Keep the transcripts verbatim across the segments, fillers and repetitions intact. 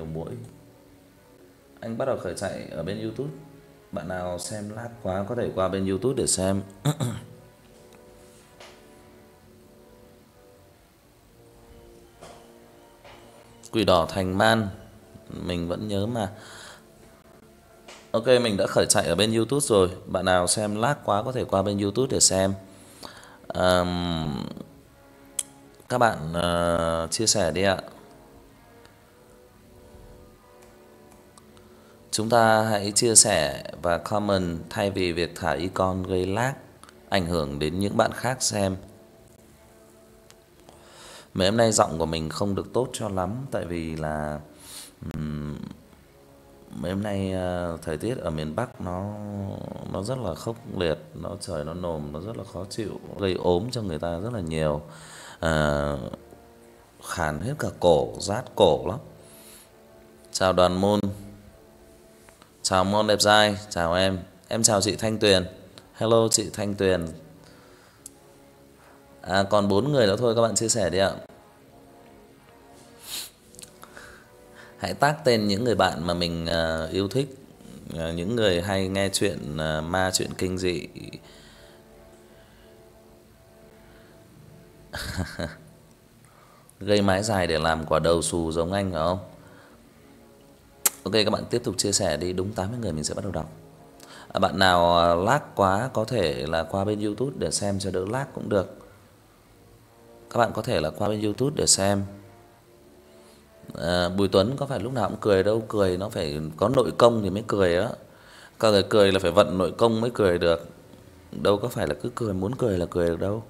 nhiều muỗi. Anh bắt đầu khởi chạy ở bên YouTube. Bạn nào xem lag quá có thể qua bên YouTube để xem. Quỷ đỏ thành man, mình vẫn nhớ mà. Ok, mình đã khởi chạy ở bên YouTube rồi. Bạn nào xem lag quá có thể qua bên YouTube để xem. Um, các bạn uh, chia sẻ đi ạ. Chúng ta hãy chia sẻ và comment thay vì việc thả icon gây lag ảnh hưởng đến những bạn khác xem. Mấy hôm nay giọng của mình không được tốt cho lắm tại vì là um, mấy hôm nay uh, thời tiết ở miền Bắc nó nó rất là khốc liệt, nó trời nó nồm, nó rất là khó chịu, gây ốm cho người ta rất là nhiều. Uh, khàn hết cả cổ, rát cổ lắm. Chào Đoàn Môn. Chào Môn đẹp trai, chào em. Em chào chị Thanh Tuyền. Hello chị Thanh Tuyền. À còn bốn người nữa thôi, các bạn chia sẻ đi ạ. Hãy tag tên những người bạn mà mình uh, yêu thích, uh, những người hay nghe chuyện uh, ma, chuyện kinh dị. Gây mái dài để làm quả đầu xù giống anh phải không? Ok, các bạn tiếp tục chia sẻ đi, đúng tám mươi người mình sẽ bắt đầu đọc. À, bạn nào lag quá có thể là qua bên YouTube để xem cho đỡ lag cũng được. Các bạn có thể là qua bên YouTube để xem. À, Bùi Tuấn có phải lúc nào cũng cười đâu, cười nó phải có nội công thì mới cười á. Các người cười là phải vận nội công mới cười được. Đâu có phải là cứ cười muốn cười là cười được đâu.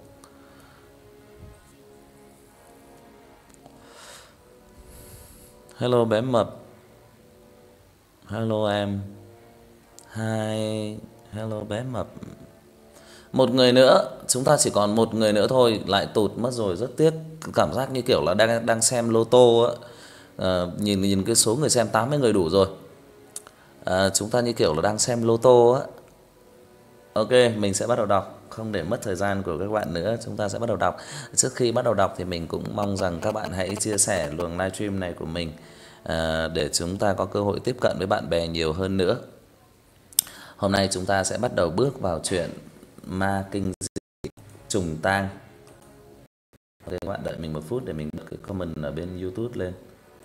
Hello bé mập. Hello em. Hi, hello bé mập. Một người nữa, chúng ta chỉ còn một người nữa thôi, lại tụt mất rồi, rất tiếc. Cảm giác như kiểu là đang đang xem lô tô á. À, nhìn nhìn cái số người xem tám mươi người đủ rồi. À, chúng ta như kiểu là đang xem lô tô á. Ok, mình sẽ bắt đầu đọc, không để mất thời gian của các bạn nữa, chúng ta sẽ bắt đầu đọc. Trước khi bắt đầu đọc thì mình cũng mong rằng các bạn hãy chia sẻ luồng livestream này của mình à, để chúng ta có cơ hội tiếp cận với bạn bè nhiều hơn nữa. Hôm nay chúng ta sẽ bắt đầu bước vào chuyện ma kinh dị trùng tang. Ok, các bạn đợi mình một phút để mình bật cái comment ở bên YouTube lên.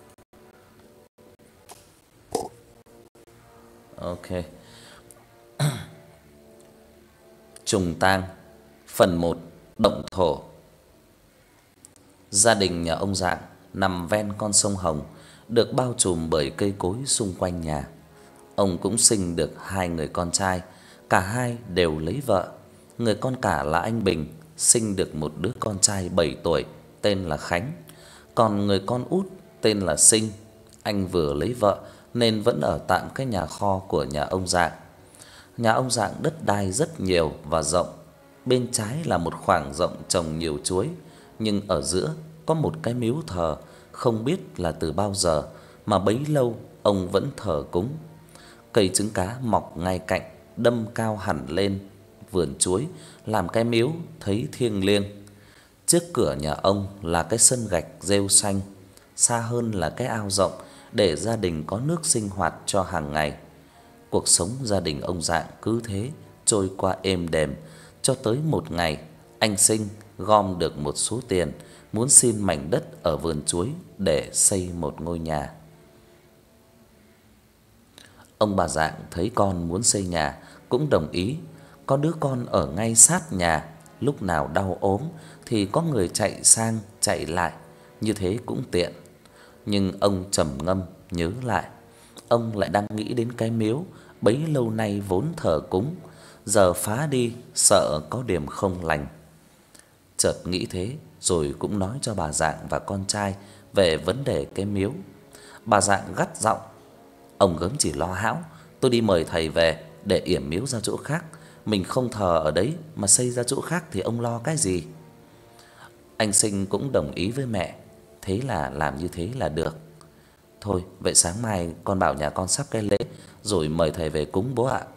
Ok. Trùng tang. Phần một. Động thổ. Gia đình nhà ông Dạng nằm ven con sông Hồng, được bao trùm bởi cây cối xung quanh nhà. Ông cũng sinh được hai người con trai, cả hai đều lấy vợ. Người con cả là anh Bình, sinh được một đứa con trai bảy tuổi tên là Khánh, còn người con út tên là Sinh. Anh vừa lấy vợ nên vẫn ở tạm cái nhà kho của nhà ông Dạng. Nhà ông Dạng đất đai rất nhiều và rộng. Bên trái là một khoảng rộng trồng nhiều chuối, nhưng ở giữa có một cái miếu thờ không biết là từ bao giờ mà bấy lâu ông vẫn thờ cúng. Cây trứng cá mọc ngay cạnh, đâm cao hẳn lên vườn chuối, làm cái miếu thấy thiêng liêng. Trước cửa nhà ông là cái sân gạch rêu xanh, xa hơn là cái ao rộng để gia đình có nước sinh hoạt cho hàng ngày. Cuộc sống gia đình ông Dạng cứ thế trôi qua êm đềm, cho tới một ngày anh Sinh gom được một số tiền, muốn xin mảnh đất ở vườn chuối để xây một ngôi nhà. Ông bà Dạng thấy con muốn xây nhà cũng đồng ý. Có đứa con ở ngay sát nhà, lúc nào đau ốm thì có người chạy sang chạy lại, như thế cũng tiện. Nhưng ông trầm ngâm nhớ lại, ông lại đang nghĩ đến cái miếu bấy lâu nay vốn thờ cúng, giờ phá đi sợ có điểm không lành. Chợt nghĩ thế rồi cũng nói cho bà Dạng và con trai về vấn đề cái miếu. Bà Dạng gắt giọng: "Ông gớm chỉ lo hão, tôi đi mời thầy về để yểm miếu ra chỗ khác, mình không thờ ở đấy mà xây ra chỗ khác thì ông lo cái gì?" Anh Sinh cũng đồng ý với mẹ, thế là làm như thế là được. Thôi, vậy sáng mai con bảo nhà con sắp cái lễ rồi mời thầy về cúng bố ạ.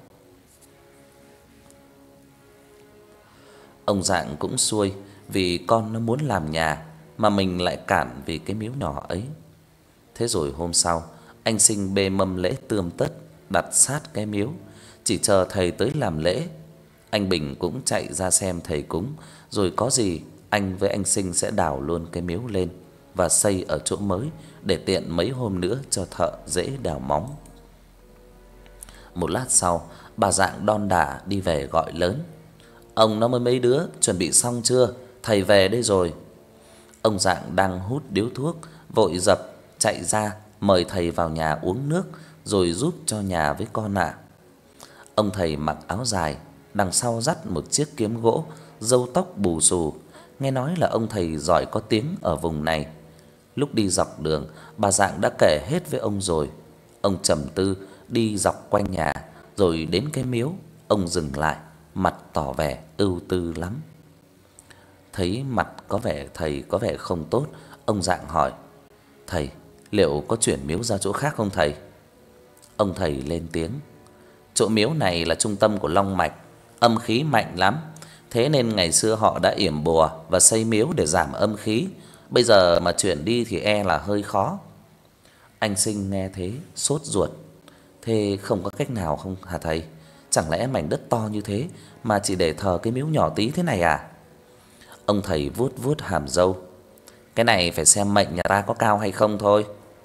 Ông Dạng cũng xuôi, vì con nó muốn làm nhà mà mình lại cản vì cái miếu nhỏ ấy. Thế rồi hôm sau, Anh Sinh bê mâm lễ tươm tất đặt sát cái miếu, chỉ chờ thầy tới làm lễ. Anh Bình cũng chạy ra xem thầy cúng, rồi có gì anh với anh Sinh sẽ đào luôn cái miếu lên và xây ở chỗ mới để tiện mấy hôm nữa cho thợ dễ đào móng. Một lát sau, bà Dạng đon đả đi về gọi lớn: "Ông nó mới mấy đứa, chuẩn bị xong chưa? Thầy về đây rồi." Ông Dạng đang hút điếu thuốc, vội dập chạy ra mời thầy vào nhà uống nước rồi giúp cho nhà với con ạ. Ông thầy mặc áo dài, đằng sau dắt một chiếc kiếm gỗ, râu tóc bù xù, nghe nói là ông thầy giỏi có tiếng ở vùng này. Lúc đi dọc đường, bà Dạng đã kể hết với ông rồi. Ông trầm tư đi dọc quanh nhà, rồi đến cái miếu, ông dừng lại, mặt tỏ vẻ ưu tư lắm. Thấy mặt có vẻ thầy có vẻ không tốt, ông Dạng hỏi: "Thầy, liệu có chuyển miếu ra chỗ khác không thầy?" Ông thầy lên tiếng: "Chỗ miếu này là trung tâm của long mạch, âm khí mạnh lắm, thế nên ngày xưa họ đã yểm bùa và xây miếu để giảm âm khí, bây giờ mà chuyển đi thì e là hơi khó." Anh Sinh nghe thế sốt ruột: "Thế không có cách nào không hả thầy? Chẳng lẽ mảnh đất to như thế mà chỉ để thờ cái miếu nhỏ tí thế này à?" Ông thầy vuốt vuốt hàm râu: "Cái này phải xem mệnh nhà ta có cao hay không thôi.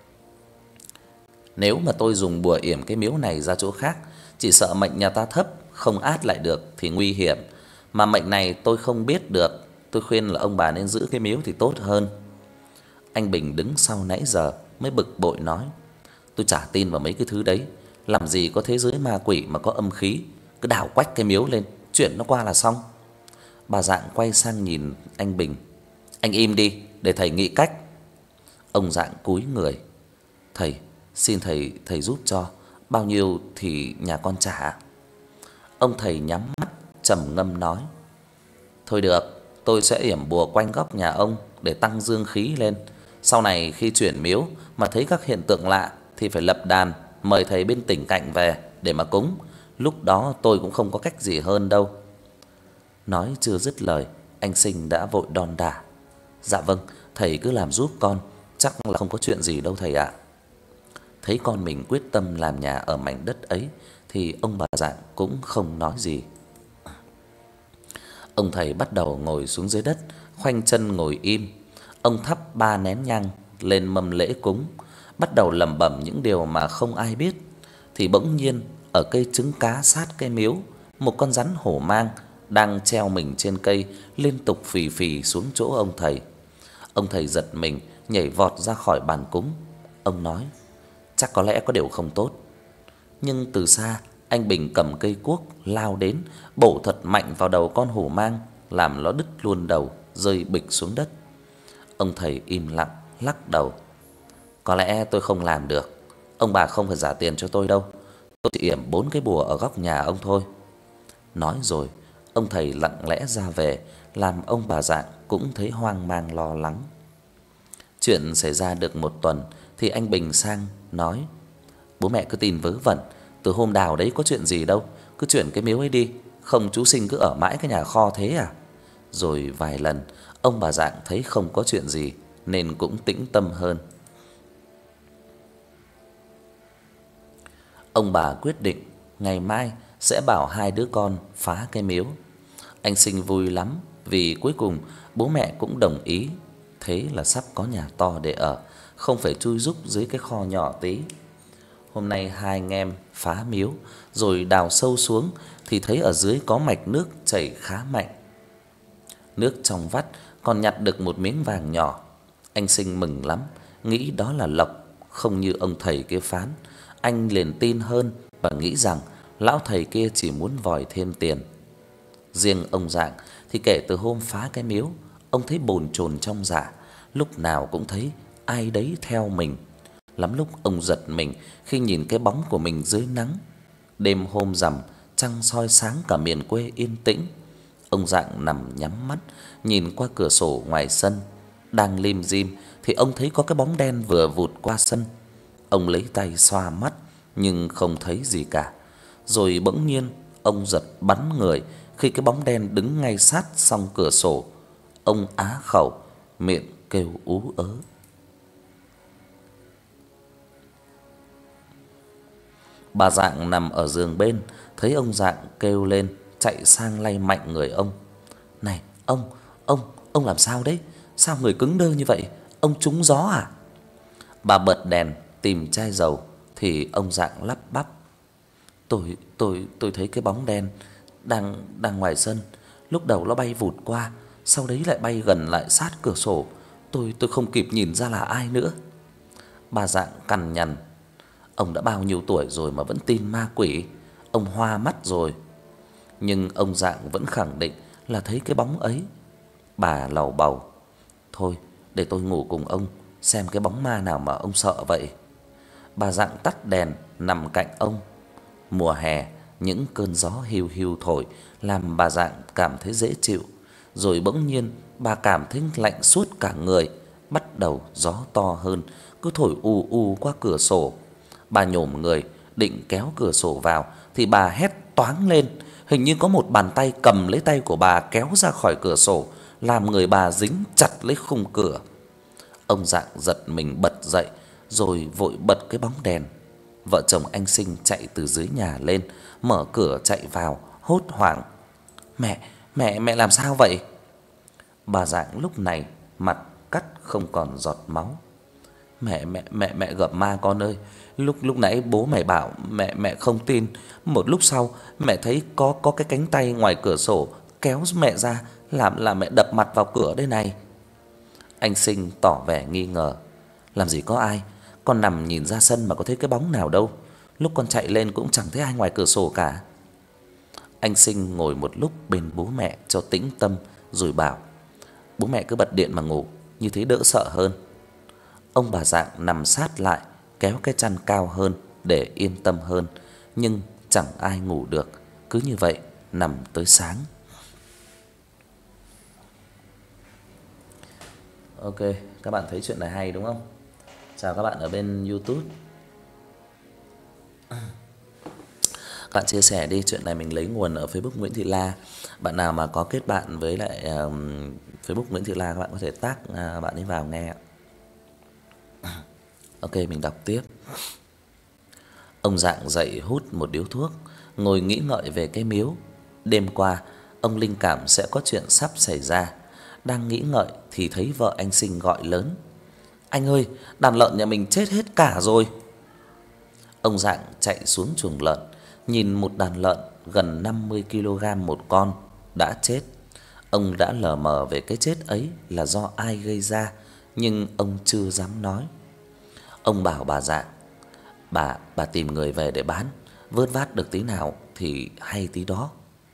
Nếu mà tôi dùng bùa yểm cái miếu này ra chỗ khác, chỉ sợ mệnh nhà ta thấp không át lại được thì nguy hiểm, mà mệnh này tôi không biết được, tôi khuyên là ông bà nên giữ cái miếu thì tốt hơn." Anh Bình đứng sau nãy giờ mới bực bội nói: "Tôi chả tin vào mấy cái thứ đấy, làm gì có thế giới ma quỷ mà có âm khí, cứ đào quách cái miếu lên, chuyển nó qua là xong." Bà Dạng quay sang nhìn anh Bình: "Anh im đi, để thầy nghĩ cách." Ông Dạng cúi người: "Thầy, xin thầy thầy giúp cho, bao nhiêu thì nhà con trả?" Ông thầy nhắm mắt trầm ngâm nói: "Thôi được, tôi sẽ yểm bùa quanh góc nhà ông để tăng dương khí lên. Sau này khi chuyển miếu mà thấy các hiện tượng lạ thì phải lập đàn, mời thầy bên tỉnh cạnh về để mà cúng, lúc đó tôi cũng không có cách gì hơn đâu." Nói chưa dứt lời, anh Sinh đã vội đon đả: "Dạ vâng, thầy cứ làm giúp con, chắc là không có chuyện gì đâu thầy ạ." Thấy con mình quyết tâm làm nhà ở mảnh đất ấy thì ông bà Dạng cũng không nói gì. Ông thầy bắt đầu ngồi xuống dưới đất, khoanh chân ngồi im. Ông thắp ba nén nhang lên mâm lễ cúng, bắt đầu lẩm bẩm những điều mà không ai biết. Thì bỗng nhiên ở cây trứng cá sát cây miếu, một con rắn hổ mang đang treo mình trên cây liên tục phì phì xuống chỗ ông thầy. Ông thầy giật mình nhảy vọt ra khỏi bàn cúng. Ông nói: "Chắc có lẽ có điều không tốt." Nhưng từ xa, anh Bình cầm cây cuốc lao đến, bổ thật mạnh vào đầu con hổ mang, làm nó đứt luôn đầu, rơi bịch xuống đất. Ông thầy im lặng lắc đầu: "Có lẽ tôi không làm được. Ông bà không phải trả tiền cho tôi đâu. Tôi chỉ yểm bốn cái bùa ở góc nhà ông thôi." Nói rồi, ông thầy lặng lẽ ra về, làm ông bà Dạng cũng thấy hoang mang lo lắng. Chuyện xảy ra được một tuần thì anh Bình sang nói: "Bố mẹ cứ tin vớ vẩn, từ hôm đào đấy có chuyện gì đâu, cứ chuyển cái miếu ấy đi, không chú Sinh cứ ở mãi cái nhà kho thế à?" Rồi vài lần ông bà Dạng thấy không có chuyện gì nên cũng tĩnh tâm hơn. Ông bà quyết định ngày mai sẽ bảo hai đứa con phá cái miếu. Anh Sinh vui lắm vì cuối cùng bố mẹ cũng đồng ý, thế là sắp có nhà to để ở, không phải chui rúc dưới cái kho nhỏ tí. Hôm nay hai anh em phá miếu rồi đào sâu xuống thì thấy ở dưới có mạch nước chảy khá mạnh. Nước trong vắt còn nhặt được một miếng vàng nhỏ. Anh Sinh mừng lắm, nghĩ đó là lộc, không như ông thầy kia phán. Anh liền tin hơn và nghĩ rằng lão thầy kia chỉ muốn vòi thêm tiền. Riêng ông Dạng thì kể từ hôm phá cái miếu, ông thấy bồn chồn trong dạ, lúc nào cũng thấy ai đấy theo mình. Lắm lúc ông giật mình khi nhìn cái bóng của mình dưới nắng. Đêm hôm rằm, trăng soi sáng cả miền quê yên tĩnh. Ông Dạng nằm nhắm mắt, nhìn qua cửa sổ ngoài sân. Đang lim dim thì ông thấy có cái bóng đen vừa vụt qua sân. Ông lấy tay xoa mắt nhưng không thấy gì cả. Rồi bỗng nhiên ông giật bắn người khi cái bóng đen đứng ngay sát song cửa sổ. Ông á khẩu, miệng kêu ú ớ. Bà Dạng nằm ở giường bên, thấy ông Dạng kêu lên, chạy sang lay mạnh người ông. "Này, ông, ông, ông làm sao đấy? Sao người cứng đơ như vậy? Ông trúng gió à?" Bà bật đèn tìm chai dầu thì ông Dạng lắp bắp: "Tôi tôi tôi thấy cái bóng đen đang đang ngoài sân, lúc đầu nó bay vụt qua, sau đấy lại bay gần lại sát cửa sổ, tôi tôi không kịp nhìn ra là ai nữa." Bà Dạng cằn nhằn: "Ông đã bao nhiêu tuổi rồi mà vẫn tin ma quỷ? Ông hoa mắt rồi." Nhưng ông Dạng vẫn khẳng định là thấy cái bóng ấy. Bà lầu bầu: "Thôi, để tôi ngủ cùng ông, xem cái bóng ma nào mà ông sợ vậy." Bà Dạng tắt đèn nằm cạnh ông. Mùa hè, những cơn gió hiu hiu thổi làm bà Dạng cảm thấy dễ chịu, rồi bỗng nhiên bà cảm thấy lạnh suốt cả người, bắt đầu gió to hơn, cứ thổi ù ù qua cửa sổ. Bà nhổm người định kéo cửa sổ vào thì bà hét toáng lên, hình như có một bàn tay cầm lấy tay của bà kéo ra khỏi cửa sổ, làm người bà dính chặt lấy khung cửa. Ông Dạng giật mình bật dậy rồi vội bật cái bóng đèn. Vợ chồng anh Sinh chạy từ dưới nhà lên, mở cửa chạy vào, hốt hoảng: "Mẹ, mẹ mẹ làm sao vậy?" Bà Dạng lúc này mặt cắt không còn giọt máu. "Mẹ mẹ mẹ mẹ gặp ma con ơi. Lúc lúc nãy bố mẹ bảo mẹ mẹ không tin, một lúc sau mẹ thấy có có cái cánh tay ngoài cửa sổ kéo mẹ ra, làm làm mẹ đập mặt vào cửa đây này." Anh Sinh tỏ vẻ nghi ngờ: "Làm gì có ai, con nằm nhìn ra sân mà có thấy cái bóng nào đâu. Lúc con chạy lên cũng chẳng thấy ai ngoài cửa sổ cả." Anh Sinh ngồi một lúc bên bố mẹ cho tĩnh tâm rồi bảo: "Bố mẹ cứ bật điện mà ngủ, như thế đỡ sợ hơn." Ông bà Dạng nằm sát lại, kéo cái chăn cao hơn để yên tâm hơn, nhưng chẳng ai ngủ được, cứ như vậy nằm tới sáng. Ok, các bạn thấy chuyện này hay đúng không? Chào các bạn ở bên YouTube. Các bạn chia sẻ đi, chuyện này mình lấy nguồn ở Facebook Nguyễn Thị La. Bạn nào mà có kết bạn với lại um, Facebook Nguyễn Thị La, các bạn có thể tag uh, bạn ấy vào nghe. Ok, mình đọc tiếp. Ông Dạng dậy hút một điếu thuốc, ngồi nghĩ ngợi về cái miếu. Đêm qua, ông linh cảm sẽ có chuyện sắp xảy ra. Đang nghĩ ngợi thì thấy vợ anh Sinh gọi lớn: "Anh ơi, đàn lợn nhà mình chết hết cả rồi." Ông Dạng chạy xuống chuồng lợn, nhìn một đàn lợn gần năm mươi ki lô gam một con đã chết. Ông đã lờ mờ về cái chết ấy là do ai gây ra, nhưng ông chưa dám nói. Ông bảo bà Dạng: "Bà bà tìm người về để bán, vớt vát được tí nào thì hay tí đó."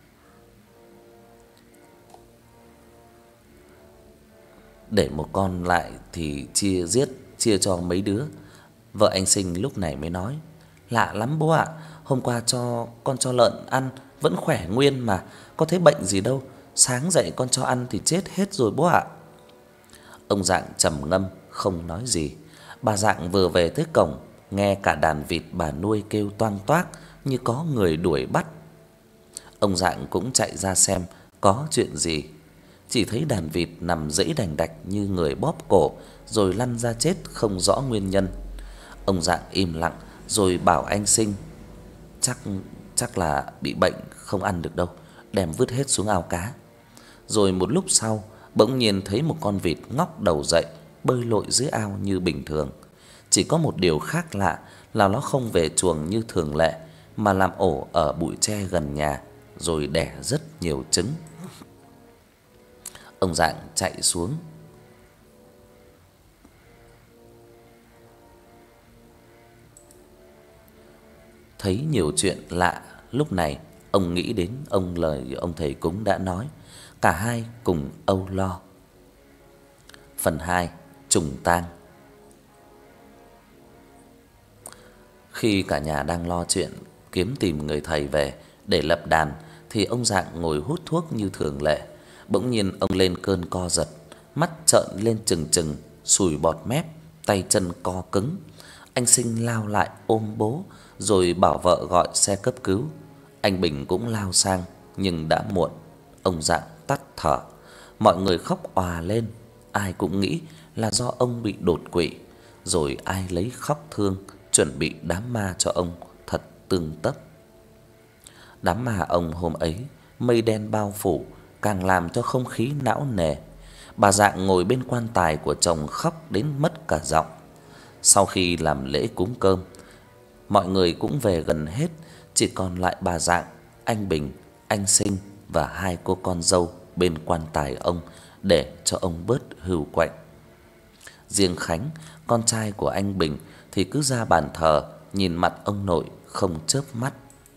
Để một con lại thì chia giết chia cho mấy đứa. Vợ anh Sinh lúc này mới nói: "Lạ lắm bố ạ, hôm qua cho con cho lợn ăn vẫn khỏe nguyên mà, có thấy bệnh gì đâu, sáng dậy con cho ăn thì chết hết rồi bố ạ." Ông Dạng trầm ngâm không nói gì. Bà Dạng vừa về tới cổng, nghe cả đàn vịt bà nuôi kêu toang toác như có người đuổi bắt. Ông Dạng cũng chạy ra xem có chuyện gì. Chỉ thấy đàn vịt nằm giãy đành đạch như người bóp cổ rồi lăn ra chết không rõ nguyên nhân. Ông Dạng im lặng rồi bảo anh Sinh: Chắc chắc là bị bệnh không ăn được đâu, đem vứt hết xuống ao cá." Rồi một lúc sau, bỗng nhiên thấy một con vịt ngóc đầu dậy, bơi lội dưới ao như bình thường. Chỉ có một điều khác lạ là nó không về chuồng như thường lệ mà làm ổ ở bụi tre gần nhà rồi đẻ rất nhiều trứng. Ông Dạng chạy xuống. Thấy nhiều chuyện lạ, lúc này ông nghĩ đến ông lời ông thầy cúng đã nói, cả hai cùng âu lo. Phần hai: trùng tang. Khi cả nhà đang lo chuyện kiếm tìm người thầy về để lập đàn thì ông Dạng ngồi hút thuốc như thường lệ. Bỗng nhiên ông lên cơn co giật, mắt trợn lên trừng trừng, sùi bọt mép, tay chân co cứng. Anh Sinh lao lại ôm bố rồi bảo vợ gọi xe cấp cứu. Anh Bình cũng lao sang nhưng đã muộn. Ông Dạng tắt thở. Mọi người khóc òa lên, ai cũng nghĩ là do ông bị đột quỵ, rồi ai lấy khóc thương chuẩn bị đám ma cho ông thật tường tấp. Đám ma ông hôm ấy mây đen bao phủ, càng làm cho không khí não nề. Bà Dạng ngồi bên quan tài của chồng khóc đến mất cả giọng. Sau khi làm lễ cúng cơm, mọi người cũng về gần hết, chỉ còn lại bà Dạng, anh Bình, anh Sinh và hai cô con dâu bên quan tài ông để cho ông bớt hưu quạnh. Riêng Khánh, con trai của anh Bình thì cứ ra bàn thờ nhìn mặt ông nội không chớp mắt.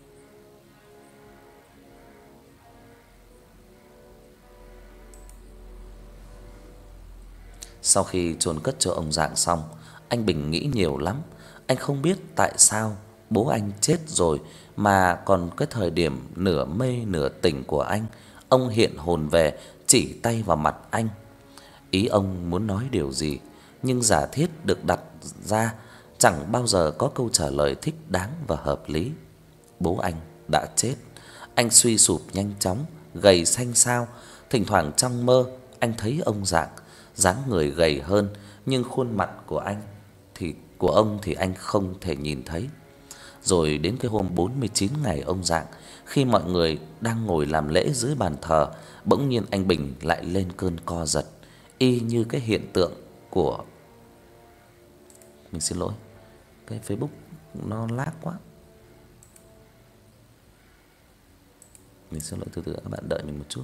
Sau khi chôn cất cho ông Dạng xong, anh Bình nghĩ nhiều lắm. Anh không biết tại sao bố anh chết rồi mà còn cái thời điểm nửa mê nửa tỉnh của anh, ông hiện hồn về chỉ tay vào mặt anh. Ý ông muốn nói điều gì, nhưng giả thiết được đặt ra chẳng bao giờ có câu trả lời thích đáng và hợp lý. Bố anh đã chết. Anh suy sụp nhanh chóng, gầy xanh xao, thỉnh thoảng trong mơ anh thấy ông Dạng, dáng người gầy hơn, nhưng khuôn mặt của anh thì của ông thì anh không thể nhìn thấy. Rồi đến cái hôm bốn mươi chín ngày ông Dạng, khi mọi người đang ngồi làm lễ dưới bàn thờ, bỗng nhiên anh Bình lại lên cơn co giật, y như cái hiện tượng của Mình xin lỗi, cái Facebook nó lag quá. Mình xin lỗi, từ từ các bạn đợi mình một chút.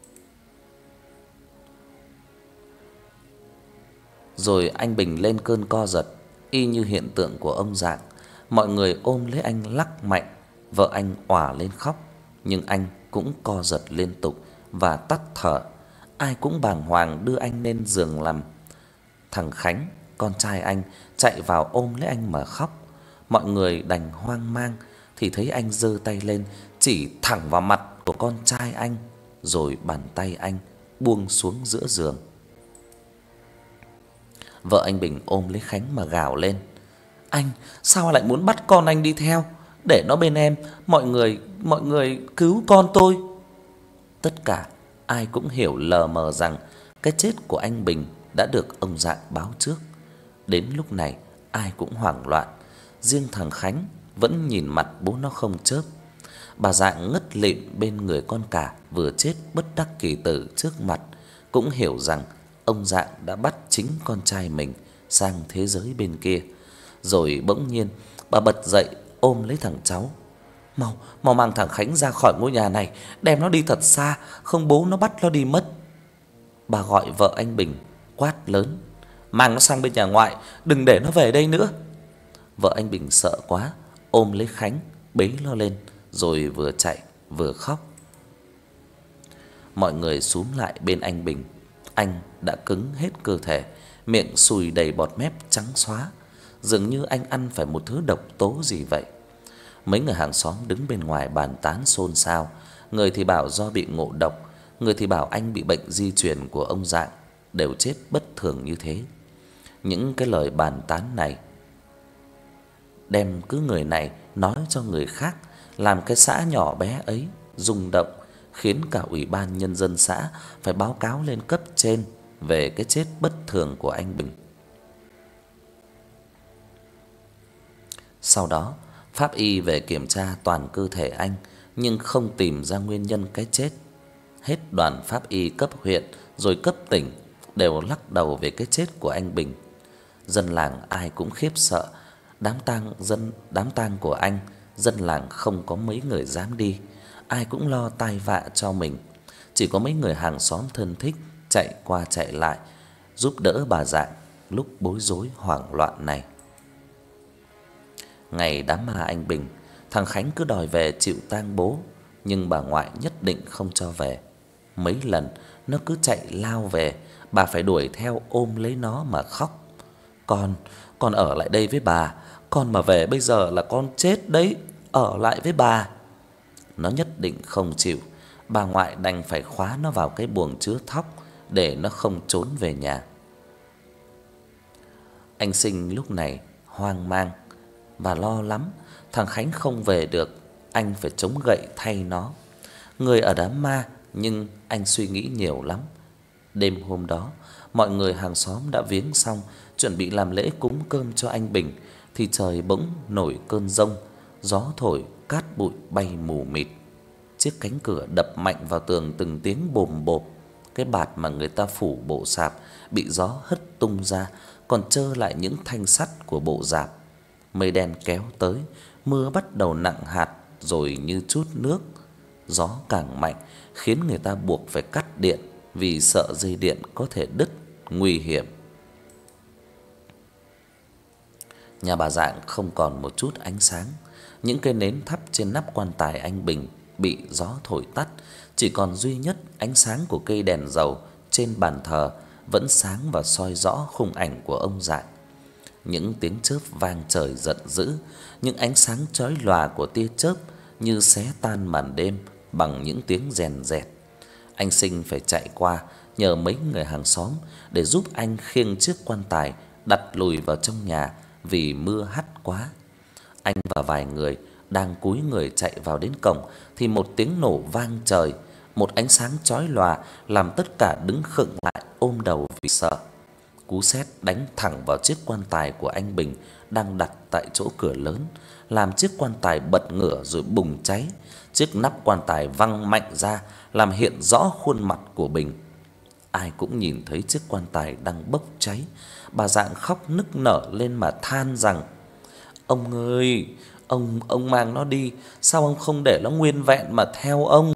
Rồi anh Bình lên cơn co giật, y như hiện tượng của ông Dạng. Mọi người ôm lấy anh lắc mạnh, vợ anh òa lên khóc, nhưng anh cũng co giật liên tục và tắt thở. Ai cũng bàng hoàng đưa anh lên giường nằm. Thằng Khánh, con trai anh, chạy vào ôm lấy anh mà khóc. Mọi người đành hoang mang thì thấy anh giơ tay lên chỉ thẳng vào mặt của con trai anh, rồi bàn tay anh buông xuống giữa giường. Vợ anh Bình ôm lấy Khánh mà gào lên: "Anh, sao lại muốn bắt con anh đi theo? Để nó bên em, mọi người, mọi người cứu con tôi." Tất cả ai cũng hiểu lờ mờ rằng cái chết của anh Bình đã được ông Dạng báo trước. Đến lúc này ai cũng hoảng loạn, riêng thằng Khánh vẫn nhìn mặt bố nó không chớp. Bà Dạng ngất lịm bên người con cả vừa chết bất đắc kỳ tử trước mặt, cũng hiểu rằng ông Dạng đã bắt chính con trai mình sang thế giới bên kia. Rồi bỗng nhiên bà bật dậy ôm lấy thằng cháu: "Mau, mau mang thằng Khánh ra khỏi ngôi nhà này, đem nó đi thật xa, không bố nó bắt nó đi mất." Bà gọi vợ anh Bình quát lớn: "Mang nó sang bên nhà ngoại, đừng để nó về đây nữa." Vợ anh Bình sợ quá, ôm lấy Khánh, bế nó lên, rồi vừa chạy vừa khóc. Mọi người xúm lại bên anh Bình. Anh đã cứng hết cơ thể, miệng sùi đầy bọt mép trắng xóa, dường như anh ăn phải một thứ độc tố gì vậy. Mấy người hàng xóm đứng bên ngoài bàn tán xôn xao, người thì bảo do bị ngộ độc, người thì bảo anh bị bệnh di truyền của ông Dạng, đều chết bất thường như thế. Những cái lời bàn tán này đem cứ người này nói cho người khác, làm cái xã nhỏ bé ấy rung động, khiến cả ủy ban nhân dân xã phải báo cáo lên cấp trên về cái chết bất thường của anh Bình. Sau đó, pháp y về kiểm tra toàn cơ thể anh nhưng không tìm ra nguyên nhân cái chết. Hết đoàn pháp y cấp huyện rồi cấp tỉnh đều lắc đầu về cái chết của anh Bình. Dân làng ai cũng khiếp sợ, đám tang dân đám tang của anh, dân làng không có mấy người dám đi, ai cũng lo tai vạ cho mình. Chỉ có mấy người hàng xóm thân thích chạy qua chạy lại giúp đỡ bà Dạng lúc bối rối hoảng loạn này. Ngày đám ma anh Bình, thằng Khánh cứ đòi về chịu tang bố, nhưng bà ngoại nhất định không cho về. Mấy lần nó cứ chạy lao về, bà phải đuổi theo ôm lấy nó mà khóc: "Con, con ở lại đây với bà, con mà về bây giờ là con chết đấy, ở lại với bà." Nó nhất định không chịu, bà ngoại đành phải khóa nó vào cái buồng chứa thóc để nó không trốn về nhà. Anh Sinh lúc này hoang mang và lo lắm, thằng Khánh không về được, anh phải chống gậy thay nó. Người ở đám ma nhưng anh suy nghĩ nhiều lắm. Đêm hôm đó, mọi người hàng xóm đã viếng xong, chuẩn bị làm lễ cúng cơm cho anh Bình thì trời bỗng nổi cơn giông, gió thổi cát bụi bay mù mịt. Chiếc cánh cửa đập mạnh vào tường từng tiếng bồm bộp. Cái bạt mà người ta phủ bộ sạp bị gió hất tung ra, còn trơ lại những thanh sắt của bộ rạp. Mây đen kéo tới, mưa bắt đầu nặng hạt rồi như trút nước. Gió càng mạnh khiến người ta buộc phải cắt điện vì sợ dây điện có thể đứt, nguy hiểm. Nhà bà Dạng không còn một chút ánh sáng. Những cây nến thắp trên nắp quan tài anh Bình bị gió thổi tắt, chỉ còn duy nhất ánh sáng của cây đèn dầu trên bàn thờ vẫn sáng và soi rõ khung ảnh của ông Dạng. Những tiếng chớp vang trời giận dữ, những ánh sáng chói lòa của tia chớp như xé tan màn đêm bằng những tiếng rèn rẹt. Anh Sinh phải chạy qua nhờ mấy người hàng xóm để giúp anh khiêng chiếc quan tài đặt lùi vào trong nhà vì mưa hắt quá. Anh và vài người đang cúi người chạy vào đến cổng thì một tiếng nổ vang trời, một ánh sáng chói lòa làm tất cả đứng khựng lại ôm đầu vì sợ. Cú sét đánh thẳng vào chiếc quan tài của anh Bình đang đặt tại chỗ cửa lớn, làm chiếc quan tài bật ngửa rồi bùng cháy. Chiếc nắp quan tài văng mạnh ra, làm hiện rõ khuôn mặt của Bình. Ai cũng nhìn thấy chiếc quan tài đang bốc cháy. Bà Dạng khóc nức nở lên mà than rằng: "Ông ơi, ông ông mang nó đi, sao ông không để nó nguyên vẹn mà theo ông?"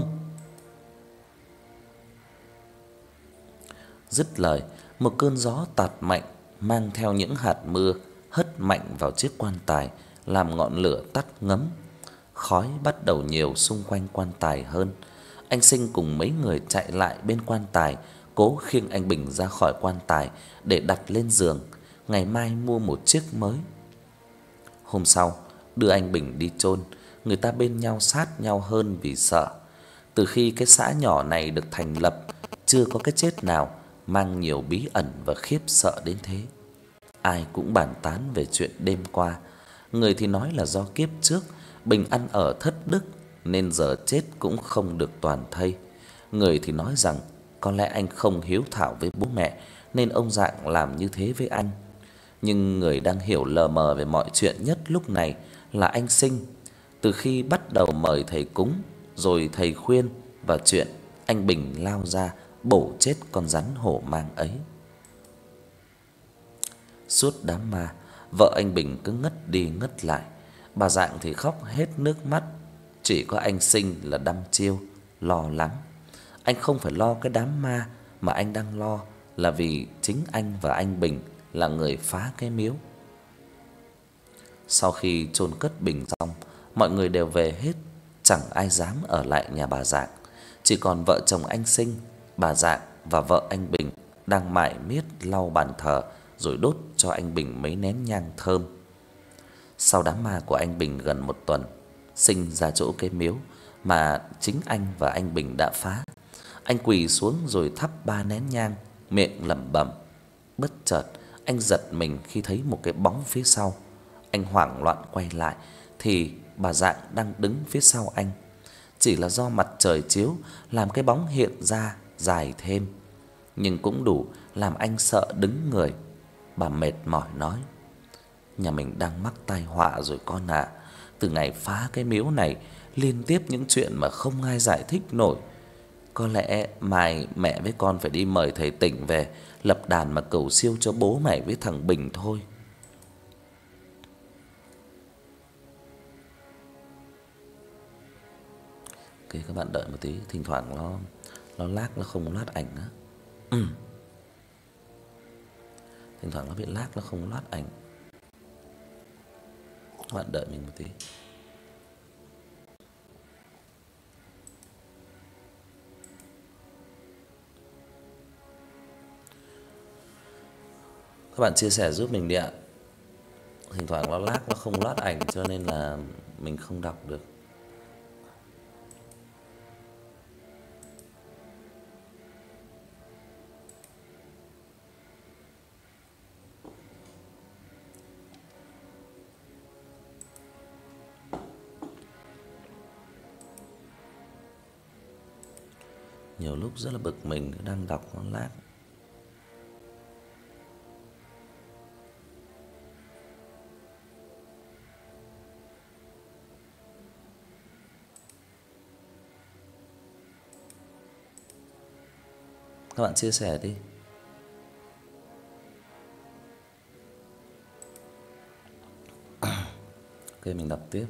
Dứt lời, một cơn gió tạt mạnh mang theo những hạt mưa hất mạnh vào chiếc quan tài, làm ngọn lửa tắt ngấm. Khói bắt đầu nhiều xung quanh quan tài hơn. Anh Sinh cùng mấy người chạy lại bên quan tài, cố khiêng anh Bình ra khỏi quan tài để đặt lên giường, ngày mai mua một chiếc mới. Hôm sau, đưa anh Bình đi chôn, người ta bên nhau sát nhau hơn vì sợ. Từ khi cái xã nhỏ này được thành lập, chưa có cái chết nào mang nhiều bí ẩn và khiếp sợ đến thế. Ai cũng bàn tán về chuyện đêm qua. Người thì nói là do kiếp trước Bình ăn ở thất đức nên giờ chết cũng không được toàn thây. Người thì nói rằng có lẽ anh không hiếu thảo với bố mẹ nên ông Dạng làm như thế với anh. Nhưng người đang hiểu lờ mờ về mọi chuyện nhất lúc này là anh Sinh. Từ khi bắt đầu mời thầy cúng, rồi thầy khuyên và chuyện anh Bình lao ra bổ chết con rắn hổ mang ấy. Suốt đám ma, vợ anh Bình cứ ngất đi ngất lại, bà Dạng thì khóc hết nước mắt, chỉ có anh Sinh là đăm chiêu lo lắng. Anh không phải lo cái đám ma mà anh đang lo là vì chính anh và anh Bình là người phá cái miếu. Sau khi chôn cất Bình xong, mọi người đều về hết, chẳng ai dám ở lại nhà bà Dạng. Chỉ còn vợ chồng anh Sinh, bà Dạng và vợ anh Bình đang mải miết lau bàn thờ rồi đốt cho anh Bình mấy nén nhang thơm. Sau đám ma của anh Bình gần một tuần, Sinh ra chỗ cái miếu mà chính anh và anh Bình đã phá. Anh quỳ xuống rồi thắp ba nén nhang, miệng lẩm bẩm. Bất chợt, anh giật mình khi thấy một cái bóng phía sau. Anh hoảng loạn quay lại thì bà Dạng đang đứng phía sau anh. Chỉ là do mặt trời chiếu làm cái bóng hiện ra dài thêm, nhưng cũng đủ làm anh sợ đứng người. Bà mệt mỏi nói: "Nhà mình đang mắc tai họa rồi con ạ. Từ ngày phá cái miếu này, liên tiếp những chuyện mà không ai giải thích nổi. Có lẽ mai mẹ với con phải đi mời thầy tỉnh về lập đàn mà cầu siêu cho bố mẹ với thằng Bình thôi." Ok, các bạn đợi một tí, thỉnh thoảng nó nó lag, nó không loát ảnh á. Ừ. Thỉnh thoảng nó bị lag, nó không loát ảnh. Các bạn đợi mình một tí. Các bạn chia sẻ giúp mình đi ạ. Thỉnh thoảng nó lag, nó không loát ảnh cho nên là mình không đọc được. Nhiều lúc rất là bực mình, đang đọc nó lag. Các bạn chia sẻ đi. Ok, mình đọc tiếp.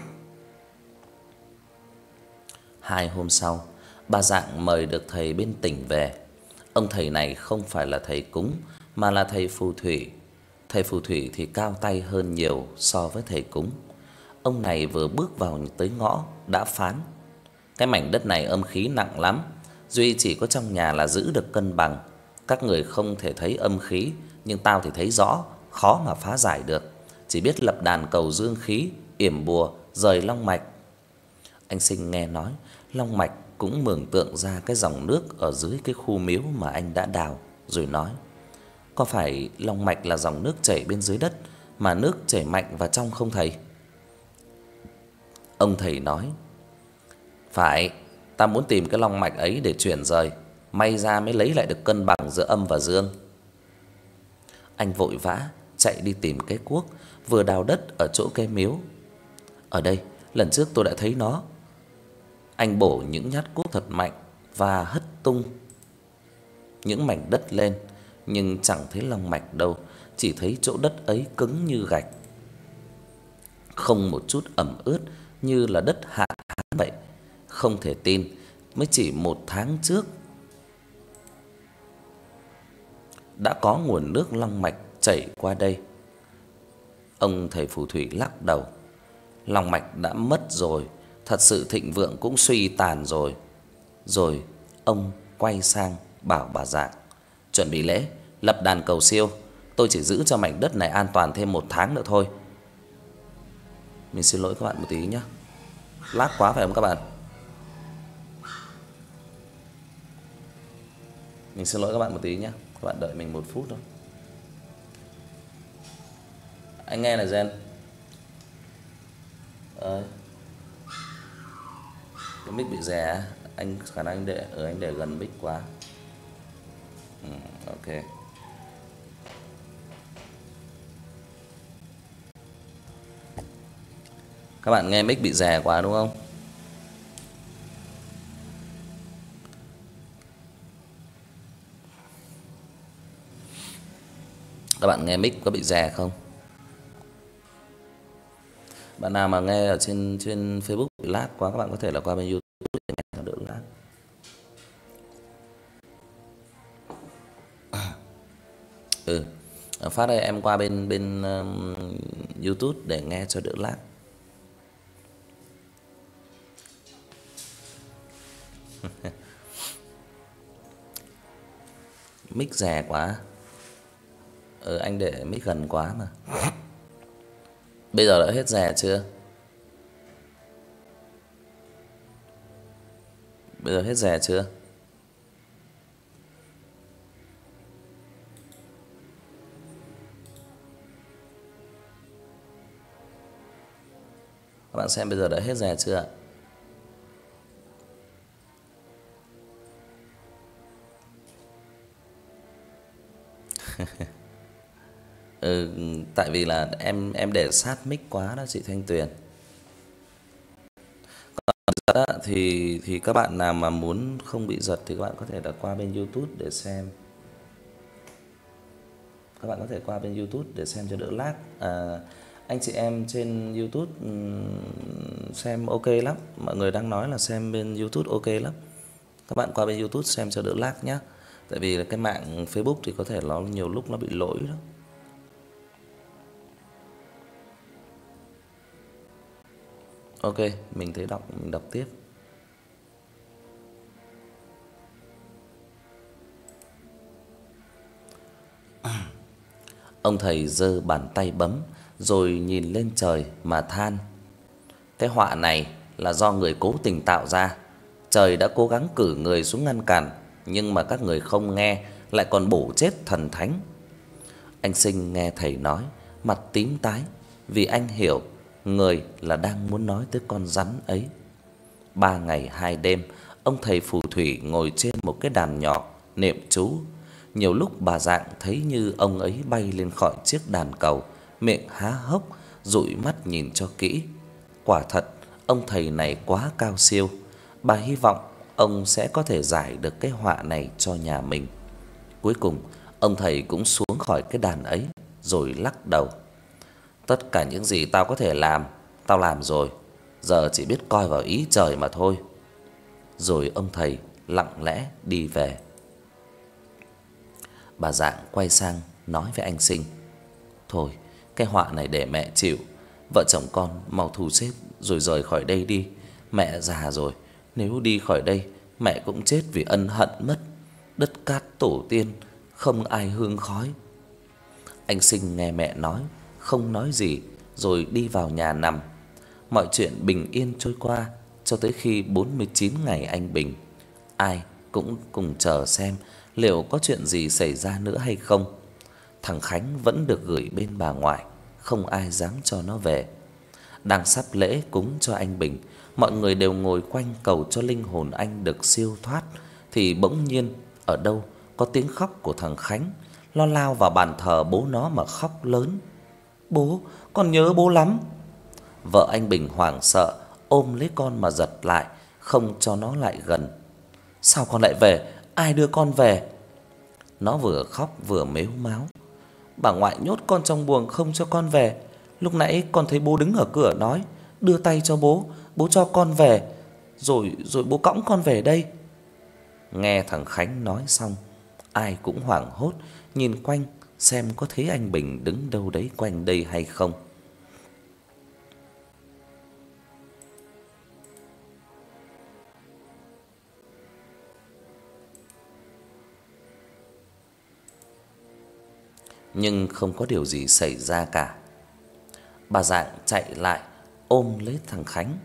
Hai hôm sau, bà Dạng mời được thầy bên tỉnh về. Ông thầy này không phải là thầy cúng mà là thầy phù thủy. Thầy phù thủy thì cao tay hơn nhiều so với thầy cúng. Ông này vừa bước vào tới ngõ đã phán: cái mảnh đất này âm khí nặng lắm, duy chỉ có trong nhà là giữ được cân bằng. Các người không thể thấy âm khí, nhưng tao thì thấy rõ, khó mà phá giải được. Chỉ biết lập đàn cầu dương khí, yểm bùa, rời long mạch. Anh Sinh nghe nói long mạch cũng mường tượng ra cái dòng nước ở dưới cái khu miếu mà anh đã đào, rồi nói: có phải long mạch là dòng nước chảy bên dưới đất mà nước chảy mạnh vào trong không thầy? Ông thầy nói: phải, ta muốn tìm cái long mạch ấy để chuyển rời, may ra mới lấy lại được cân bằng giữa âm và dương. Anh vội vã chạy đi tìm cái cuốc vừa đào đất ở chỗ cái miếu. Ở đây, lần trước tôi đã thấy nó. Anh bổ những nhát cuốc thật mạnh và hất tung những mảnh đất lên, nhưng chẳng thấy long mạch đâu, chỉ thấy chỗ đất ấy cứng như gạch, không một chút ẩm ướt, như là đất hạn hán vậy. Không thể tin, mới chỉ một tháng trước đã có nguồn nước long mạch chảy qua đây. Ông thầy phù thủy lắc đầu: long mạch đã mất rồi, thật sự thịnh vượng cũng suy tàn rồi. Rồi ông quay sang bảo bà Dạng: chuẩn bị lễ, lập đàn cầu siêu. Tôi chỉ giữ cho mảnh đất này an toàn thêm một tháng nữa thôi. Mình xin lỗi các bạn một tí nhé. Lát quá phải không các bạn? Mình xin lỗi các bạn một tí nhé. Các bạn đợi mình một phút thôi. Anh nghe này Gen. Ờ, cái mic bị rè, anh khả năng anh để ở anh để gần mic quá. Ừ, ok. Các bạn nghe mic bị rè quá đúng không? Các bạn nghe mic có bị rè không? Bạn nào mà nghe ở trên trên Facebook bị lag quá, các bạn có thể là qua bên YouTube để nghe nó đỡ lag. Ừ, phát đây em qua bên bên um, YouTube để nghe cho đỡ lag. Mic rè quá. Ừ, anh để mic gần quá mà. Bây giờ đã hết rè chưa? Bây giờ hết rè chưa? Các bạn xem bây giờ đã hết rè chưa ạ? Ừ, tại vì là em em để sát mic quá đó chị Thanh Tuyền. Giật á, thì thì các bạn nào mà muốn không bị giật thì các bạn có thể là qua bên YouTube để xem. Các bạn có thể qua bên YouTube để xem cho đỡ lag. À, anh chị em trên YouTube xem ok lắm. Mọi người đang nói là xem bên YouTube ok lắm. Các bạn qua bên YouTube xem cho đỡ lag nhé. Tại vì cái mạng Facebook thì có thể nó nhiều lúc nó bị lỗi đó. Ok, mình thấy đọc mình đọc tiếp. Ông thầy giơ bàn tay bấm rồi nhìn lên trời mà than: cái họa này là do người cố tình tạo ra. Trời đã cố gắng cử người xuống ngăn cản, nhưng mà các người không nghe, lại còn bổ chết thần thánh. Anh Sinh nghe thầy nói, mặt tím tái, vì anh hiểu người là đang muốn nói tới con rắn ấy. Ba ngày hai đêm, ông thầy phù thủy ngồi trên một cái đàn nhỏ niệm chú. Nhiều lúc bà Dạng thấy như ông ấy bay lên khỏi chiếc đàn cầu, miệng há hốc, dụi mắt nhìn cho kỹ. Quả thật, ông thầy này quá cao siêu. Bà hy vọng ông sẽ có thể giải được cái họa này cho nhà mình. Cuối cùng, ông thầy cũng xuống khỏi cái đàn ấy rồi lắc đầu. Tất cả những gì tao có thể làm, tao làm rồi, giờ chỉ biết coi vào ý trời mà thôi. Rồi ông thầy lặng lẽ đi về. Bà Dạng quay sang nói với anh Sinh: "Thôi, cái họa này để mẹ chịu. Vợ chồng con mau thu xếp rồi rời khỏi đây đi. Mẹ già rồi, nếu đi khỏi đây mẹ cũng chết vì ân hận mất. Đất cát tổ tiên không ai hương khói." Anh Sinh nghe mẹ nói, không nói gì rồi đi vào nhà nằm. Mọi chuyện bình yên trôi qua cho tới khi bốn mươi chín ngày anh bình. Ai cũng cùng chờ xem liệu có chuyện gì xảy ra nữa hay không. Thằng Khánh vẫn được gửi bên bà ngoại, không ai dám cho nó về. Đang sắp lễ cúng cho anh Bình, mọi người đều ngồi quanh cầu cho linh hồn anh được siêu thoát, thì bỗng nhiên ở đâu có tiếng khóc của thằng Khánh. Nó lao vào bàn thờ bố nó mà khóc lớn: "Bố, con nhớ bố lắm." Vợ anh Bình hoảng sợ ôm lấy con mà giật lại, không cho nó lại gần. "Sao con lại về? Ai đưa con về?" Nó vừa khóc vừa mếu máo: "Bà ngoại nhốt con trong buồng không cho con về. Lúc nãy con thấy bố đứng ở cửa nói đưa tay cho bố, bố cho con về, rồi rồi bố cõng con về đây." Nghe thằng Khánh nói xong, ai cũng hoảng hốt nhìn quanh xem có thấy anh Bình đứng đâu đấy quanh đây hay không. Nhưng không có điều gì xảy ra cả. Bà Dạng chạy lại ôm lấy thằng Khánh.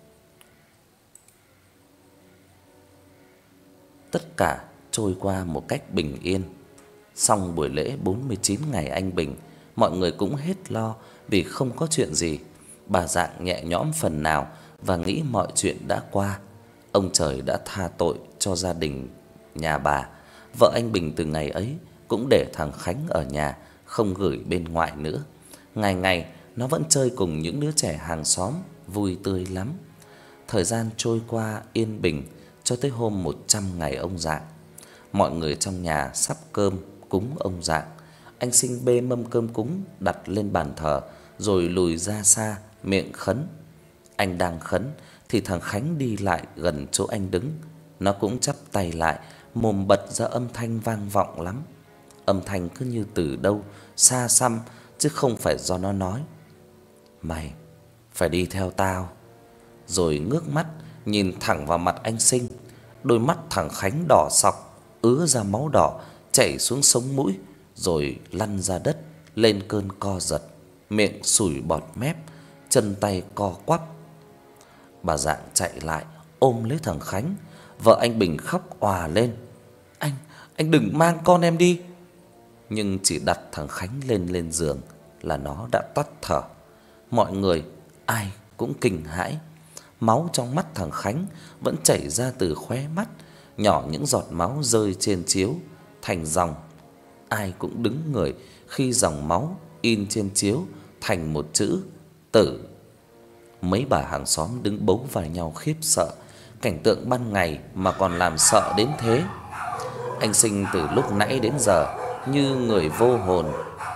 Tất cả trôi qua một cách bình yên. Xong buổi lễ bốn mươi chín ngày anh Bình, mọi người cũng hết lo vì không có chuyện gì. Bà Dạng nhẹ nhõm phần nào và nghĩ mọi chuyện đã qua. Ông trời đã tha tội cho gia đình nhà bà. Vợ anh Bình từ ngày ấy cũng để thằng Khánh ở nhà, không gửi bên ngoài nữa. Ngày ngày nó vẫn chơi cùng những đứa trẻ hàng xóm, vui tươi lắm. Thời gian trôi qua yên bình cho tới hôm một trăm ngày ông Dạng. Mọi người trong nhà sắp cơm cúng ông Dạng. Anh Sinh bê mâm cơm cúng đặt lên bàn thờ rồi lùi ra xa miệng khấn. Anh đang khấn thì thằng Khánh đi lại gần chỗ anh đứng. Nó cũng chắp tay lại, mồm bật ra âm thanh vang vọng lắm. Âm thanh cứ như từ đâu xa xăm chứ không phải do nó nói. "Mày phải đi theo tao." Rồi ngước mắt nhìn thẳng vào mặt anh Sinh. Đôi mắt thằng Khánh đỏ sọc, ứa ra máu đỏ chảy xuống sống mũi rồi lăn ra đất lên cơn co giật, miệng sùi bọt mép, chân tay co quắp. Bà Dạng chạy lại ôm lấy thằng Khánh. Vợ anh Bình khóc òa lên: "Anh, anh đừng mang con em đi." Nhưng chỉ đặt thằng Khánh lên lên giường là nó đã tắt thở. Mọi người ai cũng kinh hãi. Máu trong mắt thằng Khánh vẫn chảy ra từ khóe mắt, nhỏ những giọt máu rơi trên chiếu thành dòng. Ai cũng đứng người khi dòng máu in trên chiếu thành một chữ tử. Mấy bà hàng xóm đứng bấu vai nhau khiếp sợ. Cảnh tượng ban ngày mà còn làm sợ đến thế. Anh Sinh từ lúc nãy đến giờ như người vô hồn.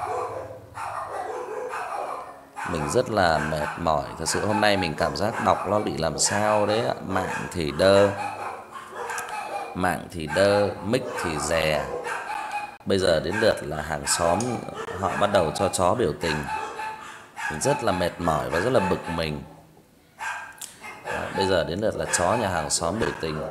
Mình rất là mệt mỏi, thật sự hôm nay mình cảm giác đọc nó bị làm sao đấy ạ. Mạng thì đơ, mạng thì đơ, mic thì rè. Bây giờ đến lượt là hàng xóm họ bắt đầu cho chó biểu tình. Mình rất là mệt mỏi và rất là bực mình. À, bây giờ đến lượt là chó nhà hàng xóm biểu tình.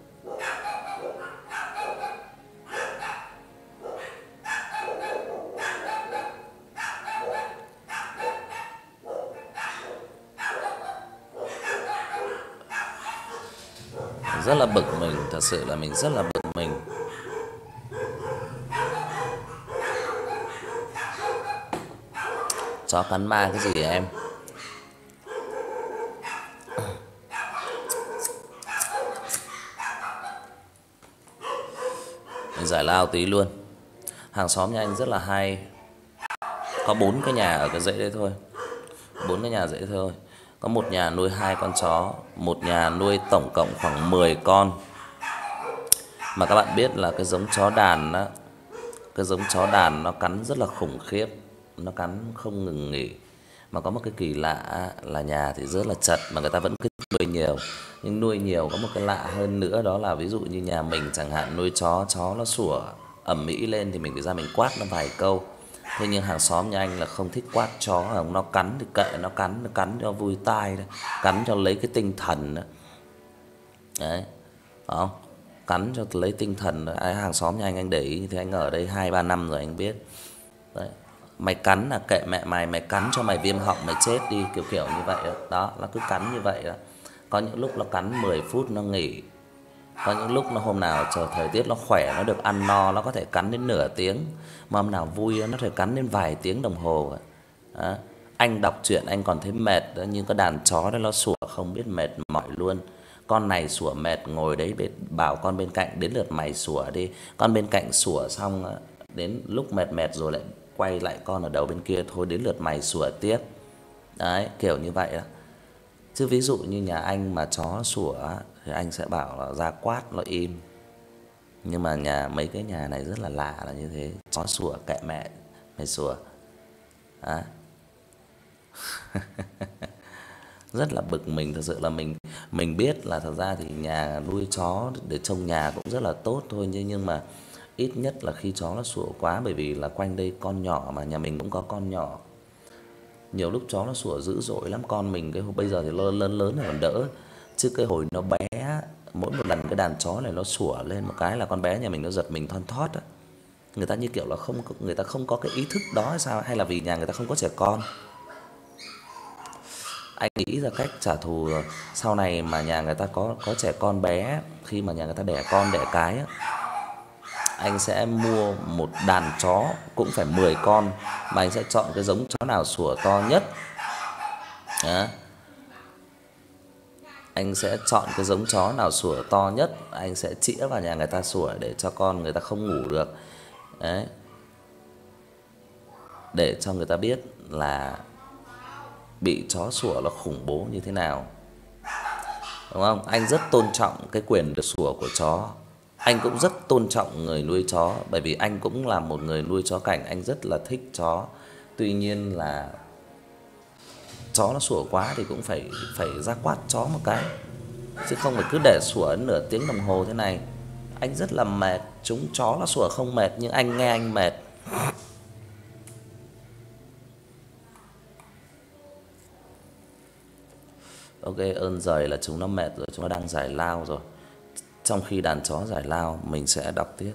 Rất là bực mình, thật sự là mình rất là bực mình. Chó cắn ma cái gì em? Mình giải lao tí luôn. Hàng xóm nhà anh rất là hay. Có bốn cái nhà ở cái dãy đấy thôi. Bốn cái nhà dãy thôi. Có một nhà nuôi hai con chó, một nhà nuôi tổng cộng khoảng mười con, Mà các bạn biết là cái giống chó đàn á, cái giống chó đàn nó cắn rất là khủng khiếp, nó cắn không ngừng nghỉ. Mà có một cái kỳ lạ á, là nhà thì rất là chật mà người ta vẫn cứ nuôi nhiều. Nhưng nuôi nhiều có một cái lạ hơn nữa, đó là ví dụ như nhà mình chẳng hạn nuôi chó, chó nó sủa ầm ĩ lên thì mình phải ra mình quát nó vài câu. Thế nhưng hàng xóm nhà anh là không thích quát chó, nó cắn thì kệ nó cắn, nó cắn cho vui tai thôi, cắn cho lấy cái tinh thần đó. Đấy. Không? Cắn cho lấy tinh thần. Ai hàng xóm nhà anh anh để ý thì anh ở đây hai ba năm rồi anh biết. Đấy. Mày cắn là kệ mẹ mày, mày cắn cho mày viêm họng mày chết đi, kiểu kiểu như vậy đó. Đó, nó cứ cắn như vậy đó. Có những lúc nó cắn mười phút nó nghỉ. Có những lúc nó hôm nào trời thời tiết nó khỏe, nó được ăn no, nó có thể cắn đến nửa tiếng. Mà hôm nào vui nó có thể cắn đến vài tiếng đồng hồ. Đó. Anh đọc truyện anh còn thấy mệt đó, nhưng cái đàn chó đó nó sủa không biết mệt mỏi luôn. Con này sủa mệt ngồi đấy bảo con bên cạnh đến lượt mày sủa đi. Con bên cạnh sủa xong đến lúc mệt mệt rồi lại quay lại con ở đầu bên kia, thôi đến lượt mày sủa tiếp. Đấy, kiểu như vậy đó. Chứ ví dụ như nhà anh mà chó sủa thì anh sẽ bảo là ra quát nó im. Nhưng mà nhà mấy cái nhà này rất là lạ là như thế, chó sủa kệ mẹ mày sủa. Đó. Rất là bực mình, thật sự là mình mình biết là thật ra thì nhà nuôi chó để trông nhà cũng rất là tốt thôi, nhưng nhưng mà ít nhất là khi chó nó sủa quá, bởi vì là quanh đây con nhỏ mà nhà mình cũng có con nhỏ. Nhiều lúc chó nó sủa dữ dội lắm, con mình cái bây giờ thì lớn lớn lớn rồi còn đỡ, chứ cái hồi nó bé mỗi một lần cái đàn chó này nó sủa lên một cái là con bé nhà mình nó giật mình thon thót á. Người ta như kiểu là không người ta không có cái ý thức đó hay sao, hay là vì nhà người ta không có trẻ con. Anh nghĩ ra cách trả thù sau này mà nhà người ta có có trẻ con bé, khi mà nhà người ta đẻ con đẻ cái á, anh sẽ mua một đàn chó cũng phải mười con, mà anh sẽ chọn cái giống chó nào sủa to nhất. Đó. Anh sẽ chọn cái giống chó nào sủa to nhất, anh sẽ chĩa vào nhà người ta sủa để cho con người ta không ngủ được. Đấy. Để cho người ta biết là bị chó sủa là khủng bố như thế nào. Đúng không? Anh rất tôn trọng cái quyền được sủa của chó. Anh cũng rất tôn trọng người nuôi chó, bởi vì anh cũng là một người nuôi chó cảnh, anh rất là thích chó. Tuy nhiên là chó nó sủa quá thì cũng phải phải ra quát chó một cái, chứ không phải cứ để sủa nửa tiếng đồng hồ thế này. Anh rất là mệt, chúng chó nó sủa không mệt nhưng anh nghe anh mệt. Ok, ơn giời là chúng nó mệt rồi, chúng nó đang giải lao rồi. Trong khi đàn chó giải lao, mình sẽ đọc tiếp.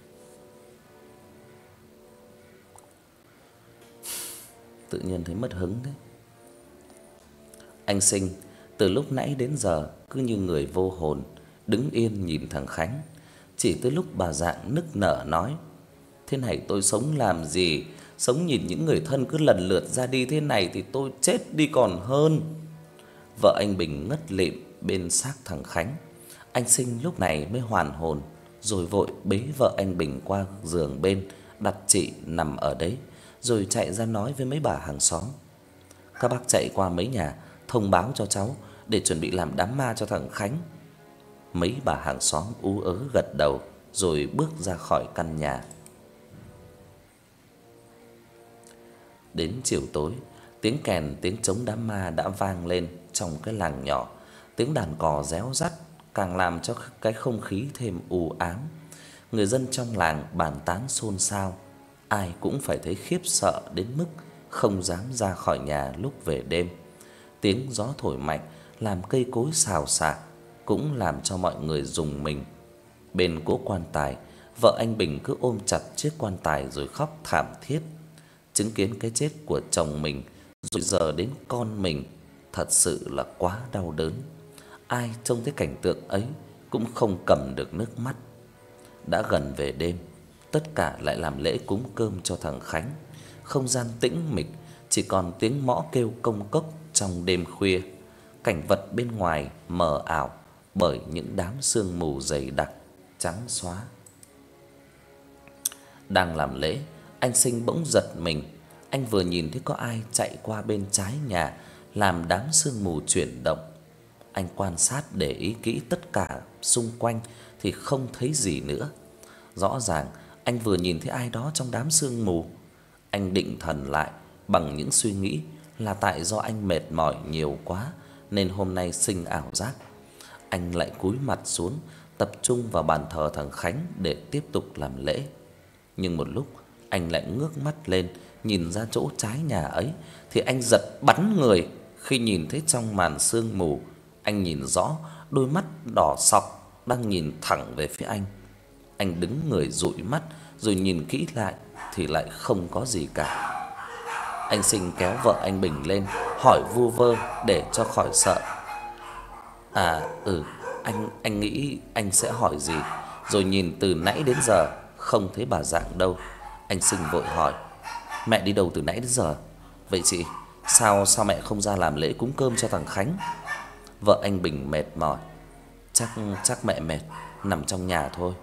Tự nhiên thấy mất hứng đấy. Anh Sinh từ lúc nãy đến giờ cứ như người vô hồn, đứng yên nhìn thằng Khánh. Chỉ tới lúc bà Dạng nức nở nói: "Thế này tôi sống làm gì? Sống nhìn những người thân cứ lần lượt ra đi thế này thì tôi chết đi còn hơn." Vợ anh Bình ngất lịm bên xác thằng Khánh. Anh Sinh lúc này mới hoàn hồn, rồi vội bế vợ anh Bình qua giường bên, đặt chị nằm ở đấy, rồi chạy ra nói với mấy bà hàng xóm. Các bác chạy qua mấy nhà thông báo cho cháu để chuẩn bị làm đám ma cho thằng Khánh. Mấy bà hàng xóm ú ớ gật đầu rồi bước ra khỏi căn nhà. Đến chiều tối, tiếng kèn, tiếng trống đám ma đã vang lên trong cái làng nhỏ. Tiếng đàn cò réo rắt càng làm cho cái không khí thêm u ám. Người dân trong làng bàn tán xôn xao, ai cũng phải thấy khiếp sợ đến mức không dám ra khỏi nhà lúc về đêm. Tiếng gió thổi mạnh làm cây cối xào xạc, cũng làm cho mọi người rùng mình. Bên cố quan tài, vợ anh Bình cứ ôm chặt chiếc quan tài rồi khóc thảm thiết. Chứng kiến cái chết của chồng mình rồi giờ đến con mình, thật sự là quá đau đớn. Ai trông thấy cảnh tượng ấy cũng không cầm được nước mắt. Đã gần về đêm, tất cả lại làm lễ cúng cơm cho thằng Khánh. Không gian tĩnh mịch, chỉ còn tiếng mõ kêu công cốc trong đêm khuya. Cảnh vật bên ngoài mờ ảo bởi những đám sương mù dày đặc trắng xóa. Đang làm lễ, anh Sinh bỗng giật mình. Anh vừa nhìn thấy có ai chạy qua bên trái nhà, làm đám sương mù chuyển động. Anh quan sát để ý kỹ tất cả xung quanh thì không thấy gì nữa. Rõ ràng anh vừa nhìn thấy ai đó trong đám sương mù. Anh định thần lại bằng những suy nghĩ là tại do anh mệt mỏi nhiều quá nên hôm nay sinh ảo giác. Anh lại cúi mặt xuống, tập trung vào bàn thờ thằng Khánh để tiếp tục làm lễ. Nhưng một lúc, anh lại ngước mắt lên, nhìn ra chỗ trái nhà ấy thì anh giật bắn người khi nhìn thấy trong màn sương mù, anh nhìn rõ đôi mắt đỏ sọc đang nhìn thẳng về phía anh. Anh đứng người dụi mắt rồi nhìn kỹ lại thì lại không có gì cả. Anh Sinh kéo vợ anh Bình lên, hỏi vu vơ để cho khỏi sợ. À ừ, anh anh nghĩ anh sẽ hỏi gì, rồi nhìn từ nãy đến giờ không thấy bà Dạng đâu. Anh Sinh vội hỏi: "Mẹ đi đâu từ nãy đến giờ? Vậy chị, sao sao mẹ không ra làm lễ cúng cơm cho thằng Khánh?" Vợ anh Bình mệt mỏi: "Chắc chắc mẹ mệt, nằm trong nhà thôi."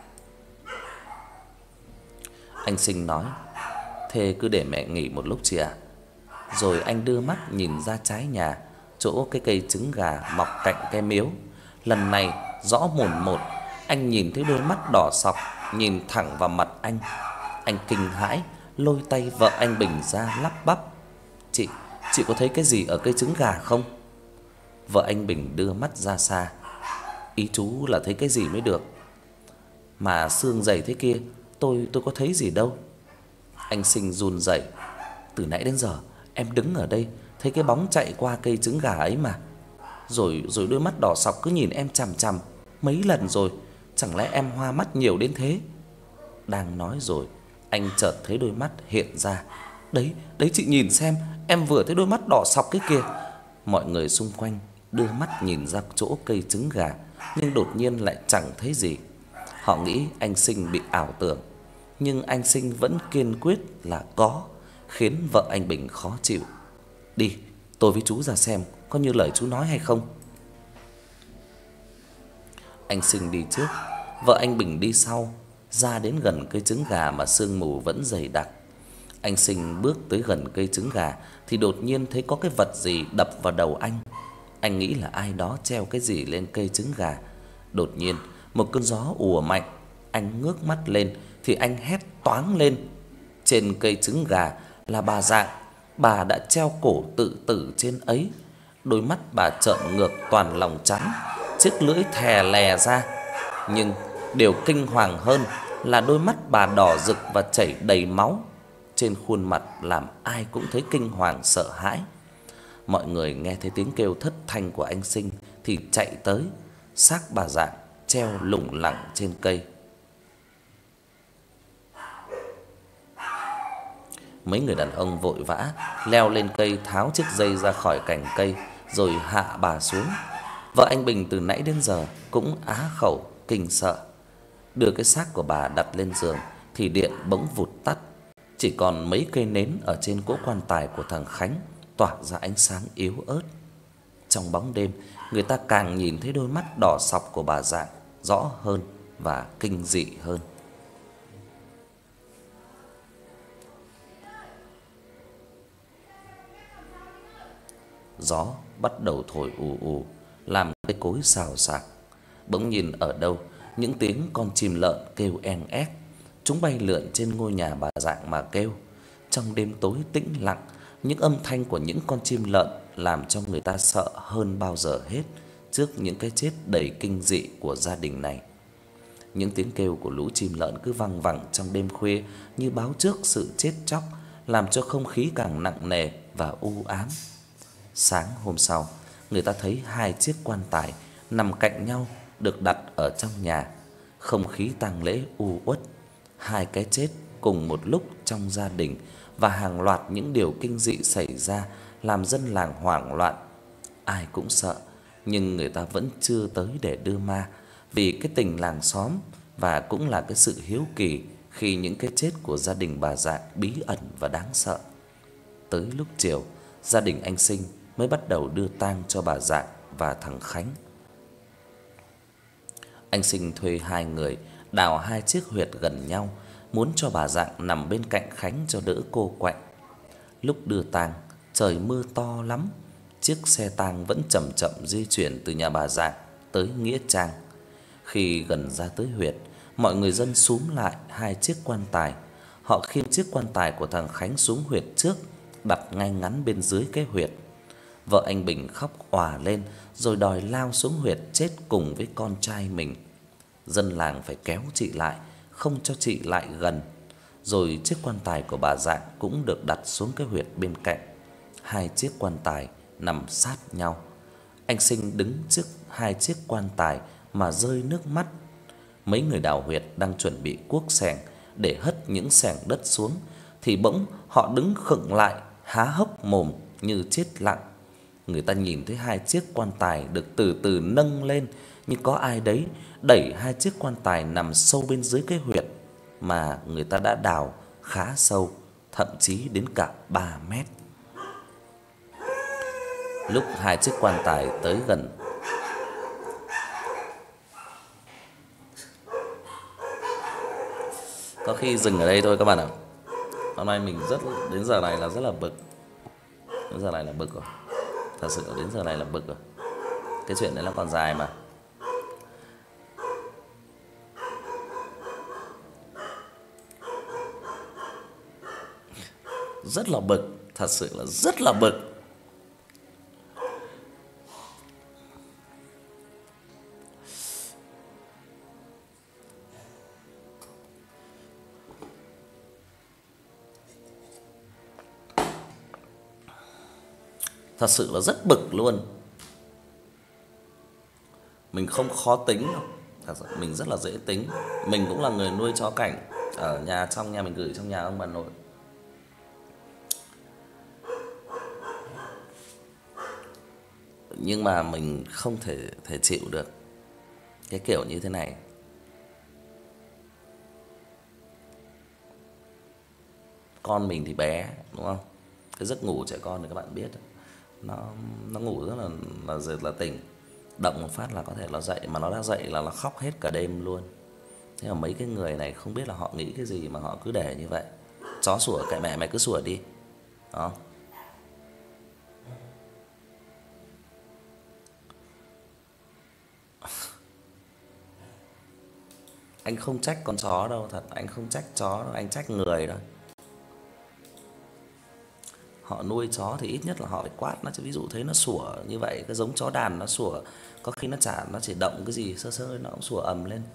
Anh Sinh nói: "Thế cứ để mẹ nghỉ một lúc chị ạ." Rồi anh đưa mắt nhìn ra trái nhà, chỗ cái cây trứng gà mọc cạnh cái miếu. Lần này rõ mồn một, anh nhìn thấy đôi mắt đỏ sọc nhìn thẳng vào mặt anh. Anh kinh hãi lôi tay vợ anh Bình ra lắp bắp: "Chị, chị có thấy cái gì ở cây trứng gà không?" Vợ anh Bình đưa mắt ra xa: "Ý chú là thấy cái gì mới được? Mà sương dày thế kia, tôi tôi có thấy gì đâu." Anh Sinh run rẩy: "Từ nãy đến giờ em đứng ở đây thấy cái bóng chạy qua cây trứng gà ấy mà. Rồi rồi đôi mắt đỏ sọc cứ nhìn em chằm chằm mấy lần rồi, chẳng lẽ em hoa mắt nhiều đến thế?" Đang nói rồi, anh chợt thấy đôi mắt hiện ra. "Đấy, đấy chị nhìn xem, em vừa thấy đôi mắt đỏ sọc cái kia." Mọi người xung quanh đưa mắt nhìn ra chỗ cây trứng gà, nhưng đột nhiên lại chẳng thấy gì. Họ nghĩ anh Sinh bị ảo tưởng, nhưng anh Sinh vẫn kiên quyết là có, khiến vợ anh Bình khó chịu. "Đi, tôi với chú ra xem có như lời chú nói hay không." Anh Sinh đi trước, vợ anh Bình đi sau, ra đến gần cây trứng gà mà sương mù vẫn dày đặc. Anh Sinh bước tới gần cây trứng gà thì đột nhiên thấy có cái vật gì đập vào đầu anh. Anh nghĩ là ai đó treo cái gì lên cây trứng gà. Đột nhiên, một cơn gió ùa mạnh, anh ngước mắt lên thì anh hét toáng lên. Trên cây trứng gà là bà Dạng, bà đã treo cổ tự tử trên ấy. Đôi mắt bà trợn ngược toàn lòng trắng, chiếc lưỡi thè lè ra. Nhưng điều kinh hoàng hơn là đôi mắt bà đỏ rực và chảy đầy máu. Trên khuôn mặt làm ai cũng thấy kinh hoàng sợ hãi. Mọi người nghe thấy tiếng kêu thất thanh của anh Sinh thì chạy tới. Xác bà Dạng treo lủng lẳng trên cây. Mấy người đàn ông vội vã leo lên cây, tháo chiếc dây ra khỏi cành cây rồi hạ bà xuống. Vợ anh Bình từ nãy đến giờ cũng á khẩu kinh sợ. Đưa cái xác của bà đặt lên giường thì điện bỗng vụt tắt. Chỉ còn mấy cây nến ở trên cỗ quan tài của thằng Khánh tỏa ra ánh sáng yếu ớt. Trong bóng đêm, người ta càng nhìn thấy đôi mắt đỏ sọc của bà Dạng rõ hơn và kinh dị hơn. Gió bắt đầu thổi ù ù, làm cây cối xào xạc. Bỗng nhìn ở đâu, những tiếng con chim lợn kêu en ép. Chúng bay lượn trên ngôi nhà bà Dạng mà kêu. Trong đêm tối tĩnh lặng, những âm thanh của những con chim lợn làm cho người ta sợ hơn bao giờ hết trước những cái chết đầy kinh dị của gia đình này. Những tiếng kêu của lũ chim lợn cứ văng vẳng trong đêm khuya như báo trước sự chết chóc, làm cho không khí càng nặng nề và u ám. Sáng hôm sau, người ta thấy hai chiếc quan tài nằm cạnh nhau được đặt ở trong nhà. Không khí tang lễ u uất, hai cái chết cùng một lúc trong gia đình và hàng loạt những điều kinh dị xảy ra làm dân làng hoảng loạn. Ai cũng sợ, nhưng người ta vẫn chưa tới để đưa ma, vì cái tình làng xóm và cũng là cái sự hiếu kỳ khi những cái chết của gia đình bà Dạng bí ẩn và đáng sợ. Tới lúc chiều, gia đình anh Sinh mới bắt đầu đưa tang cho bà Dạng và thằng Khánh. Anh Sinh thuê hai người đào hai chiếc huyệt gần nhau, muốn cho bà Dạng nằm bên cạnh Khánh cho đỡ cô quạnh. Lúc đưa tang, trời mưa to lắm, chiếc xe tang vẫn chậm chậm di chuyển từ nhà bà Dạng tới nghĩa trang. Khi gần ra tới huyệt, mọi người dân xúm lại hai chiếc quan tài. Họ khiêng chiếc quan tài của thằng Khánh xuống huyệt trước, đặt ngay ngắn bên dưới cái huyệt. Vợ anh Bình khóc òa lên rồi đòi lao xuống huyệt chết cùng với con trai mình. Dân làng phải kéo chị lại, không cho chị lại gần. Rồi chiếc quan tài của bà Dạng cũng được đặt xuống cái huyệt bên cạnh. Hai chiếc quan tài nằm sát nhau. Anh Sinh đứng trước hai chiếc quan tài mà rơi nước mắt. Mấy người đào huyệt đang chuẩn bị cuốc xẻng để hất những xẻng đất xuống thì bỗng họ đứng khựng lại, há hốc mồm như chết lặng. Người ta nhìn thấy hai chiếc quan tài được từ từ nâng lên, như có ai đấy đẩy hai chiếc quan tài nằm sâu bên dưới cái huyệt mà người ta đã đào khá sâu, thậm chí đến cả ba mét. Lúc hai chiếc quan tài tới gần, có khi dừng ở đây thôi các bạn ạ. Hôm nay mình rất đến giờ này là rất là bực. Đến giờ này là bực rồi. Thật sự đến giờ này là bực rồi. Cái chuyện đấy nó còn dài mà. Rất là bực, thật sự là rất là bực. Thật sự là rất bực luôn. Mình không khó tính đâu. Thật sự mình rất là dễ tính. Mình cũng là người nuôi chó cảnh ở nhà, trong nhà mình gửi trong nhà ông bà nội. Nhưng mà mình không thể thể chịu được cái kiểu như thế này. Con mình thì bé, đúng không? Cái giấc ngủ trẻ con thì các bạn biết, nó nó ngủ rất là là là tỉnh. Động một phát là có thể nó dậy, mà nó đã dậy là nó khóc hết cả đêm luôn. Thế mà mấy cái người này không biết là họ nghĩ cái gì mà họ cứ để như vậy. Chó sủa kệ mẹ mày cứ sủa đi. Đó. Anh không trách con chó đâu, thật, anh không trách chó đâu, anh trách người thôi. Họ nuôi chó thì ít nhất là họ phải quát nó chứ, ví dụ thấy nó sủa như vậy, cái giống chó đàn nó sủa, có khi nó chả nó chỉ động cái gì sơ sơ nó cũng sủa ầm lên.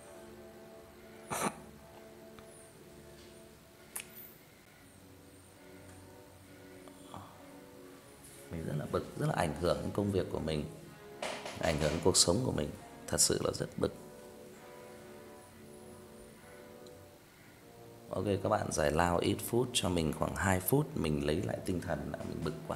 Mình rất là bực, rất là ảnh hưởng đến công việc của mình, ảnh hưởng đến cuộc sống của mình, thật sự là rất bực. Ok, các bạn giải lao ít phút cho mình, khoảng hai phút mình lấy lại tinh thần, đã mình bực quá.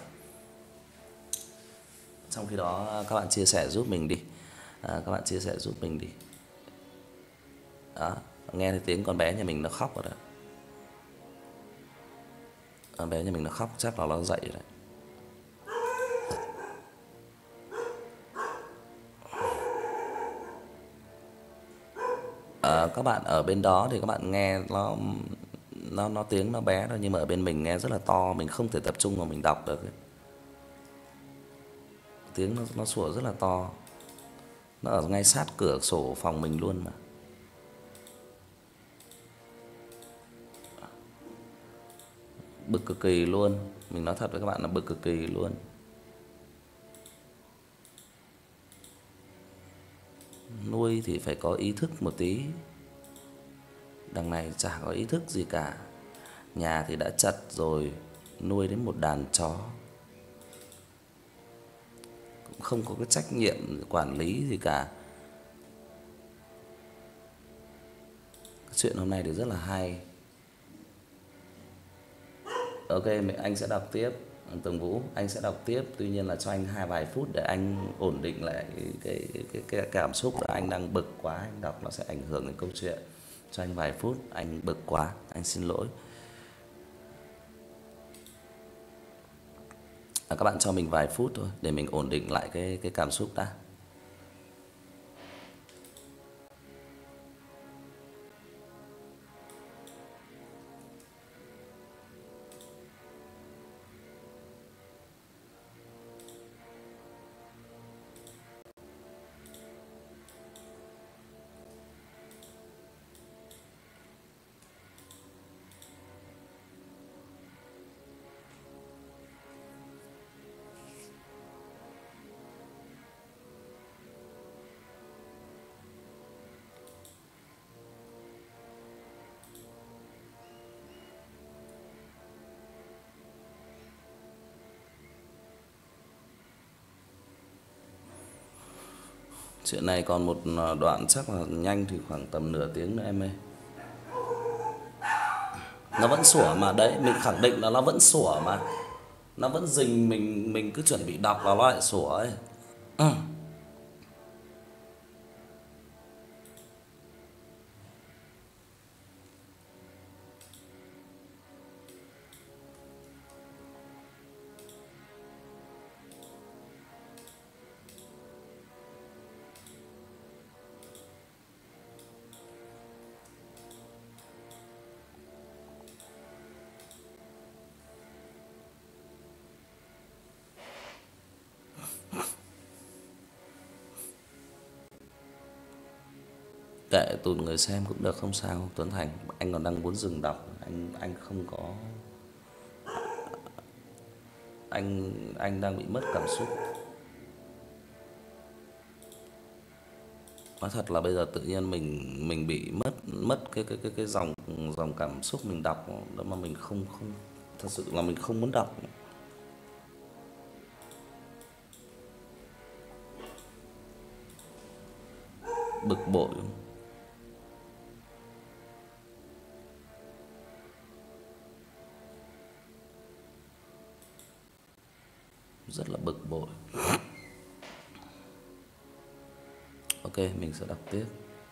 Trong khi đó các bạn chia sẻ giúp mình đi. À, các bạn chia sẻ giúp mình đi. Đó, nghe thấy tiếng con bé nhà mình nó khóc rồi đó. Con bé nhà mình nó khóc chắc là nó dậy rồi đấy. À, các bạn ở bên đó thì các bạn nghe nó nó nó tiếng nó bé thôi, nhưng mà ở bên mình nghe rất là to, mình không thể tập trung mà mình đọc được ấy. Tiếng nó nó sủa rất là to. Nó ở ngay sát cửa sổ phòng mình luôn mà. Bực cực kỳ luôn, mình nói thật với các bạn là bực cực kỳ luôn. Nuôi thì phải có ý thức một tí. Đằng này chả có ý thức gì cả. Nhà thì đã chật rồi, nuôi đến một đàn chó. Cũng không có cái trách nhiệm quản lý gì cả. Chuyện hôm nay thì rất là hay. Ok, anh sẽ đọc tiếp. Tường Vũ, anh sẽ đọc tiếp, tuy nhiên là cho anh hai vài phút để anh ổn định lại cái cái cái, cái cảm xúc, là anh đang bực quá, anh đọc nó sẽ ảnh hưởng đến câu chuyện. Cho anh vài phút, anh bực quá, anh xin lỗi. À, các bạn cho mình vài phút thôi để mình ổn định lại cái cái cảm xúc đã. Chuyện này còn một đoạn chắc là nhanh thì khoảng tầm nửa tiếng nữa em ơi. Nó vẫn sủa mà đấy, mình khẳng định là nó vẫn sủa mà. Nó vẫn rình mình, mình cứ chuẩn bị đọc là nó lại sủa ấy. Ừ. Kệ tụt người xem cũng được, không sao Tuấn Thành. Anh còn đang muốn dừng đọc, anh anh không có, anh anh đang bị mất cảm xúc. Nói thật là bây giờ tự nhiên mình mình bị mất mất cái cái cái cái dòng dòng cảm xúc mình đọc đó, mà mình không không thật sự là mình không muốn đọc. Bực bội. Rất là bực bội. Ok, mình sẽ đọc tiếp.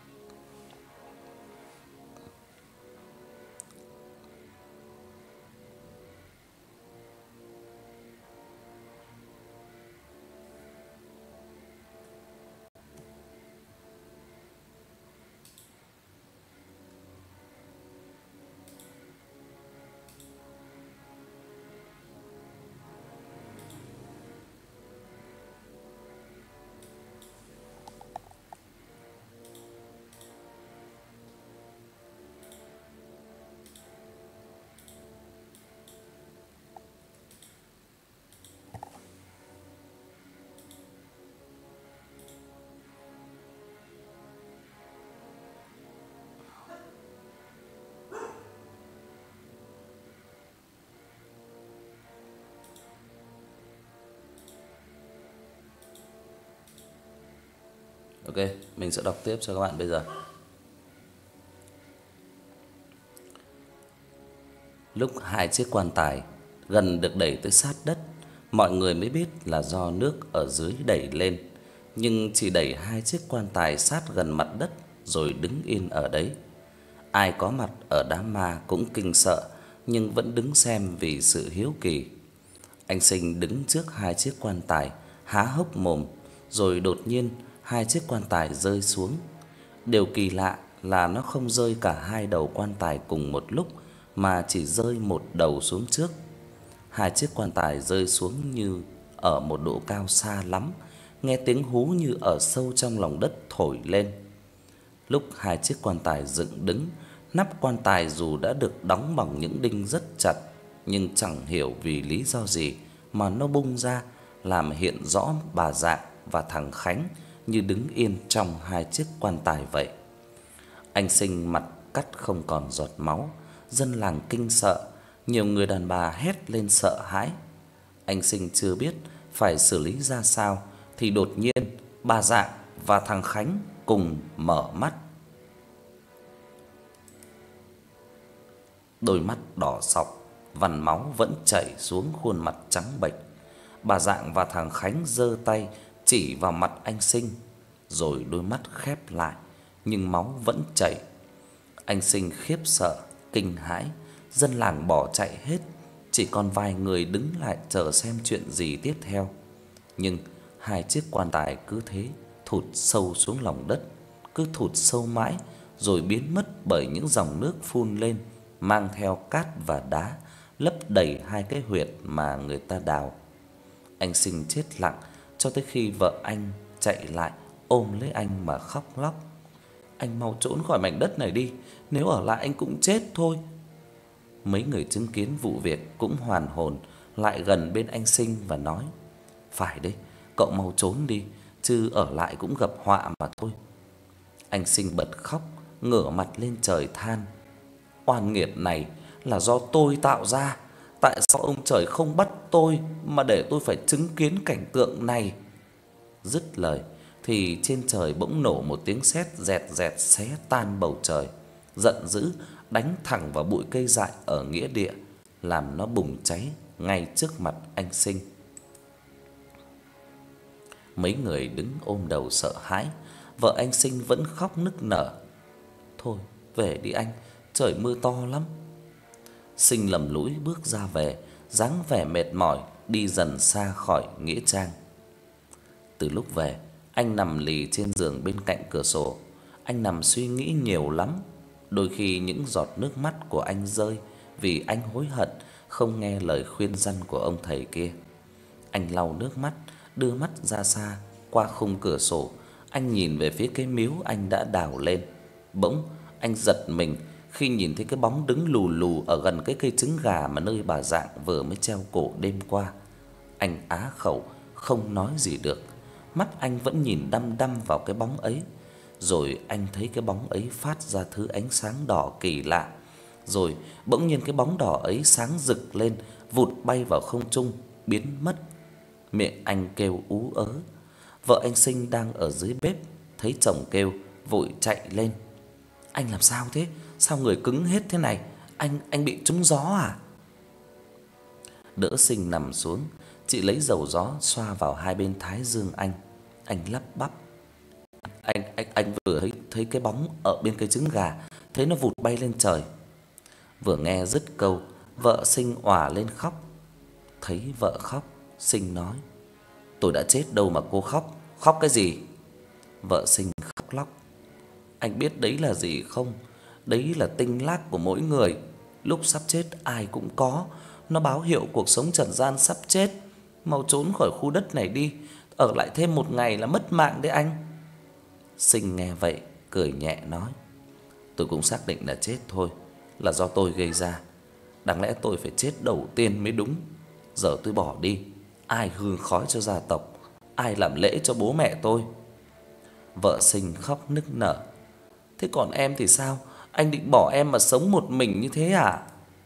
Ok, mình sẽ đọc tiếp cho các bạn bây giờ. Lúc hai chiếc quan tài gần được đẩy tới sát đất, mọi người mới biết là do nước ở dưới đẩy lên, nhưng chỉ đẩy hai chiếc quan tài sát gần mặt đất rồi đứng yên ở đấy. Ai có mặt ở đám ma cũng kinh sợ, nhưng vẫn đứng xem vì sự hiếu kỳ. Anh Sinh đứng trước hai chiếc quan tài, há hốc mồm, rồi đột nhiên hai chiếc quan tài rơi xuống. Điều kỳ lạ là nó không rơi cả hai đầu quan tài cùng một lúc, mà chỉ rơi một đầu xuống trước. Hai chiếc quan tài rơi xuống như ở một độ cao xa lắm, nghe tiếng hú như ở sâu trong lòng đất thổi lên. Lúc hai chiếc quan tài dựng đứng, nắp quan tài dù đã được đóng bằng những đinh rất chặt, nhưng chẳng hiểu vì lý do gì mà nó bung ra, làm hiện rõ bà Dạng và thằng Khánh như đứng yên trong hai chiếc quan tài vậy. Anh Sinh mặt cắt không còn giọt máu, dân làng kinh sợ, nhiều người đàn bà hét lên sợ hãi. Anh Sinh chưa biết phải xử lý ra sao thì đột nhiên bà Dạng và thằng Khánh cùng mở mắt. Đôi mắt đỏ sọc, vằn máu vẫn chảy xuống khuôn mặt trắng bệch. Bà Dạng và thằng Khánh giơ tay chỉ vào mặt anh Sinh, rồi đôi mắt khép lại nhưng máu vẫn chảy. Anh Sinh khiếp sợ, kinh hãi, dân làng bỏ chạy hết, chỉ còn vài người đứng lại chờ xem chuyện gì tiếp theo. Nhưng hai chiếc quan tài cứ thế thụt sâu xuống lòng đất, cứ thụt sâu mãi rồi biến mất bởi những dòng nước phun lên mang theo cát và đá lấp đầy hai cái huyệt mà người ta đào. Anh Sinh chết lặng cho tới khi vợ anh chạy lại ôm lấy anh mà khóc lóc. Anh mau trốn khỏi mảnh đất này đi, nếu ở lại anh cũng chết thôi. Mấy người chứng kiến vụ việc cũng hoàn hồn lại gần bên anh Sinh và nói: "Phải đấy, cậu mau trốn đi, chứ ở lại cũng gặp họa mà thôi." Anh Sinh bật khóc, ngửa mặt lên trời than: "Oan nghiệt này là do tôi tạo ra, tại sao ông trời không bắt tôi mà để tôi phải chứng kiến cảnh tượng này?" Dứt lời, thì trên trời bỗng nổ một tiếng sét rẹt rẹt xé tan bầu trời, giận dữ đánh thẳng vào bụi cây dại ở nghĩa địa, làm nó bùng cháy ngay trước mặt anh Sinh. Mấy người đứng ôm đầu sợ hãi, vợ anh Sinh vẫn khóc nức nở. "Thôi, về đi anh, trời mưa to lắm." Sinh lầm lũi bước ra về, dáng vẻ mệt mỏi đi dần xa khỏi nghĩa trang. Từ lúc về, anh nằm lì trên giường bên cạnh cửa sổ. Anh nằm suy nghĩ nhiều lắm. Đôi khi những giọt nước mắt của anh rơi vì anh hối hận không nghe lời khuyên răn của ông thầy kia. Anh lau nước mắt, đưa mắt ra xa qua khung cửa sổ, anh nhìn về phía cái miếu anh đã đào lên. Bỗng anh giật mình khi nhìn thấy cái bóng đứng lù lù ở gần cái cây trứng gà mà nơi bà Dạng vừa mới treo cổ đêm qua. Anh á khẩu không nói gì được. Mắt anh vẫn nhìn đăm đăm vào cái bóng ấy. Rồi anh thấy cái bóng ấy phát ra thứ ánh sáng đỏ kỳ lạ. Rồi bỗng nhiên cái bóng đỏ ấy sáng rực lên, vụt bay vào không trung, biến mất. Miệng anh kêu ú ớ. Vợ anh Sinh đang ở dưới bếp thấy chồng kêu, vội chạy lên. "Anh làm sao thế? Sao người cứng hết thế này? Anh anh bị trúng gió à?" Đỡ Sinh nằm xuống, chị lấy dầu gió xoa vào hai bên thái dương anh. Anh lắp bắp: "Anh anh anh vừa thấy thấy cái bóng ở bên cây trứng gà, thấy nó vụt bay lên trời." Vừa nghe dứt câu, vợ Sinh òa lên khóc. Thấy vợ khóc, Sinh nói: "Tôi đã chết đâu mà cô khóc, khóc cái gì?" Vợ Sinh khóc lóc: "Anh biết đấy là gì không? Đấy là tinh lác của mỗi người. Lúc sắp chết ai cũng có, nó báo hiệu cuộc sống trần gian sắp chết. Mau trốn khỏi khu đất này đi, ở lại thêm một ngày là mất mạng đấy anh." Sinh nghe vậy, cười nhẹ nói: "Tôi cũng xác định là chết thôi, là do tôi gây ra. Đáng lẽ tôi phải chết đầu tiên mới đúng. Giờ tôi bỏ đi, ai hương khói cho gia tộc, ai làm lễ cho bố mẹ tôi?" Vợ Sinh khóc nức nở: "Thế còn em thì sao? Anh định bỏ em mà sống một mình như thế à?"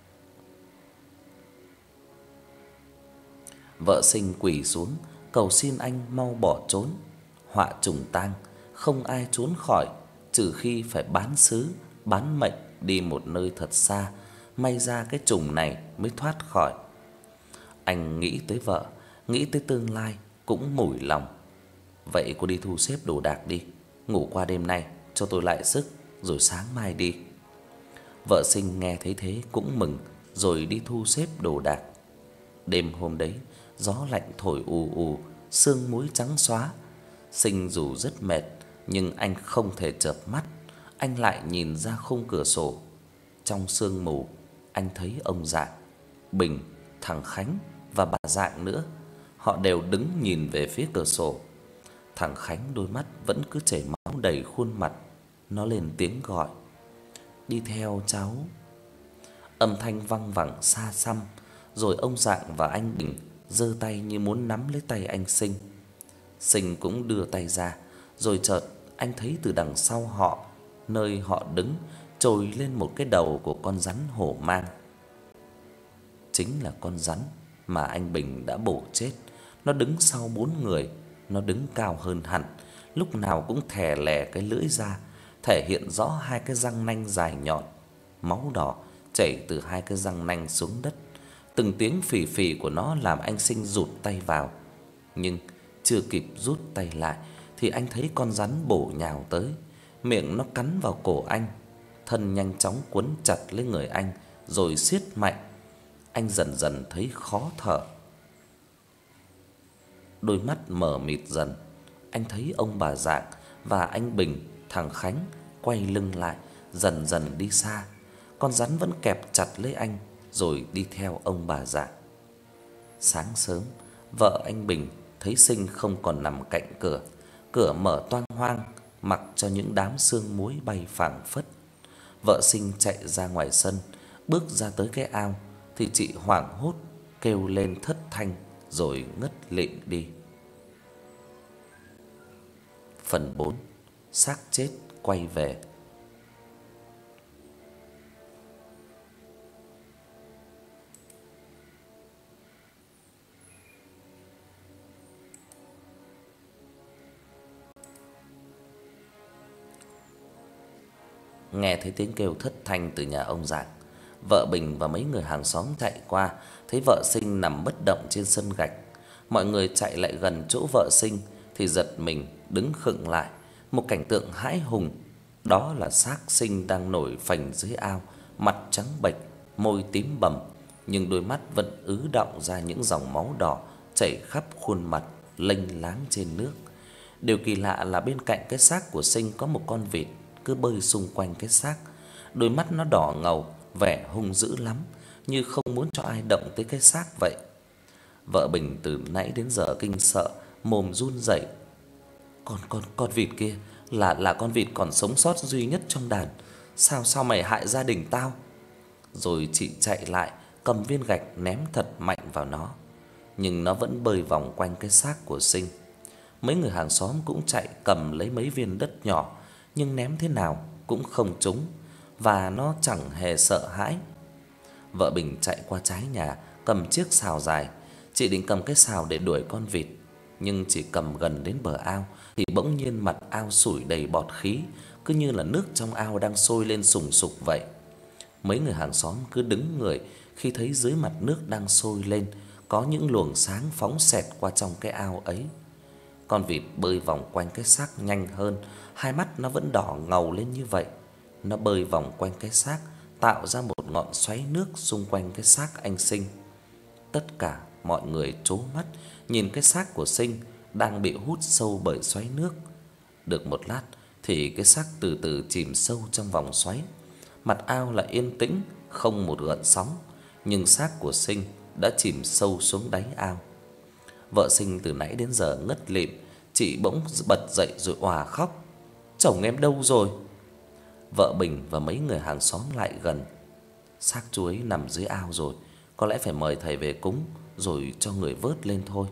Vợ Sinh quỳ xuống cầu xin anh mau bỏ trốn. Họa trùng tang, không ai trốn khỏi, trừ khi phải bán xứ, bán mệnh đi một nơi thật xa, may ra cái trùng này mới thoát khỏi. Anh nghĩ tới vợ, nghĩ tới tương lai cũng mủi lòng. "Vậy cô đi thu xếp đồ đạc đi, ngủ qua đêm nay cho tôi lại sức, rồi sáng mai đi." Vợ Sinh nghe thấy thế cũng mừng, rồi đi thu xếp đồ đạc. Đêm hôm đấy, gió lạnh thổi ù ù, sương muối trắng xóa. Sinh dù rất mệt, nhưng anh không thể chợp mắt. Anh lại nhìn ra khung cửa sổ. Trong sương mù, anh thấy ông Dạng, Bình, thằng Khánh và bà Dạng nữa. Họ đều đứng nhìn về phía cửa sổ. Thằng Khánh đôi mắt vẫn cứ chảy máu đầy khuôn mặt. Nó lên tiếng gọi: "Đi theo cháu." Âm thanh văng vẳng xa xăm, rồi ông Dạng và anh Bình giơ tay như muốn nắm lấy tay anh Sinh. Sinh cũng đưa tay ra, rồi chợt anh thấy từ đằng sau họ, nơi họ đứng, trồi lên một cái đầu của con rắn hổ mang. Chính là con rắn mà anh Bình đã bổ chết. Nó đứng sau bốn người, nó đứng cao hơn hẳn, lúc nào cũng thè lè cái lưỡi ra, thể hiện rõ hai cái răng nanh dài nhọn. Máu đỏ chảy từ hai cái răng nanh xuống đất. Từng tiếng phì phì của nó làm anh Sinh rụt tay vào. Nhưng chưa kịp rút tay lại thì anh thấy con rắn bổ nhào tới, miệng nó cắn vào cổ anh, thân nhanh chóng quấn chặt lấy người anh rồi siết mạnh. Anh dần dần thấy khó thở. Đôi mắt mờ mịt dần, anh thấy ông bà Dạng và anh Bình, thằng Khánh quay lưng lại, dần dần đi xa. Con rắn vẫn kẹp chặt lấy anh rồi đi theo ông bà Dạng. Sáng sớm, vợ anh Bình thấy Sinh không còn nằm cạnh cửa, cửa mở toang hoang, mặc cho những đám sương muối bay phảng phất. Vợ Sinh chạy ra ngoài sân, bước ra tới cái ao thì chị hoảng hốt kêu lên thất thanh rồi ngất lịm đi. Phần bốn. Xác chết quay về. Nghe thấy tiếng kêu thất thanh từ nhà ông Dạng, vợ Bình và mấy người hàng xóm chạy qua, thấy vợ Sinh nằm bất động trên sân gạch. Mọi người chạy lại gần chỗ vợ Sinh thì giật mình đứng khựng lại, một cảnh tượng hãi hùng. Đó là xác Sinh đang nổi phành dưới ao, mặt trắng bệch, môi tím bầm, nhưng đôi mắt vẫn ứ đọng ra những dòng máu đỏ chảy khắp khuôn mặt lênh láng trên nước. Điều kỳ lạ là bên cạnh cái xác của Sinh có một con vịt cứ bơi xung quanh cái xác. Đôi mắt nó đỏ ngầu, vẻ hung dữ lắm, như không muốn cho ai động tới cái xác vậy. Vợ Bình từ nãy đến giờ kinh sợ, mồm run rẩy. Con con con vịt kia là là con vịt còn sống sót duy nhất trong đàn. Sao sao mày hại gia đình tao? Rồi chị chạy lại, cầm viên gạch ném thật mạnh vào nó, nhưng nó vẫn bơi vòng quanh cái xác của Sinh. Mấy người hàng xóm cũng chạy cầm lấy mấy viên đất nhỏ, nhưng ném thế nào cũng không trúng và nó chẳng hề sợ hãi. Vợ Bình chạy qua trái nhà, cầm chiếc sào dài. Chị định cầm cái sào để đuổi con vịt, nhưng chỉ cầm gần đến bờ ao thì bỗng nhiên mặt ao sủi đầy bọt khí, cứ như là nước trong ao đang sôi lên sùng sục vậy. Mấy người hàng xóm cứ đứng người khi thấy dưới mặt nước đang sôi lên có những luồng sáng phóng xẹt qua trong cái ao ấy. Con vịt bơi vòng quanh cái xác nhanh hơn, hai mắt nó vẫn đỏ ngầu lên như vậy. Nó bơi vòng quanh cái xác, tạo ra một ngọn xoáy nước xung quanh cái xác anh Sinh. Tất cả mọi người trố mắt nhìn cái xác của Sinh đang bị hút sâu bởi xoáy nước. Được một lát thì cái xác từ từ chìm sâu trong vòng xoáy. Mặt ao lại yên tĩnh, không một gợn sóng, nhưng xác của Sinh đã chìm sâu xuống đáy ao. Vợ Sinh từ nãy đến giờ ngất lịm, chị bỗng bật dậy rồi òa khóc. Chồng em đâu rồi? Vợ Bình và mấy người hàng xóm lại gần. Xác chú ấy nằm dưới ao rồi, có lẽ phải mời thầy về cúng rồi cho người vớt lên thôi.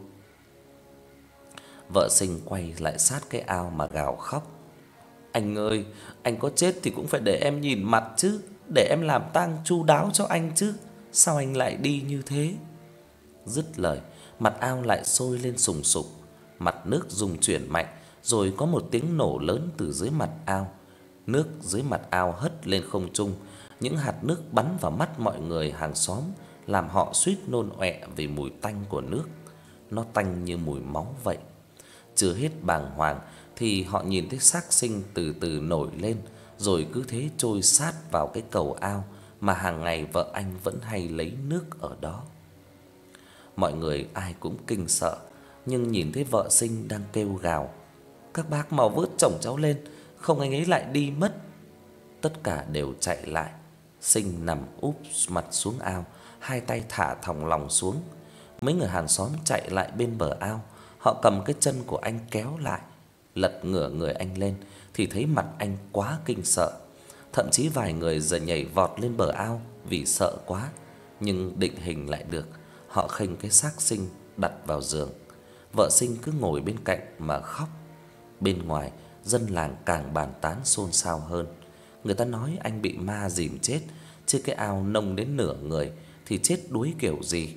Vợ Sinh quay lại sát cái ao mà gào khóc. Anh ơi, anh có chết thì cũng phải để em nhìn mặt chứ, để em làm tang chu đáo cho anh chứ. Sao anh lại đi như thế? Dứt lời, mặt ao lại sôi lên sùng sục, mặt nước rung chuyển mạnh, rồi có một tiếng nổ lớn từ dưới mặt ao. Nước dưới mặt ao hất lên không trung, những hạt nước bắn vào mắt mọi người hàng xóm, làm họ suýt nôn ọe vì mùi tanh của nước. Nó tanh như mùi máu vậy. Chưa hết bàng hoàng thì họ nhìn thấy xác Sinh từ từ nổi lên, rồi cứ thế trôi sát vào cái cầu ao mà hàng ngày vợ anh vẫn hay lấy nước ở đó. Mọi người ai cũng kinh sợ, nhưng nhìn thấy vợ Sinh đang kêu gào: "Các bác mau vớt chồng cháu lên, không anh ấy lại đi mất." Tất cả đều chạy lại. Sinh nằm úp mặt xuống ao, hai tay thả thòng lọng xuống. Mấy người hàng xóm chạy lại bên bờ ao, họ cầm cái chân của anh kéo lại, lật ngửa người anh lên thì thấy mặt anh quá kinh sợ. Thậm chí vài người giờ nhảy vọt lên bờ ao vì sợ quá, nhưng định hình lại được. Họ khênh cái xác Sinh đặt vào giường. Vợ Sinh cứ ngồi bên cạnh mà khóc. Bên ngoài, dân làng càng bàn tán xôn xao hơn. Người ta nói anh bị ma dìm chết, chứ cái ao nông đến nửa người thì chết đuối kiểu gì.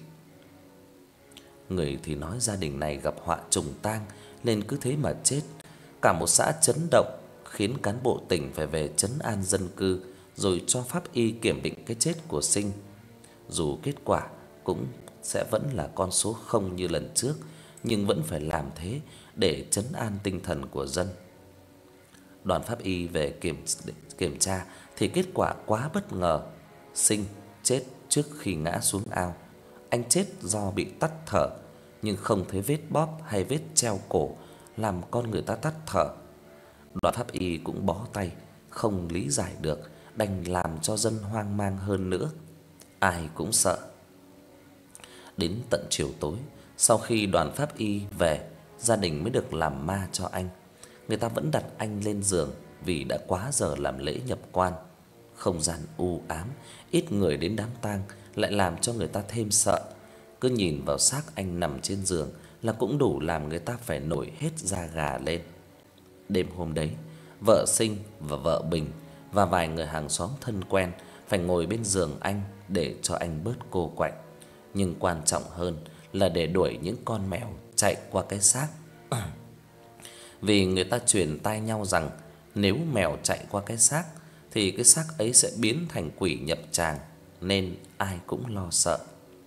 Người thì nói gia đình này gặp họa trùng tang nên cứ thế mà chết. Cả một xã chấn động, khiến cán bộ tỉnh phải về trấn an dân cư rồi cho pháp y kiểm định cái chết của Sinh. Dù kết quả cũng sẽ vẫn là con số không như lần trước, nhưng vẫn phải làm thế để trấn an tinh thần của dân. Đoàn pháp y về kiểm kiểm tra thì kết quả quá bất ngờ. Sinh chết trước khi ngã xuống ao. Anh chết do bị tắc thở, nhưng không thấy vết bóp hay vết treo cổ làm con người ta tắc thở. Đoàn pháp y cũng bó tay, không lý giải được, đành làm cho dân hoang mang hơn nữa. Ai cũng sợ. Đến tận chiều tối, sau khi đoàn pháp y về, gia đình mới được làm ma cho anh. Người ta vẫn đặt anh lên giường vì đã quá giờ làm lễ nhập quan. Không gian u ám, ít người đến đám tang lại làm cho người ta thêm sợ. Cứ nhìn vào xác anh nằm trên giường là cũng đủ làm người ta phải nổi hết da gà lên. Đêm hôm đấy, vợ Sinh và vợ Bình và vài người hàng xóm thân quen phải ngồi bên giường anh để cho anh bớt cô quạnh. Nhưng quan trọng hơn là để đuổi những con mèo chạy qua cái xác. Vì người ta truyền tai nhau rằng nếu mèo chạy qua cái xác thì cái xác ấy sẽ biến thành quỷ nhập tràng, nên ai cũng lo sợ.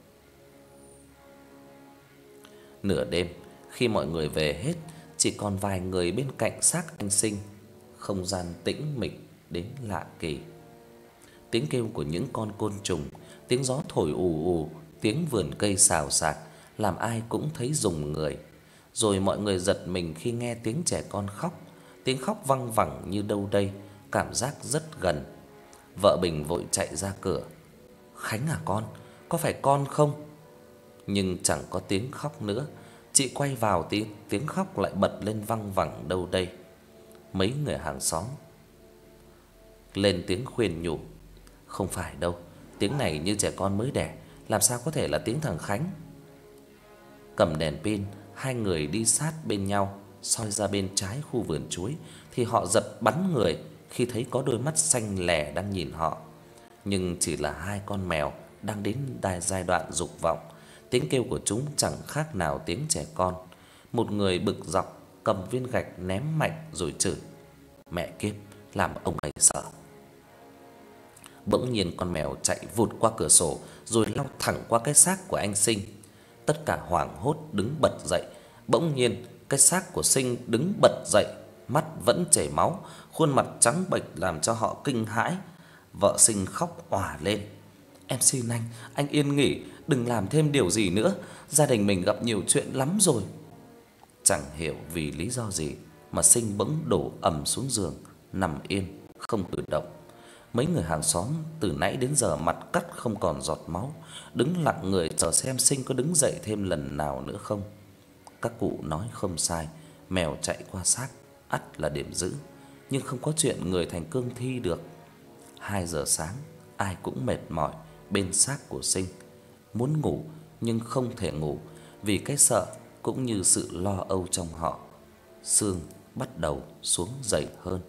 Nửa đêm, khi mọi người về hết, chỉ còn vài người bên cạnh xác anh Sinh, không gian tĩnh mịch đến lạ kỳ. Tiếng kêu của những con côn trùng, tiếng gió thổi ù ù, tiếng vườn cây xào xạc làm ai cũng thấy rùng người. Rồi mọi người giật mình khi nghe tiếng trẻ con khóc, tiếng khóc văng vẳng như đâu đây, cảm giác rất gần. Vợ Bình vội chạy ra cửa. "Khánh à con, có phải con không?" Nhưng chẳng có tiếng khóc nữa. Chị quay vào tiếng tiếng khóc lại bật lên văng vẳng đâu đây. Mấy người hàng xóm lên tiếng khuyên nhủ. "Không phải đâu, tiếng này như trẻ con mới đẻ, làm sao có thể là tiếng thằng Khánh." Cầm đèn pin, hai người đi sát bên nhau, soi ra bên trái khu vườn chuối thì họ giật bắn người khi thấy có đôi mắt xanh lè đang nhìn họ. Nhưng chỉ là hai con mèo đang đến đài giai đoạn dục vọng. Tiếng kêu của chúng chẳng khác nào tiếng trẻ con. Một người bực dọc cầm viên gạch ném mạnh rồi chửi: "Mẹ kiếp, làm ông ấy sợ." Bỗng nhiên con mèo chạy vụt qua cửa sổ rồi lao thẳng qua cái xác của anh Sinh. Tất cả hoảng hốt đứng bật dậy. Bỗng nhiên cái xác của Sinh đứng bật dậy, mắt vẫn chảy máu, khuôn mặt trắng bệch làm cho họ kinh hãi. Vợ Sinh khóc òa lên: "Em xin anh, anh yên nghỉ, đừng làm thêm điều gì nữa, gia đình mình gặp nhiều chuyện lắm rồi." Chẳng hiểu vì lý do gì mà Sinh bỗng đổ ầm xuống giường, nằm yên không cử động. Mấy người hàng xóm từ nãy đến giờ mặt cắt không còn giọt máu, đứng lặng người chờ xem Sinh có đứng dậy thêm lần nào nữa không. Các cụ nói không sai, mèo chạy qua xác ắt là điểm dữ, nhưng không có chuyện người thành cương thi được. Hai giờ sáng, ai cũng mệt mỏi bên xác của Sinh, muốn ngủ nhưng không thể ngủ vì cái sợ cũng như sự lo âu trong họ. Sương bắt đầu xuống dày hơn.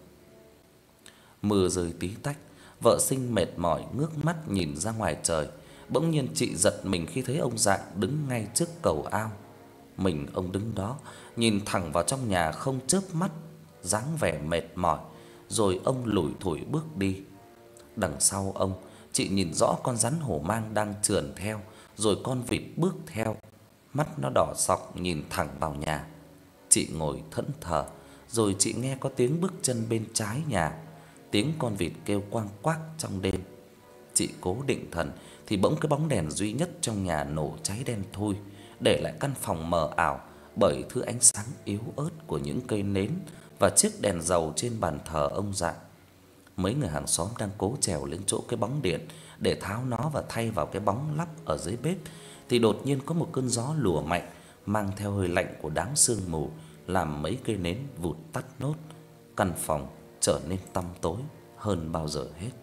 Mưa rơi tí tách, vợ Sinh mệt mỏi ngước mắt nhìn ra ngoài trời. Bỗng nhiên chị giật mình khi thấy ông Dạng đứng ngay trước cầu ao. Mình ông đứng đó, nhìn thẳng vào trong nhà không chớp mắt, dáng vẻ mệt mỏi, rồi ông lủi thủi bước đi. Đằng sau ông, chị nhìn rõ con rắn hổ mang đang trườn theo, rồi con vịt bước theo. Mắt nó đỏ sọc nhìn thẳng vào nhà. Chị ngồi thẫn thờ, rồi chị nghe có tiếng bước chân bên trái nhà, tiếng con vịt kêu quang quác trong đêm. Chị cố định thần thì bỗng cái bóng đèn duy nhất trong nhà nổ cháy đen thui, để lại căn phòng mờ ảo bởi thứ ánh sáng yếu ớt của những cây nến và chiếc đèn dầu trên bàn thờ ông Dạng. Mấy người hàng xóm đang cố trèo lên chỗ cái bóng điện để tháo nó và thay vào cái bóng lắp ở dưới bếp thì đột nhiên có một cơn gió lùa mạnh mang theo hơi lạnh của đám sương mù làm mấy cây nến vụt tắt nốt. Căn phòng trở nên tăm tối hơn bao giờ hết.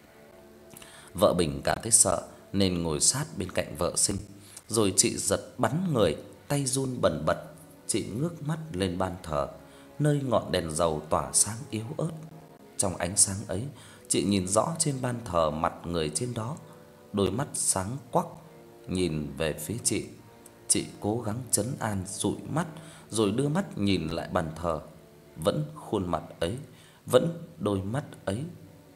Vợ Bình cảm thấy sợ nên ngồi sát bên cạnh vợ Sinh, rồi chị giật bắn người, tay run bần bật. Chị ngước mắt lên ban thờ, nơi ngọn đèn dầu tỏa sáng yếu ớt. Trong ánh sáng ấy, chị nhìn rõ trên ban thờ mặt người trên đó, đôi mắt sáng quắc nhìn về phía chị. Chị cố gắng trấn an dụi mắt rồi đưa mắt nhìn lại bàn thờ, vẫn khuôn mặt ấy, vẫn đôi mắt ấy.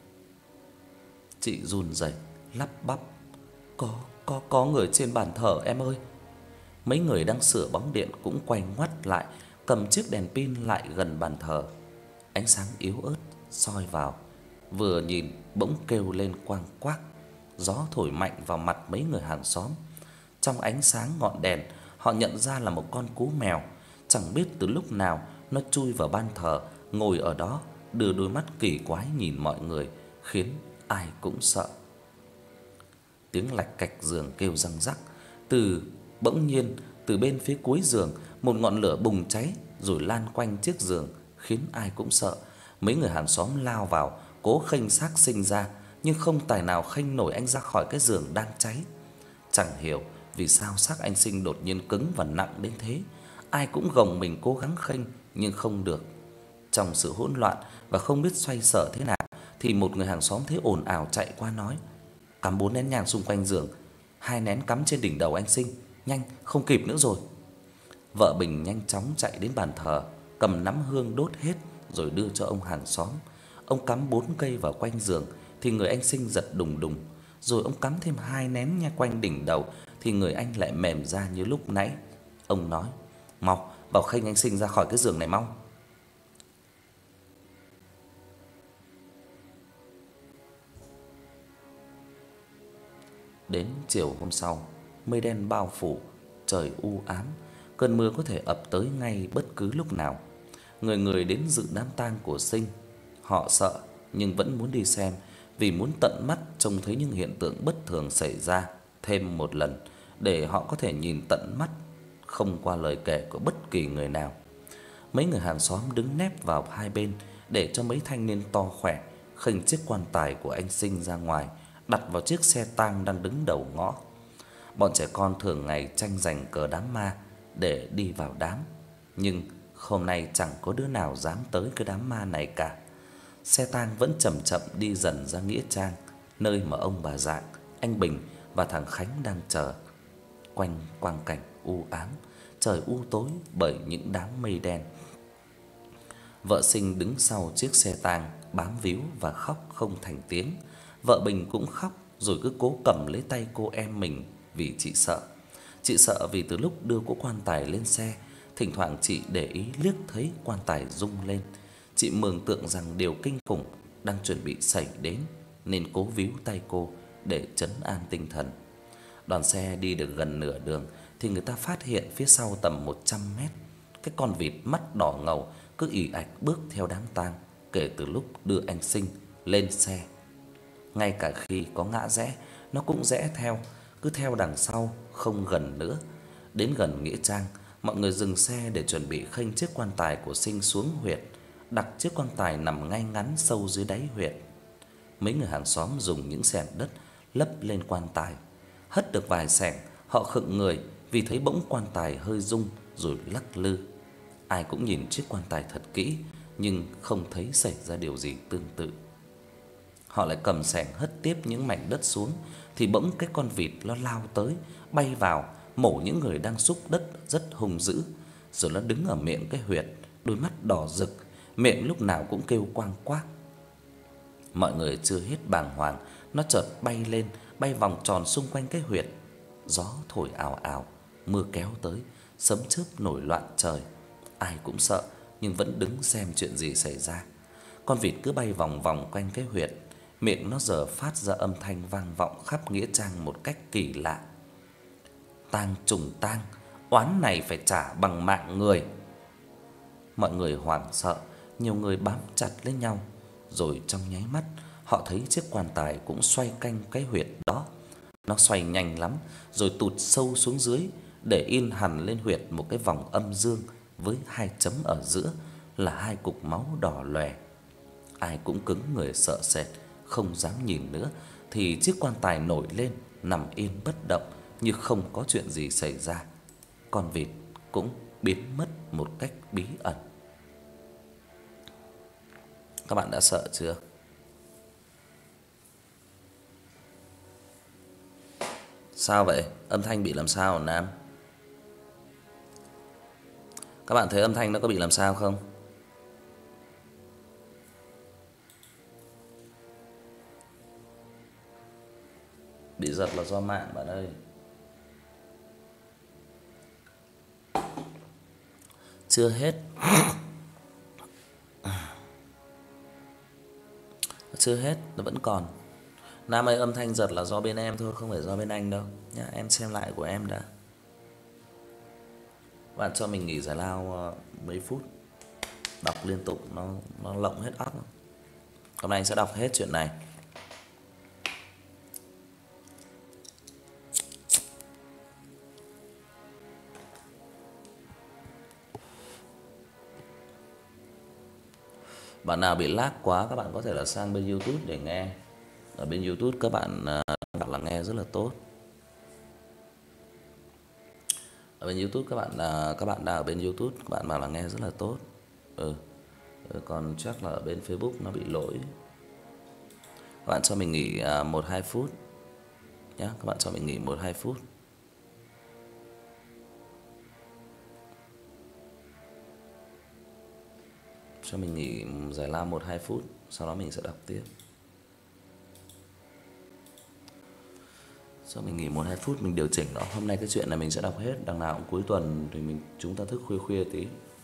Chị run rẩy lắp bắp: "Có có có người trên bàn thờ em ơi." Mấy người đang sửa bóng điện cũng quay ngoắt lại, cầm chiếc đèn pin lại gần bàn thờ. Ánh sáng yếu ớt soi vào, vừa nhìn bỗng kêu lên quang quác. Gió thổi mạnh vào mặt mấy người hàng xóm. Trong ánh sáng ngọn đèn, họ nhận ra là một con cú mèo, chẳng biết từ lúc nào nó chui vào ban thờ, ngồi ở đó, đưa đôi mắt kỳ quái nhìn mọi người, khiến ai cũng sợ. Tiếng lạch cạch giường kêu răng rắc. Từ bỗng nhiên từ bên phía cuối giường, một ngọn lửa bùng cháy rồi lan quanh chiếc giường, khiến ai cũng sợ. Mấy người hàng xóm lao vào, cố khênh xác Sinh ra, nhưng không tài nào khênh nổi anh ra khỏi cái giường đang cháy. Chẳng hiểu vì sao xác anh Sinh đột nhiên cứng và nặng đến thế. Ai cũng gồng mình cố gắng khênh nhưng không được. Trong sự hỗn loạn và không biết xoay sở thế nào thì một người hàng xóm thấy ồn ào chạy qua nói: "Cắm bốn nén nhang xung quanh giường, hai nén cắm trên đỉnh đầu anh Sinh, nhanh, không kịp nữa rồi." Vợ Bình nhanh chóng chạy đến bàn thờ, cầm nắm hương đốt hết rồi đưa cho ông hàng xóm. Ông cắm bốn cây vào quanh giường thì người anh Sinh giật đùng đùng, rồi ông cắm thêm hai nén nha quanh đỉnh đầu thì người anh lại mềm ra như lúc nãy. Ông nói: "Mau, vào khênh anh Sinh ra khỏi cái giường này mau." Đến chiều hôm sau, mây đen bao phủ, trời u ám, cơn mưa có thể ập tới ngay bất cứ lúc nào. Người người đến dự đám tang của Sinh. Họ sợ nhưng vẫn muốn đi xem, vì muốn tận mắt trông thấy những hiện tượng bất thường xảy ra thêm một lần, để họ có thể nhìn tận mắt, không qua lời kể của bất kỳ người nào. Mấy người hàng xóm đứng nép vào hai bên để cho mấy thanh niên to khỏe khênh chiếc quan tài của anh Sinh ra ngoài, đặt vào chiếc xe tang đang đứng đầu ngõ. Bọn trẻ con thường ngày tranh giành cờ đám ma để đi vào đám, nhưng hôm nay chẳng có đứa nào dám tới cái đám ma này cả. Xe tang vẫn chậm chậm đi dần ra nghĩa trang, nơi mà ông bà Dạng, anh Bình và thằng Khánh đang chờ. Quanh quang cảnh u ám, trời u tối bởi những đám mây đen. Vợ Sinh đứng sau chiếc xe tang bám víu và khóc không thành tiếng. Vợ Bình cũng khóc rồi cứ cố cầm lấy tay cô em mình vì chị sợ. Chị sợ vì từ lúc đưa cỗ quan tài lên xe, thỉnh thoảng chị để ý liếc thấy quan tài rung lên. Chị mường tượng rằng điều kinh khủng đang chuẩn bị xảy đến nên cố víu tay cô để trấn an tinh thần. Đoàn xe đi được gần nửa đường thì người ta phát hiện phía sau tầm một trăm mét, cái con vịt mắt đỏ ngầu cứ ì ạch bước theo đám tang kể từ lúc đưa anh Sinh lên xe. Ngay cả khi có ngã rẽ, nó cũng rẽ theo, cứ theo đằng sau không gần nữa. Đến gần nghĩa trang, mọi người dừng xe để chuẩn bị khênh chiếc quan tài của Sinh xuống huyệt, đặt chiếc quan tài nằm ngay ngắn sâu dưới đáy huyệt. Mấy người hàng xóm dùng những xẻng đất lấp lên quan tài. Hất được vài xẻng, họ khựng người vì thấy bỗng quan tài hơi rung rồi lắc lư. Ai cũng nhìn chiếc quan tài thật kỹ nhưng không thấy xảy ra điều gì tương tự. Họ lại cầm xẻng hất tiếp những mảnh đất xuống thì bỗng cái con vịt nó lao tới, bay vào mổ những người đang xúc đất rất hung dữ, rồi nó đứng ở miệng cái huyệt, đôi mắt đỏ rực, miệng lúc nào cũng kêu quang quác. Mọi người chưa hết bàng hoàng, nó chợt bay lên, bay vòng tròn xung quanh cái huyệt. Gió thổi ào ào, mưa kéo tới, sấm chớp nổi loạn trời. Ai cũng sợ nhưng vẫn đứng xem chuyện gì xảy ra. Con vịt cứ bay vòng vòng quanh cái huyệt, miệng nó giờ phát ra âm thanh vang vọng khắp nghĩa trang một cách kỳ lạ. Tang trùng tang, oán này phải trả bằng mạng người. Mọi người hoảng sợ, nhiều người bám chặt lấy nhau, rồi trong nháy mắt họ thấy chiếc quan tài cũng xoay canh cái huyệt đó. Nó xoay nhanh lắm rồi tụt sâu xuống dưới để in hẳn lên huyệt một cái vòng âm dương với hai chấm ở giữa là hai cục máu đỏ lòe. Ai cũng cứng người sợ sệt, không dám nhìn nữa thì chiếc quan tài nổi lên nằm yên bất động như không có chuyện gì xảy ra. Con vịt cũng biến mất một cách bí ẩn. Các bạn đã sợ chưa? Sao vậy? Âm thanh bị làm sao hả Nam? Các bạn thấy âm thanh nó có bị làm sao không? Bị giật là do mạng bạn ơi. Chưa hết. Chưa hết, nó vẫn còn. Nam ơi, âm thanh giật là do bên em thôi, không phải do bên anh đâu nhá. Em xem lại của em đã. Bạn cho mình nghỉ giải lao mấy phút. Đọc liên tục nó nó lộng hết óc. Hôm nay anh sẽ đọc hết chuyện này. Bạn nào bị lag quá các bạn có thể là sang bên YouTube để nghe. Ở bên YouTube các bạn bảo là nghe rất là tốt. Ở bên YouTube các bạn là các bạn nào ở bên YouTube các bạn bảo là nghe rất là tốt. Ừ. Ừ, còn chắc là ở bên Facebook nó bị lỗi. Các bạn cho mình nghỉ một hai phút nhé, các bạn cho mình nghỉ một hai phút. cho mình nghỉ giải lao một hai phút, sau đó mình sẽ đọc tiếp. Cho mình nghỉ một hai phút mình điều chỉnh đó. Hôm nay cái chuyện này mình sẽ đọc hết, đằng nào cũng cuối tuần thì mình chúng ta thức khuya khuya tí.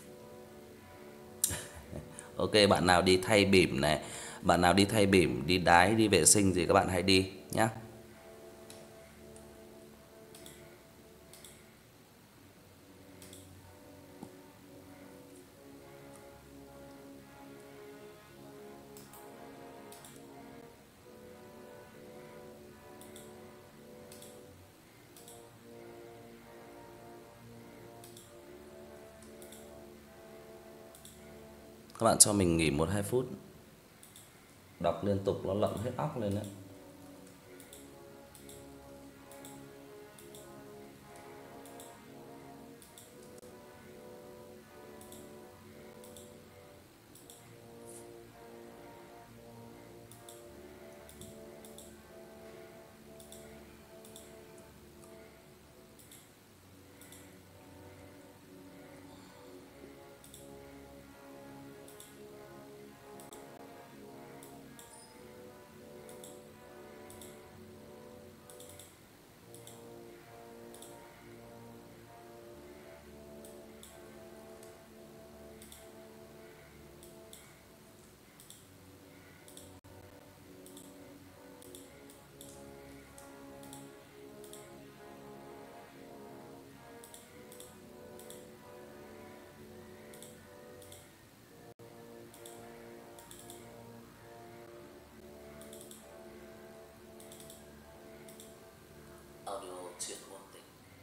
Ok, bạn nào đi thay bỉm này, bạn nào đi thay bỉm, đi đái, đi vệ sinh gì các bạn hãy đi nhá. Các bạn cho mình nghỉ một hai phút. Đọc liên tục nó lậm hết óc lên đấy. Audio chuyện ngôn tình.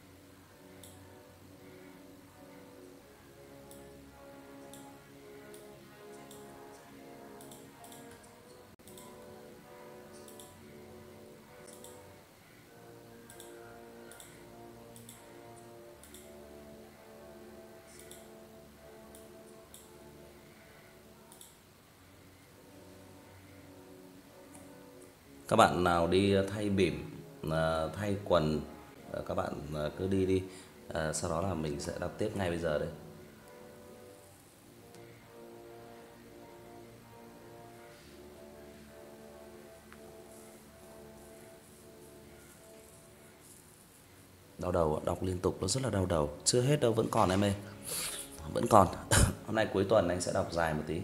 Các bạn nào đi thay bỉm, à, thay quần, à, các bạn à, cứ đi đi. À, sau đó là mình sẽ đọc tiếp ngay bây giờ đây. Đau đầu, đọc liên tục nó rất là đau đầu. Chưa hết đâu, vẫn còn em ơi. Vẫn còn. Hôm nay cuối tuần anh sẽ đọc dài một tí.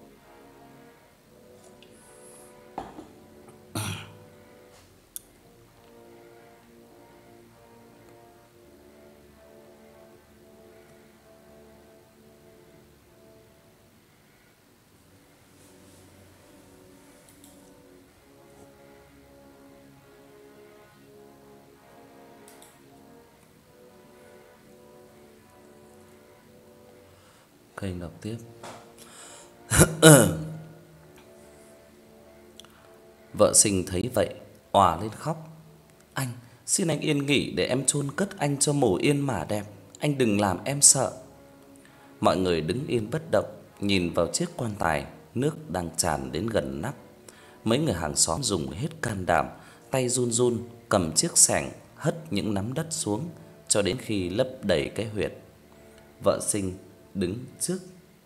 Kênh đọc tiếp. Vợ Sinh thấy vậy, òa lên khóc. Anh, xin anh yên nghỉ để em chôn cất anh cho mồ yên mả đẹp. Anh đừng làm em sợ. Mọi người đứng yên bất động, nhìn vào chiếc quan tài, nước đang tràn đến gần nắp. Mấy người hàng xóm dùng hết can đảm, tay run run cầm chiếc xẻng hất những nắm đất xuống cho đến khi lấp đầy cái huyệt. Vợ Sinh đứng trước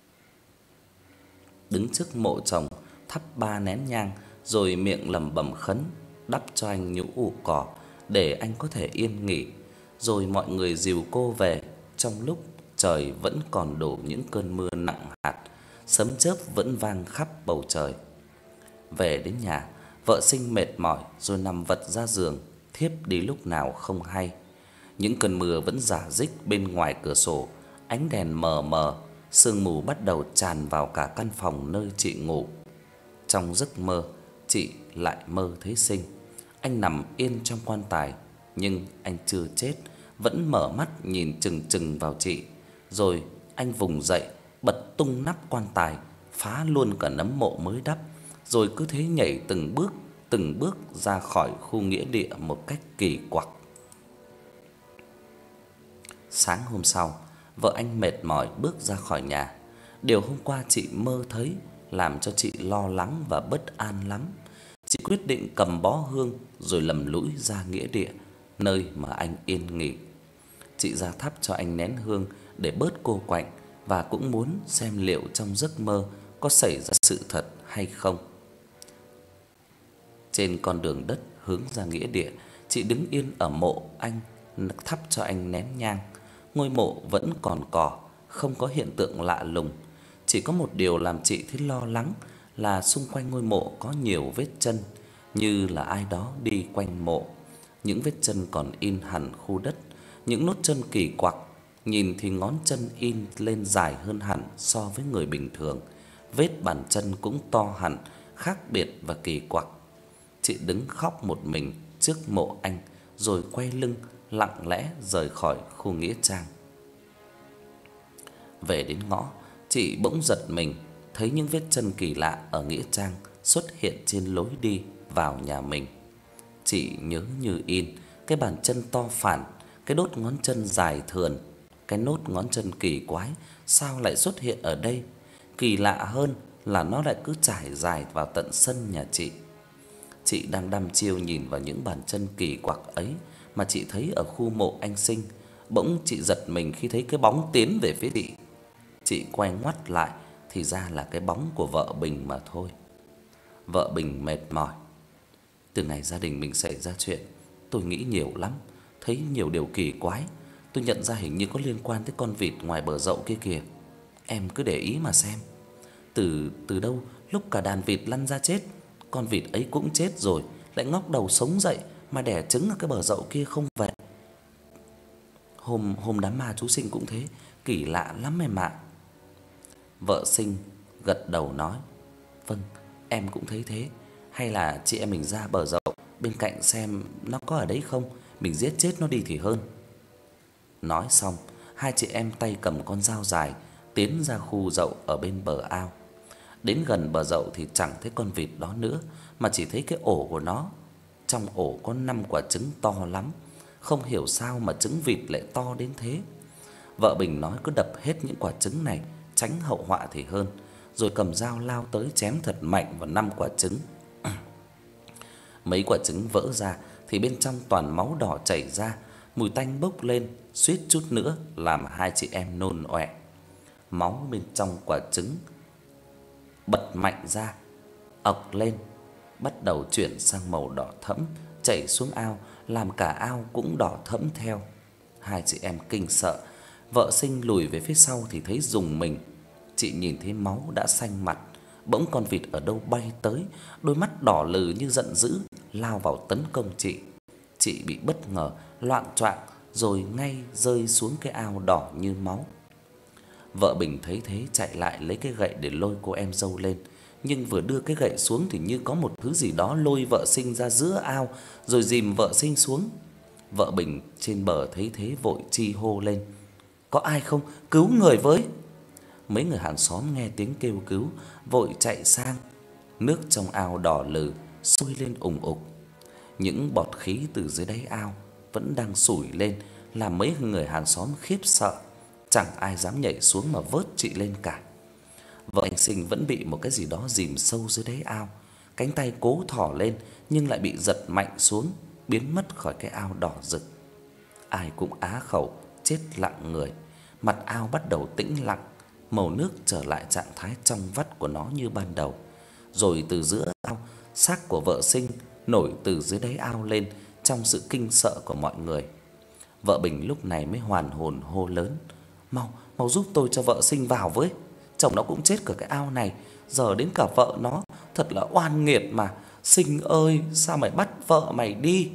đứng trước mộ chồng, thắp ba nén nhang rồi miệng lẩm bẩm khấn, đắp cho anh nhũ ủ cỏ để anh có thể yên nghỉ. Rồi mọi người dìu cô về trong lúc trời vẫn còn đổ những cơn mưa nặng hạt, sấm chớp vẫn vang khắp bầu trời. Về đến nhà, vợ Sinh mệt mỏi rồi nằm vật ra giường, thiếp đi lúc nào không hay. Những cơn mưa vẫn rả rích bên ngoài cửa sổ, ánh đèn mờ mờ, sương mù bắt đầu tràn vào cả căn phòng nơi chị ngủ. Trong giấc mơ, chị lại mơ thấy Sinh. Anh nằm yên trong quan tài, nhưng anh chưa chết, vẫn mở mắt nhìn chừng chừng vào chị. Rồi anh vùng dậy, bật tung nắp quan tài, phá luôn cả nấm mộ mới đắp, rồi cứ thế nhảy từng bước, từng bước ra khỏi khu nghĩa địa một cách kỳ quặc. Sáng hôm sau, vợ anh mệt mỏi bước ra khỏi nhà. Điều hôm qua chị mơ thấy làm cho chị lo lắng và bất an lắm. Chị quyết định cầm bó hương rồi lầm lũi ra nghĩa địa, nơi mà anh yên nghỉ. Chị ra thắp cho anh nén hương để bớt cô quạnh và cũng muốn xem liệu trong giấc mơ có xảy ra sự thật hay không. Trên con đường đất hướng ra nghĩa địa, chị đứng yên ở mộ anh, thắp cho anh nén nhang. Ngôi mộ vẫn còn cỏ, không có hiện tượng lạ lùng. Chỉ có một điều làm chị thấy lo lắng là xung quanh ngôi mộ có nhiều vết chân, như là ai đó đi quanh mộ. Những vết chân còn in hẳn khu đất, những nốt chân kỳ quặc, nhìn thì ngón chân in lên dài hơn hẳn so với người bình thường. Vết bàn chân cũng to hẳn, khác biệt và kỳ quặc. Chị đứng khóc một mình trước mộ anh rồi quay lưng lặng lẽ rời khỏi khu nghĩa trang. Về đến ngõ, chị bỗng giật mình thấy những vết chân kỳ lạ ở nghĩa trang xuất hiện trên lối đi vào nhà mình. Chị nhớ như in cái bàn chân to phản, cái đốt ngón chân dài thườn, cái nốt ngón chân kỳ quái sao lại xuất hiện ở đây? Kỳ lạ hơn là nó lại cứ trải dài vào tận sân nhà chị. Chị đang đăm chiêu nhìn vào những bàn chân kỳ quặc ấy mà chị thấy ở khu mộ anh Sinh, bỗng chị giật mình khi thấy cái bóng tiến về phía chị. Chị quay ngoắt lại thì ra là cái bóng của vợ Bình mà thôi. Vợ Bình mệt mỏi. Từ ngày gia đình mình xảy ra chuyện, tôi nghĩ nhiều lắm, thấy nhiều điều kỳ quái. Tôi nhận ra hình như có liên quan tới con vịt ngoài bờ dậu kia kìa. Em cứ để ý mà xem. Từ từ đâu lúc cả đàn vịt lăn ra chết, con vịt ấy cũng chết rồi, lại ngóc đầu sống dậy mà đẻ trứng ở cái bờ dậu kia không vậy. Hôm hôm đám ma chú Sinh cũng thế, kỳ lạ lắm em ạ. Vợ Sinh gật đầu nói: "Vâng, em cũng thấy thế. Hay là chị em mình ra bờ dậu bên cạnh xem nó có ở đấy không, mình giết chết nó đi thì hơn." Nói xong, hai chị em tay cầm con dao dài tiến ra khu dậu ở bên bờ ao. Đến gần bờ dậu thì chẳng thấy con vịt đó nữa, mà chỉ thấy cái ổ của nó. Trong ổ có năm quả trứng to lắm, không hiểu sao mà trứng vịt lại to đến thế. Vợ Bình nói cứ đập hết những quả trứng này, tránh hậu họa thì hơn, rồi cầm dao lao tới chém thật mạnh vào năm quả trứng. Mấy quả trứng vỡ ra thì bên trong toàn máu đỏ chảy ra, mùi tanh bốc lên, suýt chút nữa làm hai chị em nôn ọe. Máu bên trong quả trứng bật mạnh ra, ọc lên, bắt đầu chuyển sang màu đỏ thẫm, chảy xuống ao, làm cả ao cũng đỏ thẫm theo. Hai chị em kinh sợ, vợ Sinh lùi về phía sau thì thấy rùng mình. Chị nhìn thấy máu đã xanh mặt, bỗng con vịt ở đâu bay tới, đôi mắt đỏ lừ như giận dữ, lao vào tấn công chị. Chị bị bất ngờ, loạng choạng rồi ngay rơi xuống cái ao đỏ như máu. Vợ Bình thấy thế chạy lại lấy cái gậy để lôi cô em dâu lên, nhưng vừa đưa cái gậy xuống thì như có một thứ gì đó lôi vợ Sinh ra giữa ao rồi dìm vợ Sinh xuống. Vợ Bình trên bờ thấy thế vội chi hô lên: "Có ai không? Cứu người với!" Mấy người hàng xóm nghe tiếng kêu cứu, vội chạy sang. Nước trong ao đỏ lừ sôi lên ùng ục. Những bọt khí từ dưới đáy ao vẫn đang sủi lên, làm mấy người hàng xóm khiếp sợ, chẳng ai dám nhảy xuống mà vớt chị lên cả. Vợ anh Sinh vẫn bị một cái gì đó dìm sâu dưới đáy ao, cánh tay cố thò lên nhưng lại bị giật mạnh xuống, biến mất khỏi cái ao đỏ rực. Ai cũng á khẩu, chết lặng người. Mặt ao bắt đầu tĩnh lặng, màu nước trở lại trạng thái trong vắt của nó như ban đầu. Rồi từ giữa ao, xác của vợ Sinh nổi từ dưới đáy ao lên trong sự kinh sợ của mọi người. Vợ Bình lúc này mới hoàn hồn hô lớn: "Mau, mau giúp tôi cho vợ Sinh vào với. Chồng nó cũng chết ở cái ao này, giờ đến cả vợ nó, thật là oan nghiệt mà. Sinh ơi, sao mày bắt vợ mày đi?"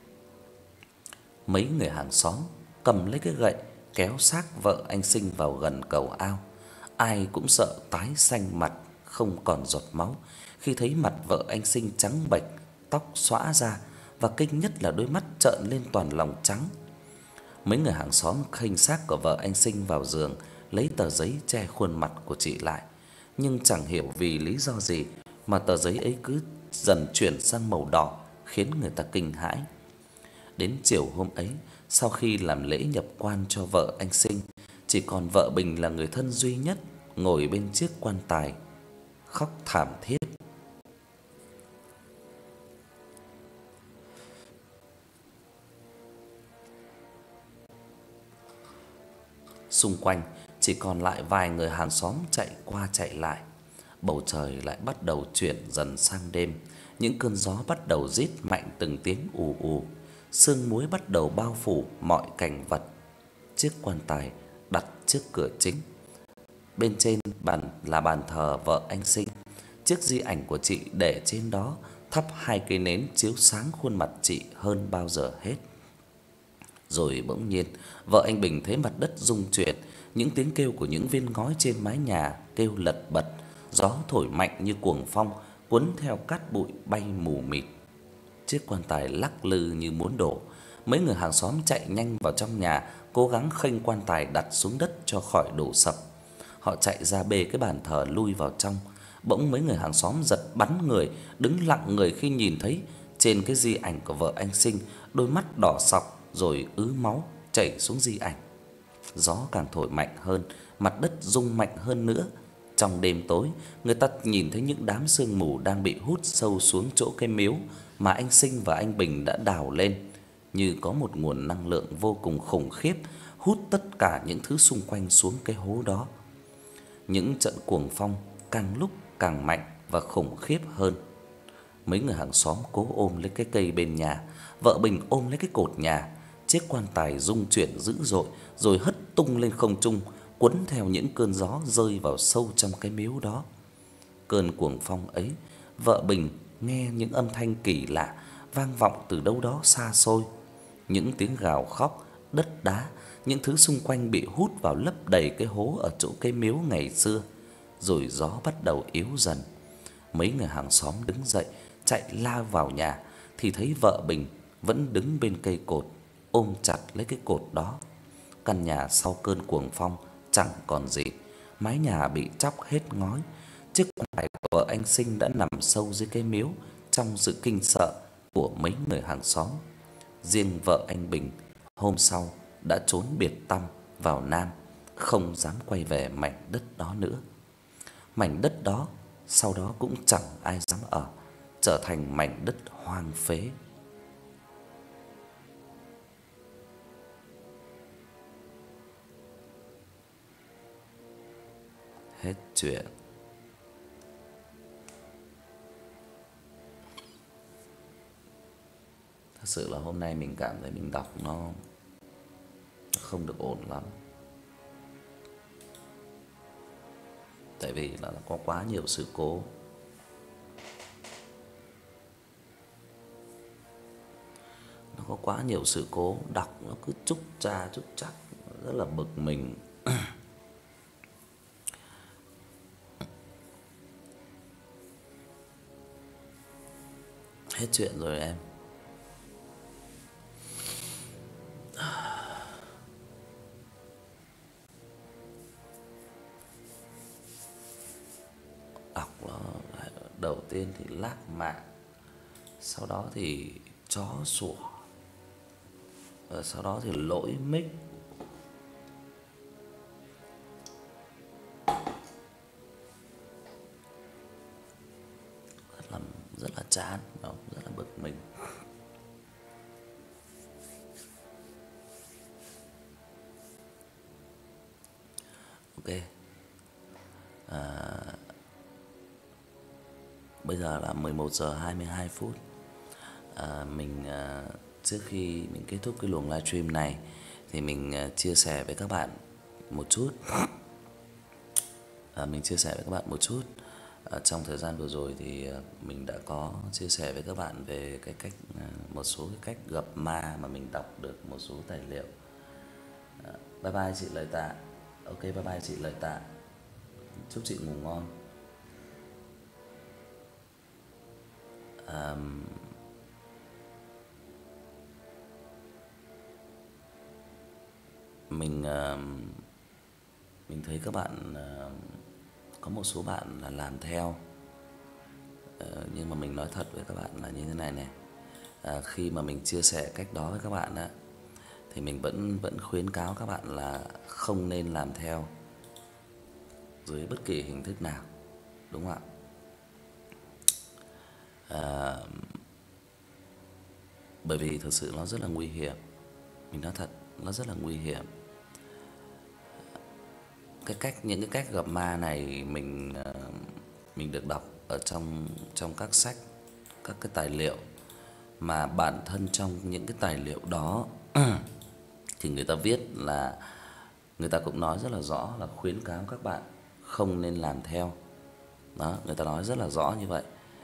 Mấy người hàng xóm cầm lấy cái gậy kéo xác vợ anh Sinh vào gần cầu ao. Ai cũng sợ tái xanh mặt, không còn giọt máu khi thấy mặt vợ anh Sinh trắng bệch, tóc xõa ra và kinh nhất là đôi mắt trợn lên toàn lòng trắng. Mấy người hàng xóm khênh xác của vợ anh Sinh vào giường, lấy tờ giấy che khuôn mặt của chị lại, nhưng chẳng hiểu vì lý do gì mà tờ giấy ấy cứ dần chuyển sang màu đỏ, khiến người ta kinh hãi. Đến chiều hôm ấy, sau khi làm lễ nhập quan cho vợ anh Sinh, chỉ còn vợ Bình là người thân duy nhất ngồi bên chiếc quan tài, khóc thảm thiết. Xung quanh chỉ còn lại vài người hàng xóm chạy qua chạy lại. Bầu trời lại bắt đầu chuyển dần sang đêm, những cơn gió bắt đầu rít mạnh từng tiếng ù ù, sương muối bắt đầu bao phủ mọi cảnh vật. Chiếc quan tài đặt trước cửa chính. Bên trên bàn là bàn thờ vợ anh Sinh. Chiếc di ảnh của chị để trên đó, thắp hai cây nến chiếu sáng khuôn mặt chị hơn bao giờ hết. Rồi bỗng nhiên, vợ anh Bình thấy mặt đất rung chuyển, những tiếng kêu của những viên ngói trên mái nhà kêu lật bật, gió thổi mạnh như cuồng phong, cuốn theo cát bụi bay mù mịt. Chiếc quan tài lắc lư như muốn đổ. Mấy người hàng xóm chạy nhanh vào trong nhà, cố gắng khênh quan tài đặt xuống đất cho khỏi đổ sập. Họ chạy ra bê cái bàn thờ lui vào trong. Bỗng mấy người hàng xóm giật bắn người, đứng lặng người khi nhìn thấy trên cái di ảnh của vợ anh Sinh, đôi mắt đỏ sọc rồi ứ máu chảy xuống di ảnh. Gió càng thổi mạnh hơn, mặt đất rung mạnh hơn nữa. Trong đêm tối, người ta nhìn thấy những đám sương mù đang bị hút sâu xuống chỗ cái miếu mà anh Sinh và anh Bình đã đào lên, như có một nguồn năng lượng vô cùng khủng khiếp hút tất cả những thứ xung quanh xuống cái hố đó. Những trận cuồng phong càng lúc càng mạnh và khủng khiếp hơn. Mấy người hàng xóm cố ôm lấy cái cây bên nhà, vợ Bình ôm lấy cái cột nhà. Chiếc quan tài rung chuyển dữ dội rồi hất tung lên không trung, cuốn theo những cơn gió rơi vào sâu trong cái miếu đó. Cơn cuồng phong ấy, vợ Bình nghe những âm thanh kỳ lạ vang vọng từ đâu đó xa xôi. Những tiếng gào khóc, đất đá, những thứ xung quanh bị hút vào lấp đầy cái hố ở chỗ cái miếu ngày xưa. Rồi gió bắt đầu yếu dần. Mấy người hàng xóm đứng dậy, chạy la vào nhà thì thấy vợ Bình vẫn đứng bên cây cột, ôm chặt lấy cái cột đó. Căn nhà sau cơn cuồng phong chẳng còn gì, mái nhà bị tróc hết ngói. Chiếc quan tài của vợ anh Sinh đã nằm sâu dưới cái miếu trong sự kinh sợ của mấy người hàng xóm. Riêng vợ anh Bình hôm sau đã trốn biệt tăm vào Nam, không dám quay về mảnh đất đó nữa. Mảnh đất đó sau đó cũng chẳng ai dám ở, trở thành mảnh đất hoang phế. Hết chuyện. Thật sự là hôm nay mình cảm thấy mình đọc nó không được ổn lắm. Tại vì là nó có quá nhiều sự cố. Nó có quá nhiều sự cố, đọc nó cứ trúc tra trúc trắc, rất là bực mình. Hết chuyện rồi em. Đọc nó đầu tiên thì lác mạ, sau đó thì chó sủa, và sau đó thì lỗi mic. Rất là rất là chán, rất là bực mình. Ok. À, bây giờ là mười một giờ hai mươi hai phút. À, mình à, trước khi mình kết thúc cái luồng livestream này thì mình à, chia sẻ với các bạn một chút. À, mình chia sẻ với các bạn một chút. À, trong thời gian vừa rồi thì à, mình đã có chia sẻ với các bạn về cái cách à, một số cái cách gặp ma mà mình đọc được một số tài liệu. À, bye bye chị Lời Tạ. Ok, bye bye chị Lời Tạ. Chúc chị ngủ ngon. À, mình uh, mình thấy các bạn uh, có một số bạn là làm theo, uh, nhưng mà mình nói thật với các bạn là như thế này này. Uh, khi mà mình chia sẻ cách đó với các bạn á, thì mình vẫn vẫn khuyến cáo các bạn là không nên làm theo dưới bất kỳ hình thức nào, đúng không ạ? À, bởi vì thực sự nó rất là nguy hiểm. Mình nói thật, nó rất là nguy hiểm. cái cách những cái cách gặp ma này mình ờ, mình được đọc ở trong trong các sách, các cái tài liệu, mà bản thân trong những cái tài liệu đó thì người ta viết là, người ta cũng nói rất là rõ là khuyến cáo các bạn không nên làm theo. Đó, người ta nói rất là rõ như vậy.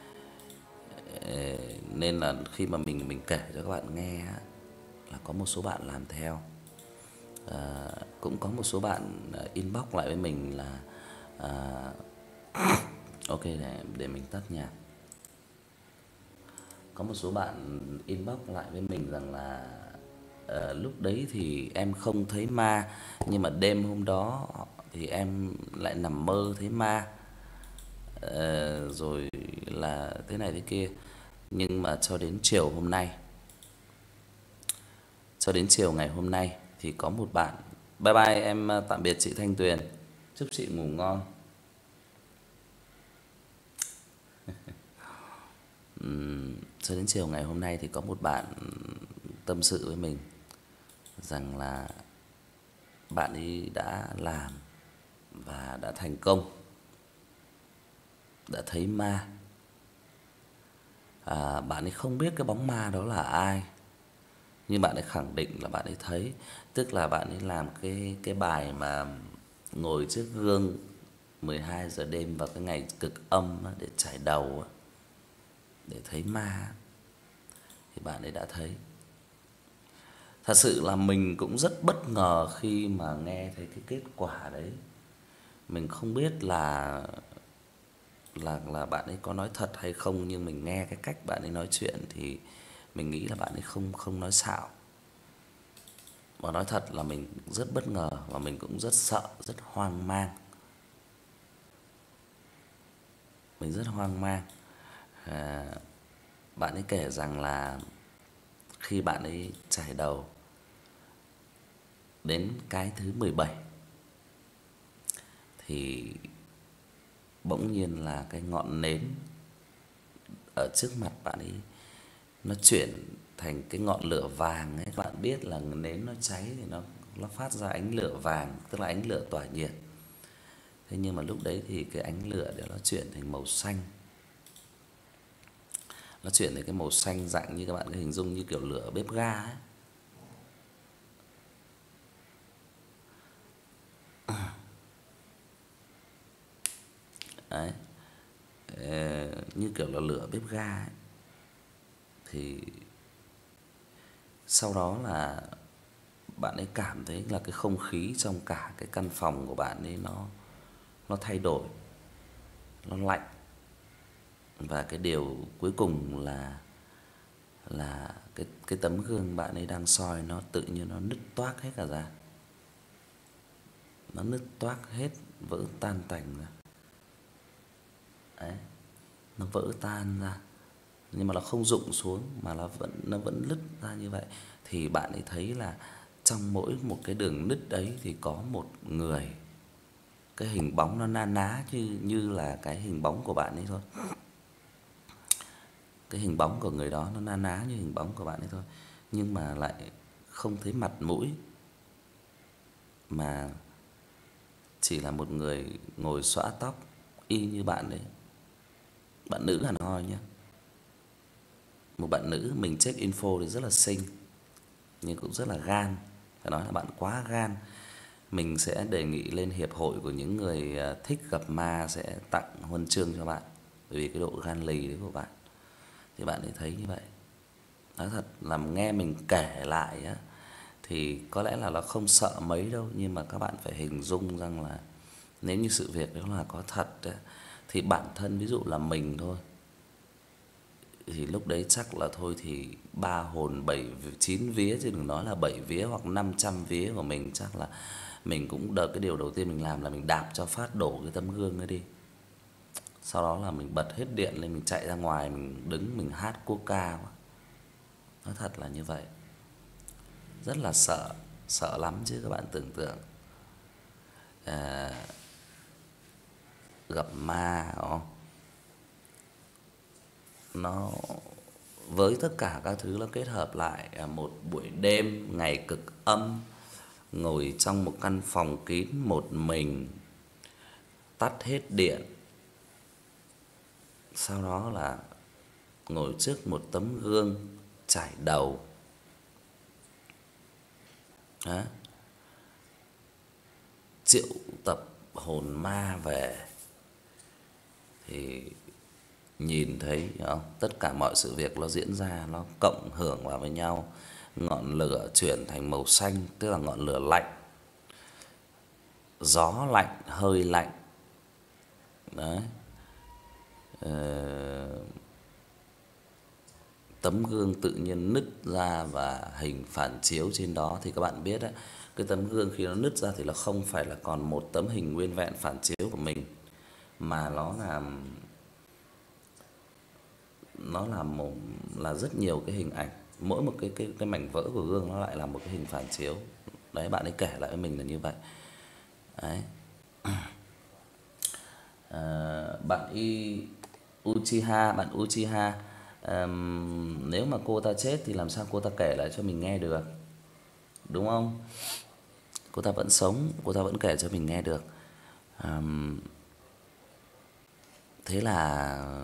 Ờ, nên là khi mà mình mình kể cho các bạn nghe á, là có một số bạn làm theo. Ờ, cũng có một số bạn ờ, inbox lại với mình là ờ, ok, để để mình tắt nhạc. Có một số bạn inbox lại với mình rằng là ờ, lúc đấy thì em không thấy ma, nhưng mà đêm hôm đó thì em lại nằm mơ thấy ma. Ờ, rồi là thế này thế kia. Nhưng mà cho đến chiều hôm nay, cho đến chiều ngày hôm nay thì có một bạn, bye bye em, tạm biệt chị Thanh Tuyền, chúc chị ngủ ngon. Ừm, cho đến chiều ngày hôm nay thì có một bạn tâm sự với mình rằng là bạn ấy đã làm và đã thành công, đã thấy ma. À, bạn ấy không biết cái bóng ma đó là ai, nhưng bạn ấy khẳng định là bạn ấy thấy. Tức là bạn ấy làm cái cái bài mà ngồi trước gương mười hai giờ đêm vào cái ngày cực âm á, để chải đầu á, để thấy ma, thì bạn ấy đã thấy. Thật sự là mình cũng rất bất ngờ khi mà nghe thấy cái kết quả đấy. Mình không biết là là là bạn ấy có nói thật hay không, nhưng mình nghe cái cách bạn ấy nói chuyện thì mình nghĩ là bạn ấy không không nói xạo. Và nói thật là mình rất bất ngờ và mình cũng rất sợ, rất hoang mang. Mình rất hoang mang. À, bạn ấy kể rằng là khi bạn ấy chải đầu đến cái thứ mười bảy thì bỗng nhiên là cái ngọn nến ở trước mặt bạn ấy nó chuyển thành cái ngọn lửa vàng ấy. Bạn biết là nến nó cháy thì nó nó phát ra ánh lửa vàng, tức là ánh lửa tỏa nhiệt. Thế nhưng mà lúc đấy thì cái ánh lửa đó nó chuyển thành màu xanh. Nó chuyển thành cái màu xanh dạng như các bạn có hình dung như kiểu lửa bếp ga ấy. Đấy. Ờ, như kiểu là lửa bếp ga ấy. Thì sau đó là bạn ấy cảm thấy là cái không khí trong cả cái căn phòng của bạn ấy nó nó thay đổi, nó lạnh. Và cái điều cuối cùng là là cái cái tấm gương bạn ấy đang soi nó tự nhiên nó nứt toác hết cả ra. Nó nứt toác hết, vỡ tan tành ra. Đấy, nó vỡ tan ra. Nhưng mà nó không rụng xuống mà nó vẫn nó vẫn nứt ra như vậy. Thì bạn ấy thấy là trong mỗi một cái đường nứt đấy thì có một người. Cái hình bóng nó na ná như như là cái hình bóng của bạn ấy thôi. Cái hình bóng của người đó nó na ná như hình bóng của bạn ấy thôi, nhưng mà lại không thấy mặt mũi, mà chỉ là một người ngồi xõa tóc y như bạn đấy. Bạn nữ hẳn hoi nhá. Một bạn nữ, mình check info thì rất là xinh nhưng cũng rất là gan. Phải nói là bạn quá gan. Mình sẽ đề nghị lên hiệp hội của những người thích gặp ma sẽ tặng huân chương cho bạn, bởi vì cái độ gan lì đấy của bạn. Thì bạn ấy thấy như vậy. Nói thật là nghe mình kể lại á thì có lẽ là nó không sợ mấy đâu, nhưng mà các bạn phải hình dung rằng là nếu như sự việc đó là có thật á, thì bản thân ví dụ là mình thôi, thì lúc đấy chắc là thôi thì ba hồn bảy chín vía, chứ đừng nói là bảy vía hoặc năm trăm vía của mình, chắc là mình cũng đợt cái điều đầu tiên mình làm là mình đạp cho phát đổ cái tấm gương ấy đi. Sau đó là mình bật hết điện lên, mình chạy ra ngoài, mình đứng mình hát quốc ca. Nói thật là như vậy. Rất là sợ, sợ lắm chứ các bạn tưởng tượng. À, gặp ma đó, nó với tất cả các thứ nó kết hợp lại, à, một buổi đêm ngày cực âm, ngồi trong một căn phòng kín một mình, tắt hết điện. Sau đó là ngồi trước một tấm gương chải đầu. Đó. Triệu tập hồn ma về thì nhìn thấy không? Tất cả mọi sự việc nó diễn ra nó cộng hưởng vào với nhau. Ngọn lửa chuyển thành màu xanh, tức là ngọn lửa lạnh. Gió lạnh, hơi lạnh. Đấy. Ờ, tấm gương tự nhiên nứt ra và hình phản chiếu trên đó thì các bạn biết đấy, cái tấm gương khi nó nứt ra thì nó không phải là còn một tấm hình nguyên vẹn phản chiếu của mình, mà nó là nó là một là rất nhiều cái hình ảnh, mỗi một cái cái cái mảnh vỡ của gương nó lại là một cái hình phản chiếu. Đấy, bạn ấy kể lại với mình là như vậy. Đấy. À, bạn y Uchiha, bạn Uchiha, um, nếu mà cô ta chết thì làm sao cô ta kể lại cho mình nghe được, đúng không? Cô ta vẫn sống, cô ta vẫn kể cho mình nghe được. Um, thế là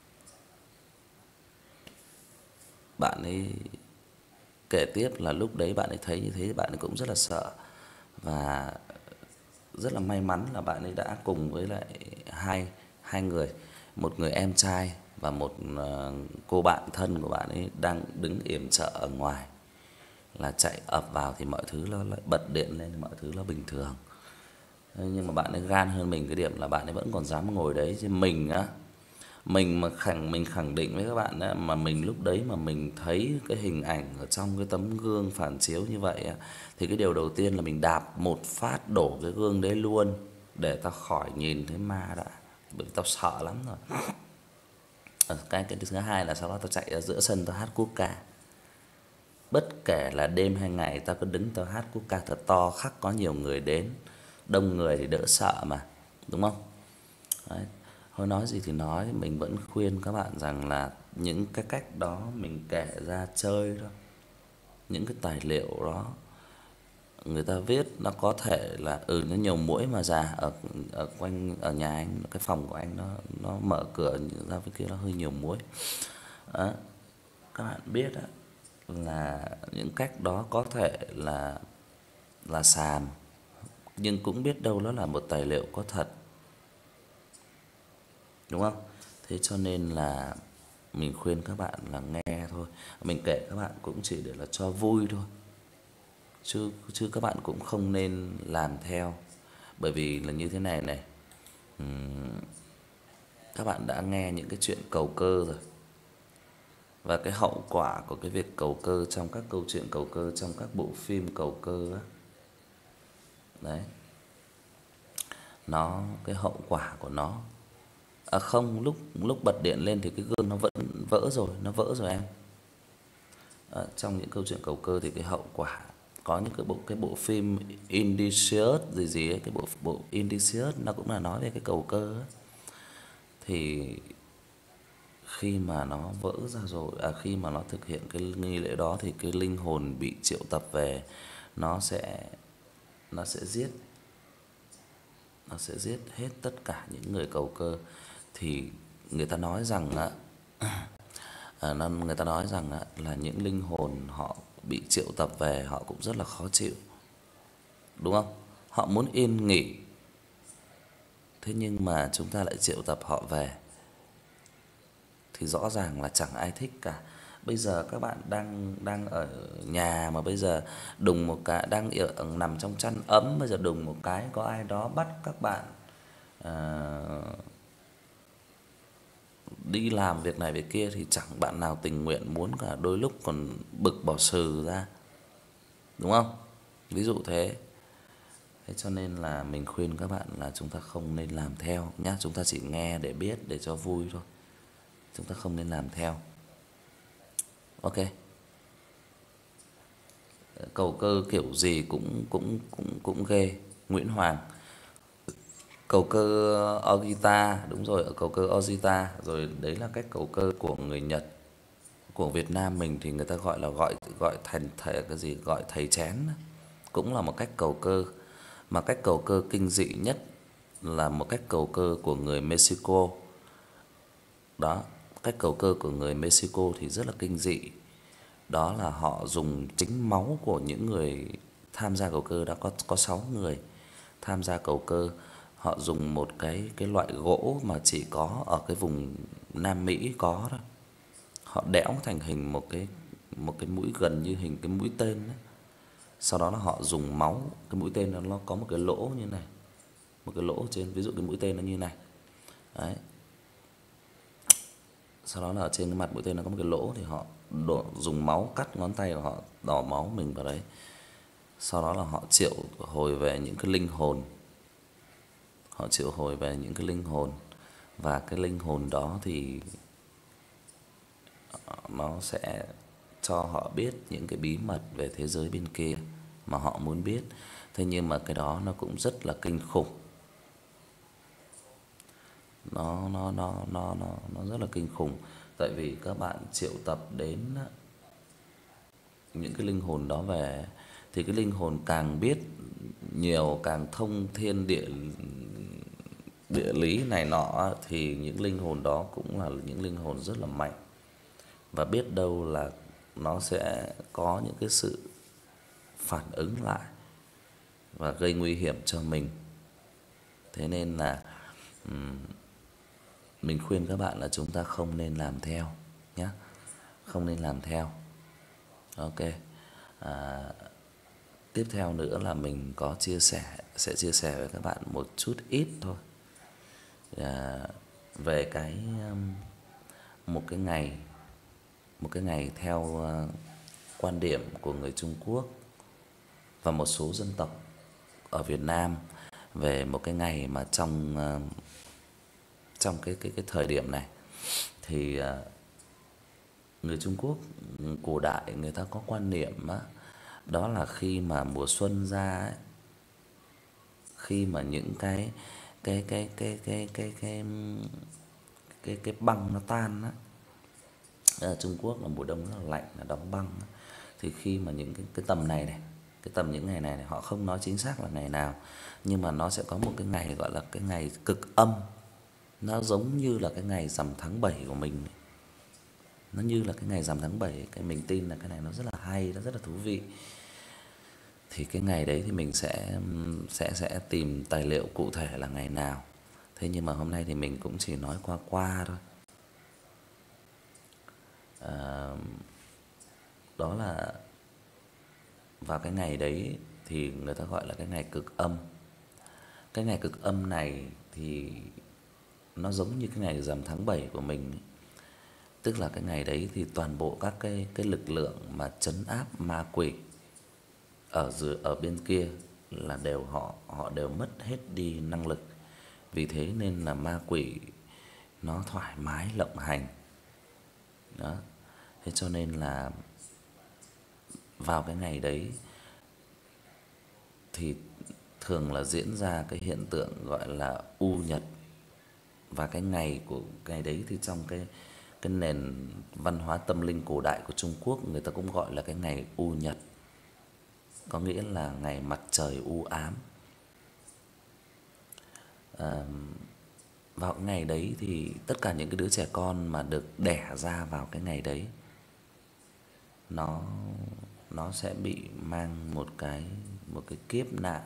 bạn ấy kể tiếp là lúc đấy bạn ấy thấy như thế bạn ấy cũng rất là sợ, và rất là may mắn là bạn ấy đã cùng với lại hai hai người, một người em trai và một uh, cô bạn thân của bạn ấy đang đứng yểm trợ ở ngoài, là chạy ập vào thì mọi thứ nó lại bật điện lên, mọi thứ nó bình thường. Nhưng mà bạn ấy gan hơn mình cái điểm là bạn ấy vẫn còn dám ngồi đấy, chứ mình á, mình mà khẳng mình khẳng định với các bạn á, mà mình lúc đấy mà mình thấy cái hình ảnh ở trong cái tấm gương phản chiếu như vậy á, thì cái điều đầu tiên là mình đạp một phát đổ cái gương đấy luôn, để tao khỏi nhìn thấy ma đã, bởi vì tao sợ lắm rồi. Ở cái cái thứ hai là sau đó tao chạy ra giữa sân tao hát quốc ca. Bất kể là đêm hay ngày tao cứ đứng tao hát quốc ca thật to, khắc có nhiều người đến, đông người thì đỡ sợ mà, đúng không? Đấy. Thôi nói gì thì nói, mình vẫn khuyên các bạn rằng là những cái cách đó mình kể ra chơi thôi. Những cái tài liệu đó người ta viết nó có thể là ừ nó nhiều muỗi mà già, ở ở quanh ở nhà anh, cái phòng của anh nó nó mở cửa ra phía kia nó hơi nhiều muỗi. Đó. Các bạn biết á là những cách đó có thể là là xàm, nhưng cũng biết đâu nó là một tài liệu có thật, đúng không? Thế cho nên là mình khuyên các bạn là nghe thôi. Mình kể các bạn cũng chỉ để là cho vui thôi. Chứ chứ các bạn cũng không nên làm theo. Bởi vì là như thế này này. Ừm, các bạn đã nghe những cái chuyện cầu cơ rồi. Và cái hậu quả của cái việc cầu cơ trong các câu chuyện cầu cơ, trong các bộ phim cầu cơ á. Đấy. Nó cái hậu quả của nó. À không, lúc lúc bật điện lên thì cái gương nó vẫn vỡ rồi, nó vỡ rồi em. À, trong những câu chuyện cầu cơ thì cái hậu quả có những cái bộ cái bộ phim Insidious gì gì ấy, cái bộ bộ Insidious nó cũng là nói về cái cầu cơ ấy. Thì khi mà nó vỡ ra rồi, à khi mà nó thực hiện cái nghi lễ đó thì cái linh hồn bị triệu tập về, nó sẽ nó sẽ giết nó sẽ giết hết tất cả những người cầu cơ. Thì người ta nói rằng á à, người ta nói rằng á là những linh hồn họ bị triệu tập về họ cũng rất là khó chịu, đúng không? Họ muốn yên nghỉ, thế nhưng mà chúng ta lại triệu tập họ về thì rõ ràng là chẳng ai thích cả. Bây giờ các bạn đang đang ở nhà mà bây giờ đùng một cái đang ở nằm trong chăn ấm, bây giờ đùng một cái có ai đó bắt các bạn à, đi làm việc này việc kia thì chẳng bạn nào tình nguyện muốn cả, đôi lúc còn bực bỏ sừ ra, đúng không? Ví dụ thế. Thế cho nên là mình khuyên các bạn là chúng ta không nên làm theo nhá, chúng ta chỉ nghe để biết, để cho vui thôi. Chúng ta không nên làm theo. Ok. Cầu cơ kiểu gì cũng cũng cũng cũng ghê. Nguyễn Hoàng. Cầu cơ Ogita, đúng rồi, ở cầu cơ Ogita, rồi đấy là cách cầu cơ của người Nhật. Của Việt Nam mình thì người ta gọi là gọi gọi thành thầy cái gì, gọi thầy chén. cũng là một cách cầu cơ, mà cách cầu cơ kinh dị nhất là một cách cầu cơ của người Mexico. Đó, cách cầu cơ của người Mexico thì rất là kinh dị. Đó là họ dùng chính máu của những người tham gia cầu cơ, đã có có sáu người tham gia cầu cơ. Họ dùng một cái cái loại gỗ mà chỉ có ở cái vùng Nam Mỹ có đó. Họ đẽo thành hình một cái một cái mũi gần như hình cái mũi tên đó. Sau đó là họ dùng máu, cái mũi tên nó có một cái lỗ như này. Một cái lỗ trên, ví dụ cái mũi tên nó như này. Đấy. Sau đó là ở trên cái mặt mũi tên nó có một cái lỗ thì họ đổ, dùng máu cắt ngón tay của họ, đổ máu mình vào đấy. Sau đó là họ triệu hồi về những cái linh hồn. Họ triệu hồi về những cái linh hồn, và cái linh hồn đó thì nó sẽ cho họ biết những cái bí mật về thế giới bên kia mà họ muốn biết. Thế nhưng mà cái đó nó cũng rất là kinh khủng. Nó nó nó nó nó nó rất là kinh khủng, tại vì các bạn triệu tập đến những cái linh hồn đó về thì cái linh hồn càng biết nhiều, càng thông thiên địa địa lý này nọ, thì những linh hồn đó cũng là những linh hồn rất là mạnh. Và biết đâu là nó sẽ có những cái sự phản ứng lại và gây nguy hiểm cho mình. Thế nên là um, mình khuyên các bạn là chúng ta không nên làm theo nhé. Không nên làm theo. Ok. À, tiếp theo nữa là mình có chia sẻ sẽ chia sẻ với các bạn một chút ít thôi. À, về cái um, một cái ngày một cái ngày theo uh, quan điểm của người Trung Quốc và một số dân tộc ở Việt Nam, về một cái ngày mà trong uh, trong cái cái cái thời điểm này thì uh, người Trung Quốc cổ đại người ta có quan niệm á, đó là khi mà mùa xuân ra ấy, khi mà những cái cái cái cái cái cái cái cái cái băng nó tan á. Ở Trung Quốc là mùa đông rất là lạnh, là đóng băng. Thì khi mà những cái cái tầm này này, cái tầm những ngày này này, họ không nói chính xác là ngày nào, nhưng mà nó sẽ có một cái ngày gọi là cái ngày cực âm. Nó giống như là cái ngày rằm tháng bảy của mình. Nó như là cái ngày rằm tháng bảy, cái mình tin là cái này nó rất là hay, nó rất là thú vị. Thì cái ngày đấy thì mình sẽ sẽ sẽ tìm tài liệu cụ thể là ngày nào. Thế nhưng mà hôm nay thì mình cũng chỉ nói qua qua thôi. À, đó là vào cái ngày đấy thì người ta gọi là cái ngày cực âm. Cái ngày cực âm này thì nó giống như cái ngày rằm tháng bảy của mình ấy. Tức là cái ngày đấy thì toàn bộ các cái cái lực lượng mà trấn áp ma quỷ ở dưới ở bên kia là đều họ họ đều mất hết đi năng lực. Vì thế nên là ma quỷ nó thoải mái lộng hành. Đó. Thế cho nên là vào cái ngày đấy thì thường là diễn ra cái hiện tượng gọi là u nhật. Và cái ngày của ngày đấy thì trong cái cái nền văn hóa tâm linh cổ đại của Trung Quốc, người ta cũng gọi là cái ngày u nhật. Có nghĩa là ngày mặt trời u ám. À, vào ngày đấy thì tất cả những cái đứa trẻ con mà được đẻ ra vào cái ngày đấy, nó nó sẽ bị mang một cái một cái kiếp nạn,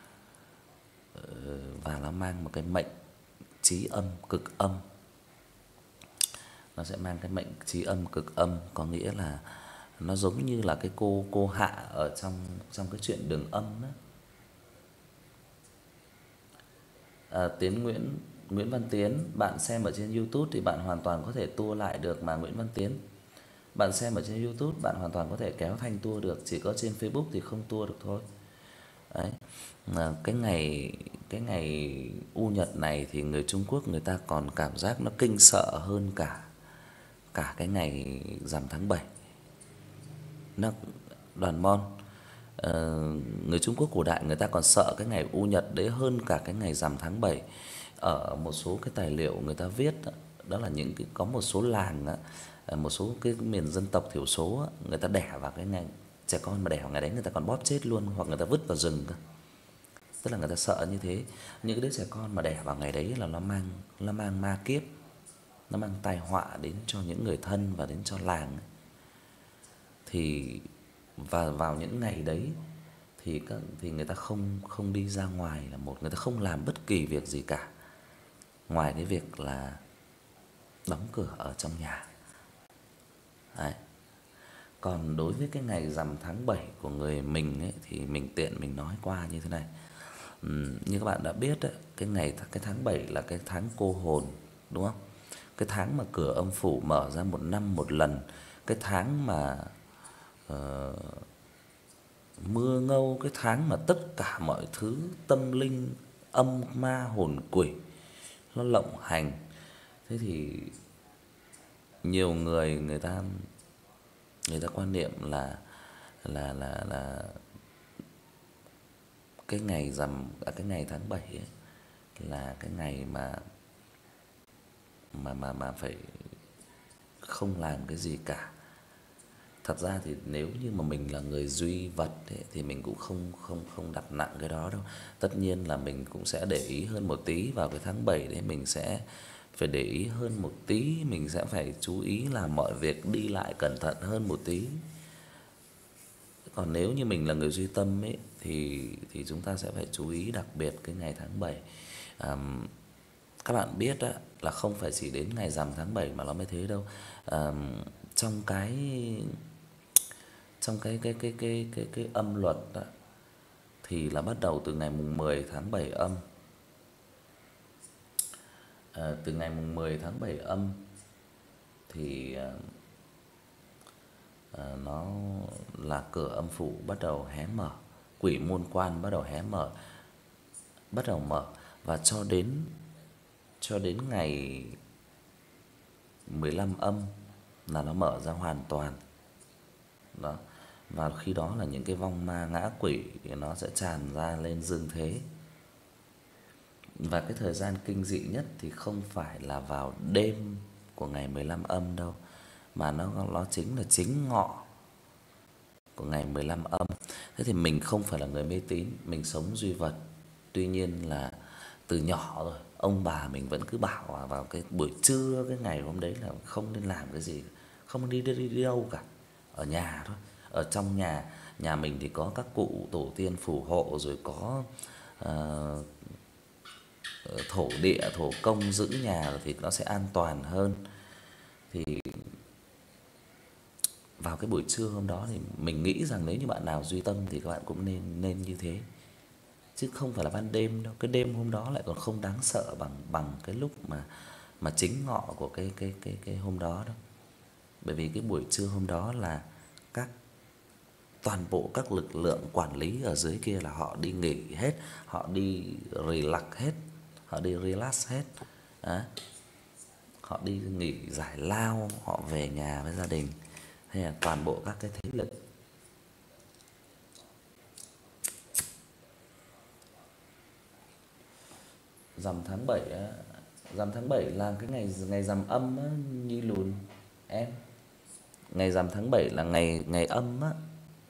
và nó mang một cái mệnh chí âm cực âm. Nó sẽ mang cái mệnh chí âm cực âm, có nghĩa là nó giống như là cái cô cô Hạ ở trong trong cái chuyện Đường Âm đó. À, Tiến Nguyễn Nguyễn Văn Tiến, bạn xem ở trên YouTube thì bạn hoàn toàn có thể tua lại được mà Nguyễn Văn Tiến. Bạn xem ở trên YouTube bạn hoàn toàn có thể kéo thanh tua được, chỉ có trên Facebook thì không tua được thôi. Đấy. À, cái ngày cái ngày u nhật này thì người Trung Quốc người ta còn cảm giác nó kinh sợ hơn cả cả cái ngày rằm tháng bảy. Nó Đoàn Mon, ờ, người Trung Quốc cổ đại người ta còn sợ cái ngày u nhật đấy hơn cả cái ngày rằm tháng bảy. Ở một số cái tài liệu người ta viết đó, đó là những cái có một số làng á, một số cái miền dân tộc thiểu số á, người ta đẻ vào cái ngày Trẻ con mà đẻ vào ngày đấy người ta còn bóp chết luôn hoặc người ta vứt vào rừng cơ. Tức là người ta sợ như thế. Những cái đứa trẻ con mà đẻ vào ngày đấy là nó mang nó mang ma kiếp, nó mang tai họa đến cho những người thân và đến cho làng. Thì và vào những ngày đấy thì các thì người ta không không đi ra ngoài là một, người ta không làm bất kỳ việc gì cả. Ngoài cái việc là đóng cửa ở trong nhà. Đấy. Còn đối với cái ngày rằm tháng bảy của người mình ấy thì mình tiện mình nói qua như thế này. Ừm, như các bạn đã biết đấy, cái ngày cái tháng bảy là cái tháng cô hồn, đúng không? Cái tháng mà cửa âm phủ mở ra một năm một lần, cái tháng mà ờ, mưa ngâu, cái tháng mà tất cả mọi thứ tâm linh, âm ma hồn quỷ nó lộng hành. Thế thì nhiều người người ta người ta quan niệm là là là là cái ngày rằm à, cái ngày tháng bảy ấy là cái ngày mà mà mà mà phải không làm cái gì cả. Thật ra thì nếu như mà mình là người duy vật ấy, thì mình cũng không không không đặt nặng cái đó đâu. Tất nhiên là mình cũng sẽ để ý hơn một tí vào cái tháng bảy đấy, mình sẽ phải để ý hơn một tí, mình sẽ phải chú ý làm mọi việc đi lại cẩn thận hơn một tí. Còn nếu như mình là người duy tâm ấy thì thì chúng ta sẽ phải chú ý đặc biệt cái ngày tháng bảy. Ờm, các bạn biết á là không phải chỉ đến ngày rằm tháng bảy mà nó mới thế đâu. Ờm, trong cái trong cái cái cái cái cái cái âm luật á thì là bắt đầu từ ngày mùng mười tháng bảy âm. Ờ, từ ngày mùng mười tháng bảy âm thì ờ, ờ, nó là cửa âm phủ bắt đầu hé mở, quỷ môn quan bắt đầu hé mở, bắt đầu mở và cho đến cho đến ngày mười lăm âm là nó mở ra hoàn toàn. Đó. Và khi đó là những cái vong ma ngã quỷ thì nó sẽ tràn ra lên dương thế. Và cái thời gian kinh dị nhất thì không phải là vào đêm của ngày mười lăm âm đâu, mà nó nó chính là chính ngọ của ngày mười lăm âm. Thế thì mình không phải là người mê tín, mình sống duy vật. Tuy nhiên là từ nhỏ rồi, ông bà mình vẫn cứ bảo vào cái buổi trưa cái ngày hôm đấy là không nên làm cái gì, không đi đi, đi đâu cả, ở nhà thôi. Ở trong nhà, nhà mình thì có các cụ tổ tiên phù hộ rồi có ờ thổ địa, thổ công giữ nhà thì nó sẽ an toàn hơn. Thì vào cái buổi trưa hôm đó thì mình nghĩ rằng nếu như bạn nào duy tâm thì các bạn cũng nên nên như thế. Chứ không phải là ban đêm đâu, cái đêm hôm đó lại còn không đáng sợ bằng bằng cái lúc mà mà chính ngọ của cái cái cái cái hôm đó đâu. Bởi vì cái buổi trưa hôm đó là các toàn bộ các lực lượng quản lý ở dưới kia là họ đi nghỉ hết, họ đi relax hết, họ đi relax hết. Đó. Họ đi nghỉ giải lao, họ về nhà với gia đình. Hay là toàn bộ các cái thế lực. Rằm tháng bảy á, rằm tháng bảy là cái ngày ngày rằm âm á Nhi Lùn em. Ngày rằm tháng bảy là ngày ngày âm á.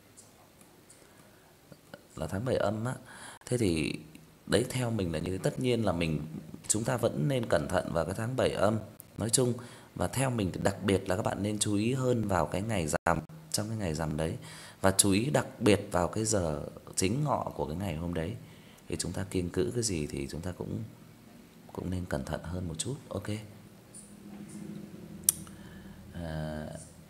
Là tháng bảy âm á. Thế thì đấy theo mình là như thế, tất nhiên là mình chúng ta vẫn nên cẩn thận vào cái tháng bảy âm nói chung, và theo mình thì đặc biệt là các bạn nên chú ý hơn vào cái ngày rằm, trong cái ngày rằm đấy, và chú ý đặc biệt vào cái giờ chính ngọ của cái ngày hôm đấy. Thì chúng ta kiêng cữ cái gì thì chúng ta cũng cũng nên cẩn thận hơn một chút. Ok. À,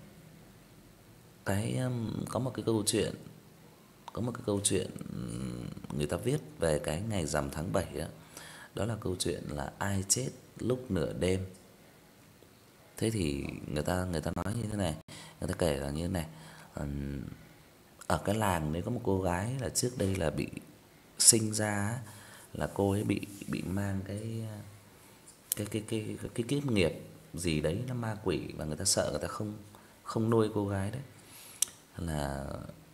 cái um, có một cái câu chuyện có một cái câu chuyện người ta viết về cái ngày rằm tháng bảy đó. Đó là câu chuyện là ai chết lúc nửa đêm. Thế thì người ta người ta nói như thế này, người ta kể là như thế này. Ừm, ở cái làng đấy có một cô gái là trước đây là bị sinh ra là cô ấy bị bị mang cái cái cái cái cái, cái kiếp nghiệp gì đấy, nó ma quỷ, và người ta sợ người ta không không nuôi cô gái đấy. Là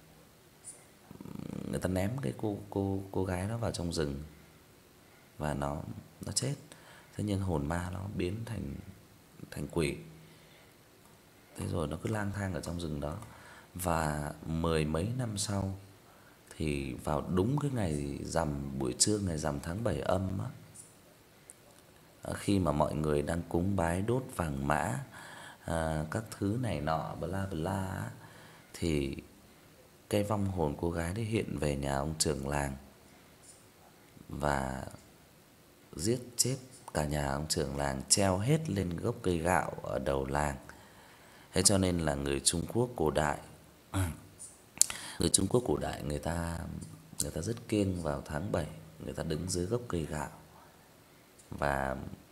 người ta ném cái cô cô cô gái đó vào trong rừng và nó nó chết. Thế nhưng hồn ma nó biến thành thành quỷ. Thế rồi nó cứ lang thang ở trong rừng đó Và mười mấy năm sau thì vào đúng cái ngày rằm, buổi trưa ngày rằm tháng bảy âm á, khi mà mọi người đang cúng bái đốt vàng mã, à, các thứ này nọ bla bla á, thì cái vong hồn cô gái đấy hiện về nhà ông trưởng làng và giết chết cả nhà ông trưởng làng, treo hết lên gốc cây gạo ở đầu làng. Thế cho nên là người Trung Quốc cổ đại người Trung Quốc cổ đại người ta người ta rất kiêng vào tháng bảy, người ta đứng dưới gốc cây gạo và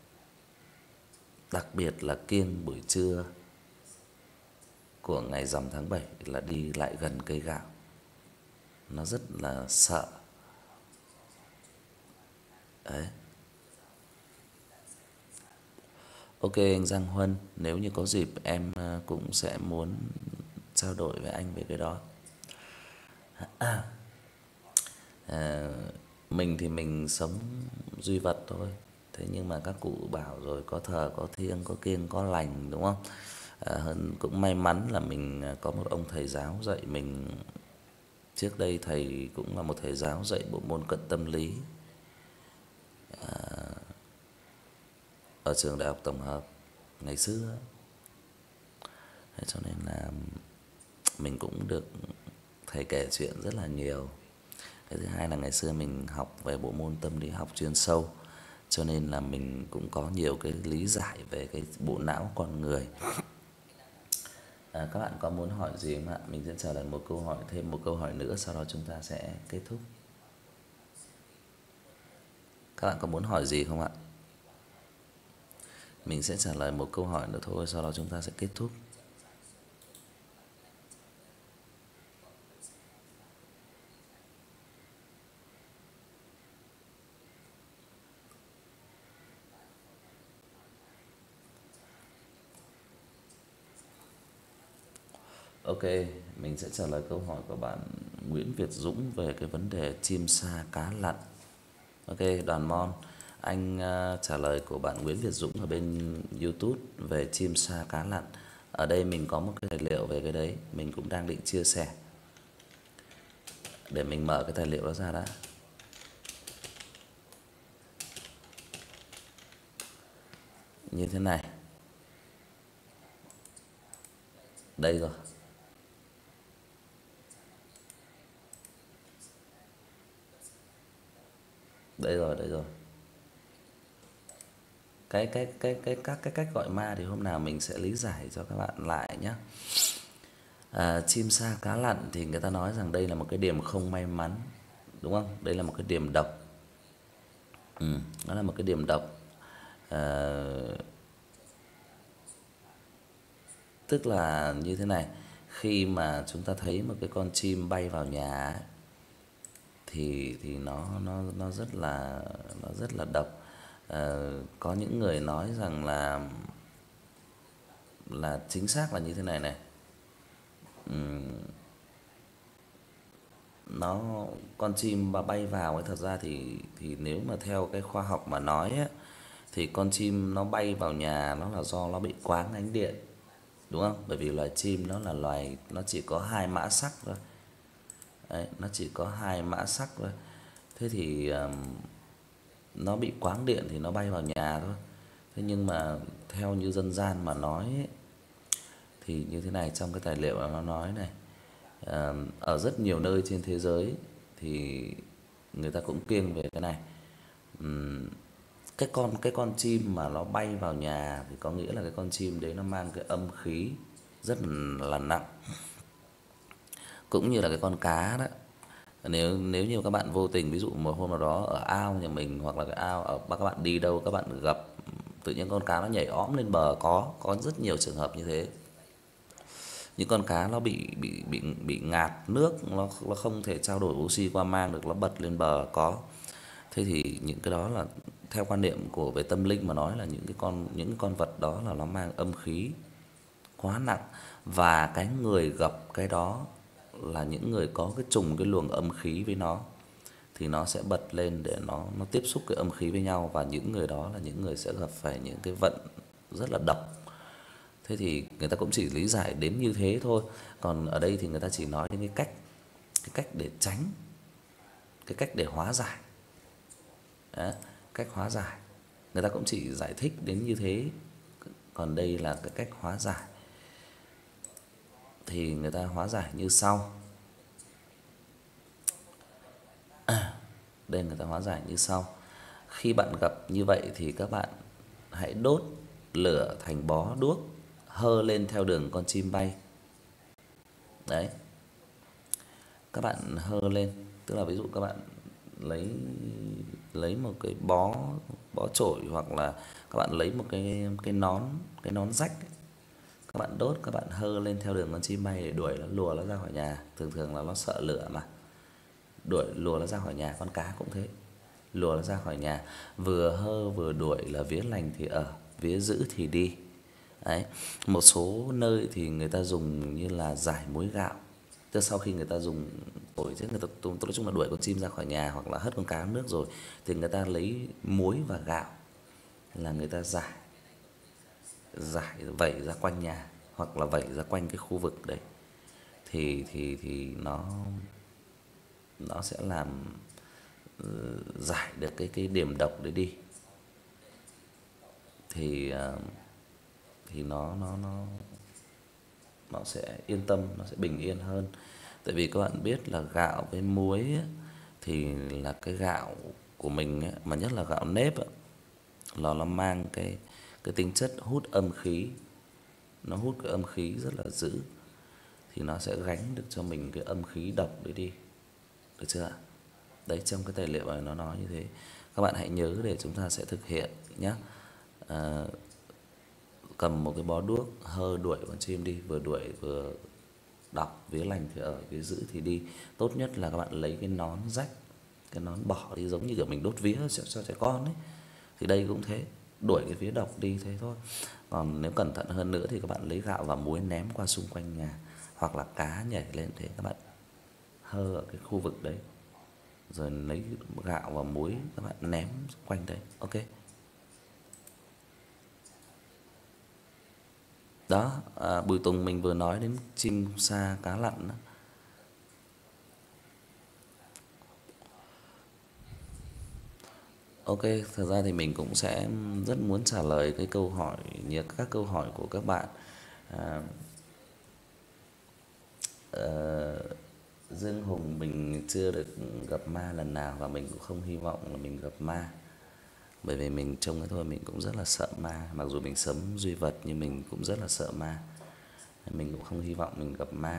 đặc biệt là kiêng buổi trưa của ngày rằm tháng bảy là đi lại gần cây gạo. Nó rất là sợ. Đấy. Ok anh Giang Huân, nếu như có dịp em cũng sẽ muốn trao đổi với anh về cái đó. À, mình thì mình sống duy vật thôi. Thế nhưng mà các cụ bảo rồi, có thờ có thiêng, có kiêng có lành, đúng không? À, hơn cũng may mắn là mình có một ông thầy giáo dạy mình. Trước đây thầy cũng là một thầy giáo dạy bộ môn cận tâm lý à, ở trường Đại học Tổng hợp ngày xưa. Thế cho nên là mình cũng được thầy kể chuyện rất là nhiều. Cái thứ hai là ngày xưa mình học về bộ môn tâm lý học chuyên sâu, cho nên là mình cũng có nhiều cái lý giải về cái bộ não con người. À, các bạn có muốn hỏi gì không ạ? Mình sẽ trả lời một câu hỏi, thêm một câu hỏi nữa, sau đó chúng ta sẽ kết thúc. Các bạn có muốn hỏi gì không ạ? Mình sẽ trả lời một câu hỏi nữa thôi, sau đó chúng ta sẽ kết thúc. Ok, mình sẽ trả lời câu hỏi của bạn Nguyễn Việt Dũng về cái vấn đề chim sa cá lặn. Ok, Đoàn Mon, anh uh, trả lời của bạn Nguyễn Việt Dũng ở bên YouTube về chim sa cá lặn. Ở đây mình có một cái tài liệu về cái đấy, mình cũng đang định chia sẻ. Để mình mở cái tài liệu đó ra đã. Như thế này. Đây rồi. Đây rồi, đây rồi. Cái cái cái cái các cái cách gọi ma thì hôm nào mình sẽ lý giải cho các bạn lại nhé. À, chim sa cá lặn thì người ta nói rằng đây là một cái điểm không may mắn, đúng không? Đây là một cái điểm độc. Ừ, nó là một cái điểm độc. À, tức là như thế này, khi mà chúng ta thấy một cái con chim bay vào nhà ấy, thì thì nó nó nó rất là nó rất là độc. Ờ, có những người nói rằng là là chính xác là như thế này này. Ừm, nó con chim mà bay vào ấy, thật ra thì thì nếu mà theo cái khoa học mà nói á, thì con chim nó bay vào nhà nó là do nó bị quáng ánh điện, đúng không? Bởi vì loài chim nó là loài nó chỉ có hai mã sắc thôi. Đấy, nó chỉ có hai mã sắc thôi. Thế thì um, nó bị quáng điện thì nó bay vào nhà thôi. Thế nhưng mà theo như dân gian mà nói ấy, thì như thế này, trong cái tài liệu nó nói này, à, ở rất nhiều nơi trên thế giới thì người ta cũng kiêng về cái này. Ừm, cái con cái con chim mà nó bay vào nhà thì có nghĩa là cái con chim đấy nó mang cái âm khí rất là nặng. Cũng như là cái con cá đó. Nếu nếu như các bạn vô tình, ví dụ một hôm nào đó ở ao nhà mình, hoặc là cái ao ở các bạn đi đâu, các bạn gặp tự nhiên con cá nó nhảy õm lên bờ, có có rất nhiều trường hợp như thế. Những con cá nó bị bị bị bị ngạt nước, nó nó không thể trao đổi oxy qua mang được, nó bật lên bờ có. Thế thì những cái đó là theo quan niệm của về tâm linh mà nói là những cái con những cái con vật đó là nó mang âm khí quá nặng, và cái người gặp cái đó là những người có cái trùng cái luồng âm khí với nó, thì nó sẽ bật lên để nó nó tiếp xúc cái âm khí với nhau, và những người đó là những người sẽ gặp phải những cái vận rất là độc. Thế thì người ta cũng chỉ lý giải đến như thế thôi. Còn ở đây thì người ta chỉ nói đến cái cách cái cách để tránh, cái cách để hóa giải. Đấy, cách hóa giải. Người ta cũng chỉ giải thích đến như thế. Còn đây là cái cách hóa giải. Thì người ta hóa giải như sau. Đây người ta hóa giải như sau. Khi bạn gặp như vậy thì các bạn hãy đốt lửa thành bó đuốc, hơ lên theo đường con chim bay. Đấy. Các bạn hơ lên, tức là ví dụ các bạn lấy lấy một cái bó bó chổi, hoặc là các bạn lấy một cái cái nón, cái nón rách ấy. Các bạn đốt, các bạn hơ lên theo đường con chim bay để đuổi nó, lùa nó ra khỏi nhà. Thường thường là nó sợ lửa mà. Đuổi lùa nó ra khỏi nhà, con cá cũng thế. Lùa nó ra khỏi nhà, vừa hơ vừa đuổi là vía lành thì ở, vía dữ thì đi. Đấy, một số nơi thì người ta dùng như là giải muối gạo. Tức sau khi người ta dùng ổi chứ người ta tôi nói chung là đuổi con chim ra khỏi nhà hoặc là hất con cá xuống nước rồi thì người ta lấy muối và gạo là người ta giải giải vẩy ra quanh nhà hoặc là vẩy ra quanh cái khu vực đấy. Thì thì thì nó nó sẽ làm uh, giải được cái cái điểm độc đấy đi. Thì uh, thì nó nó nó nó sẽ yên tâm, nó sẽ bình yên hơn. Tại vì các bạn biết là gạo với muối ấy, thì là cái gạo của mình ấy, mà nhất là gạo nếp ấy, là nó mang cái cái tính chất hút âm khí. Nó hút cái âm khí rất là dữ, thì nó sẽ gánh được cho mình cái âm khí độc đấy đi. Được chưa ạ? Đấy, trong cái tài liệu này nó nói như thế. Các bạn hãy nhớ để chúng ta sẽ thực hiện nhé. À, cầm một cái bó đuốc, hơ đuổi con chim đi, vừa đuổi vừa đọc vía lành thì ở, vía dữ thì đi. Tốt nhất là các bạn lấy cái nón rách, cái nón bỏ đi, giống như kiểu mình đốt vía cho, cho trẻ con ấy. Thì đây cũng thế, đuổi cái vía độc đi thế thôi. Còn nếu cẩn thận hơn nữa thì các bạn lấy gạo và muối ném qua xung quanh nhà, hoặc là cá nhảy lên thế các bạn hơ ở cái khu vực đấy. Rồi lấy gạo và muối các bạn ném quanh đấy. Ok. Đó, à, Bùi Tùng mình vừa nói đến chim sa cá lặn đó. Ok, thật ra thì mình cũng sẽ rất muốn trả lời cái câu hỏi, như các câu hỏi của các bạn. À, ờ, Dương Hùng mình chưa được gặp ma lần nào và mình cũng không hy vọng là mình gặp ma. Bởi vì mình trông cái thôi mình cũng rất là sợ ma, mặc dù mình sấm duy vật nhưng mình cũng rất là sợ ma. Mình cũng không hy vọng mình gặp ma.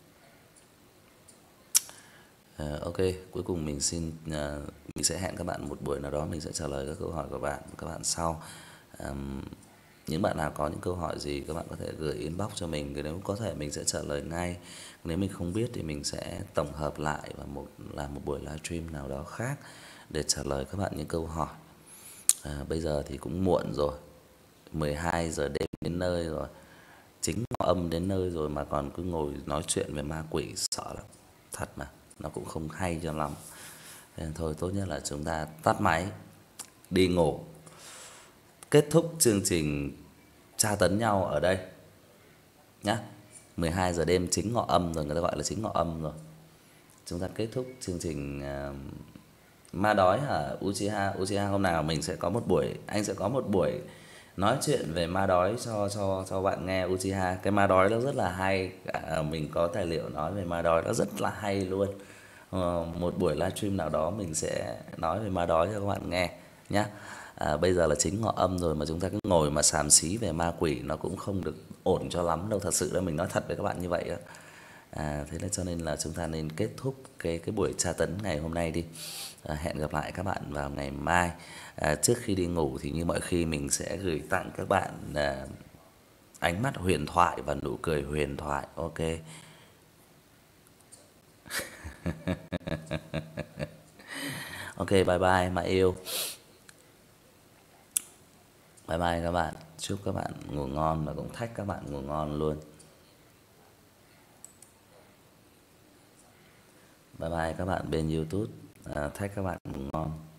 Uh, ok, cuối cùng mình xin uh, mình sẽ hẹn các bạn một buổi nào đó, mình sẽ trả lời các câu hỏi của bạn các bạn sau. Um, những bạn nào có những câu hỏi gì các bạn có thể gửi inbox cho mình, nếu có thể mình sẽ trả lời ngay. Nếu mình không biết thì mình sẽ tổng hợp lại và một làm một buổi livestream nào đó khác để trả lời các bạn những câu hỏi. À, bây giờ thì cũng muộn rồi, mười hai giờ đêm đến nơi rồi, chính ngọ âm đến nơi rồi mà còn cứ ngồi nói chuyện về ma quỷ, sợ lắm, thật mà, nó cũng không hay cho lắm. Nên thôi tốt nhất là chúng ta tắt máy, đi ngủ. Kết thúc chương trình tra tấn nhau ở đây nhá. mười hai giờ đêm chính ngọ âm rồi, người ta gọi là chính ngọ âm rồi. Chúng ta kết thúc chương trình uh, ma đói hả Uchiha. Uchiha hôm nào mình sẽ có một buổi, anh sẽ có một buổi nói chuyện về ma đói cho cho cho bạn nghe Uchiha. Cái ma đói nó rất là hay, à, mình có tài liệu nói về ma đói nó rất là hay luôn. Ờ, một buổi livestream nào đó mình sẽ nói về ma đói cho các bạn nghe nhá. À, bây giờ là chính ngọ âm rồi mà chúng ta cứ ngồi mà xàm xí về ma quỷ nó cũng không được ổn cho lắm đâu, thật sự là mình nói thật với các bạn như vậy đó. À, thế là cho nên là chúng ta nên kết thúc cái cái buổi tra tấn ngày hôm nay đi. À, hẹn gặp lại các bạn vào ngày mai. À, trước khi đi ngủ thì như mọi khi mình sẽ gửi tặng các bạn à, ánh mắt huyền thoại và nụ cười huyền thoại. Ok. Ok, bye bye mà yêu. Bye bye các bạn. Chúc các bạn ngủ ngon và cũng thách các bạn ngủ ngon luôn. Bye bye các bạn bên YouTube, à, thách các bạn ngủ ngon.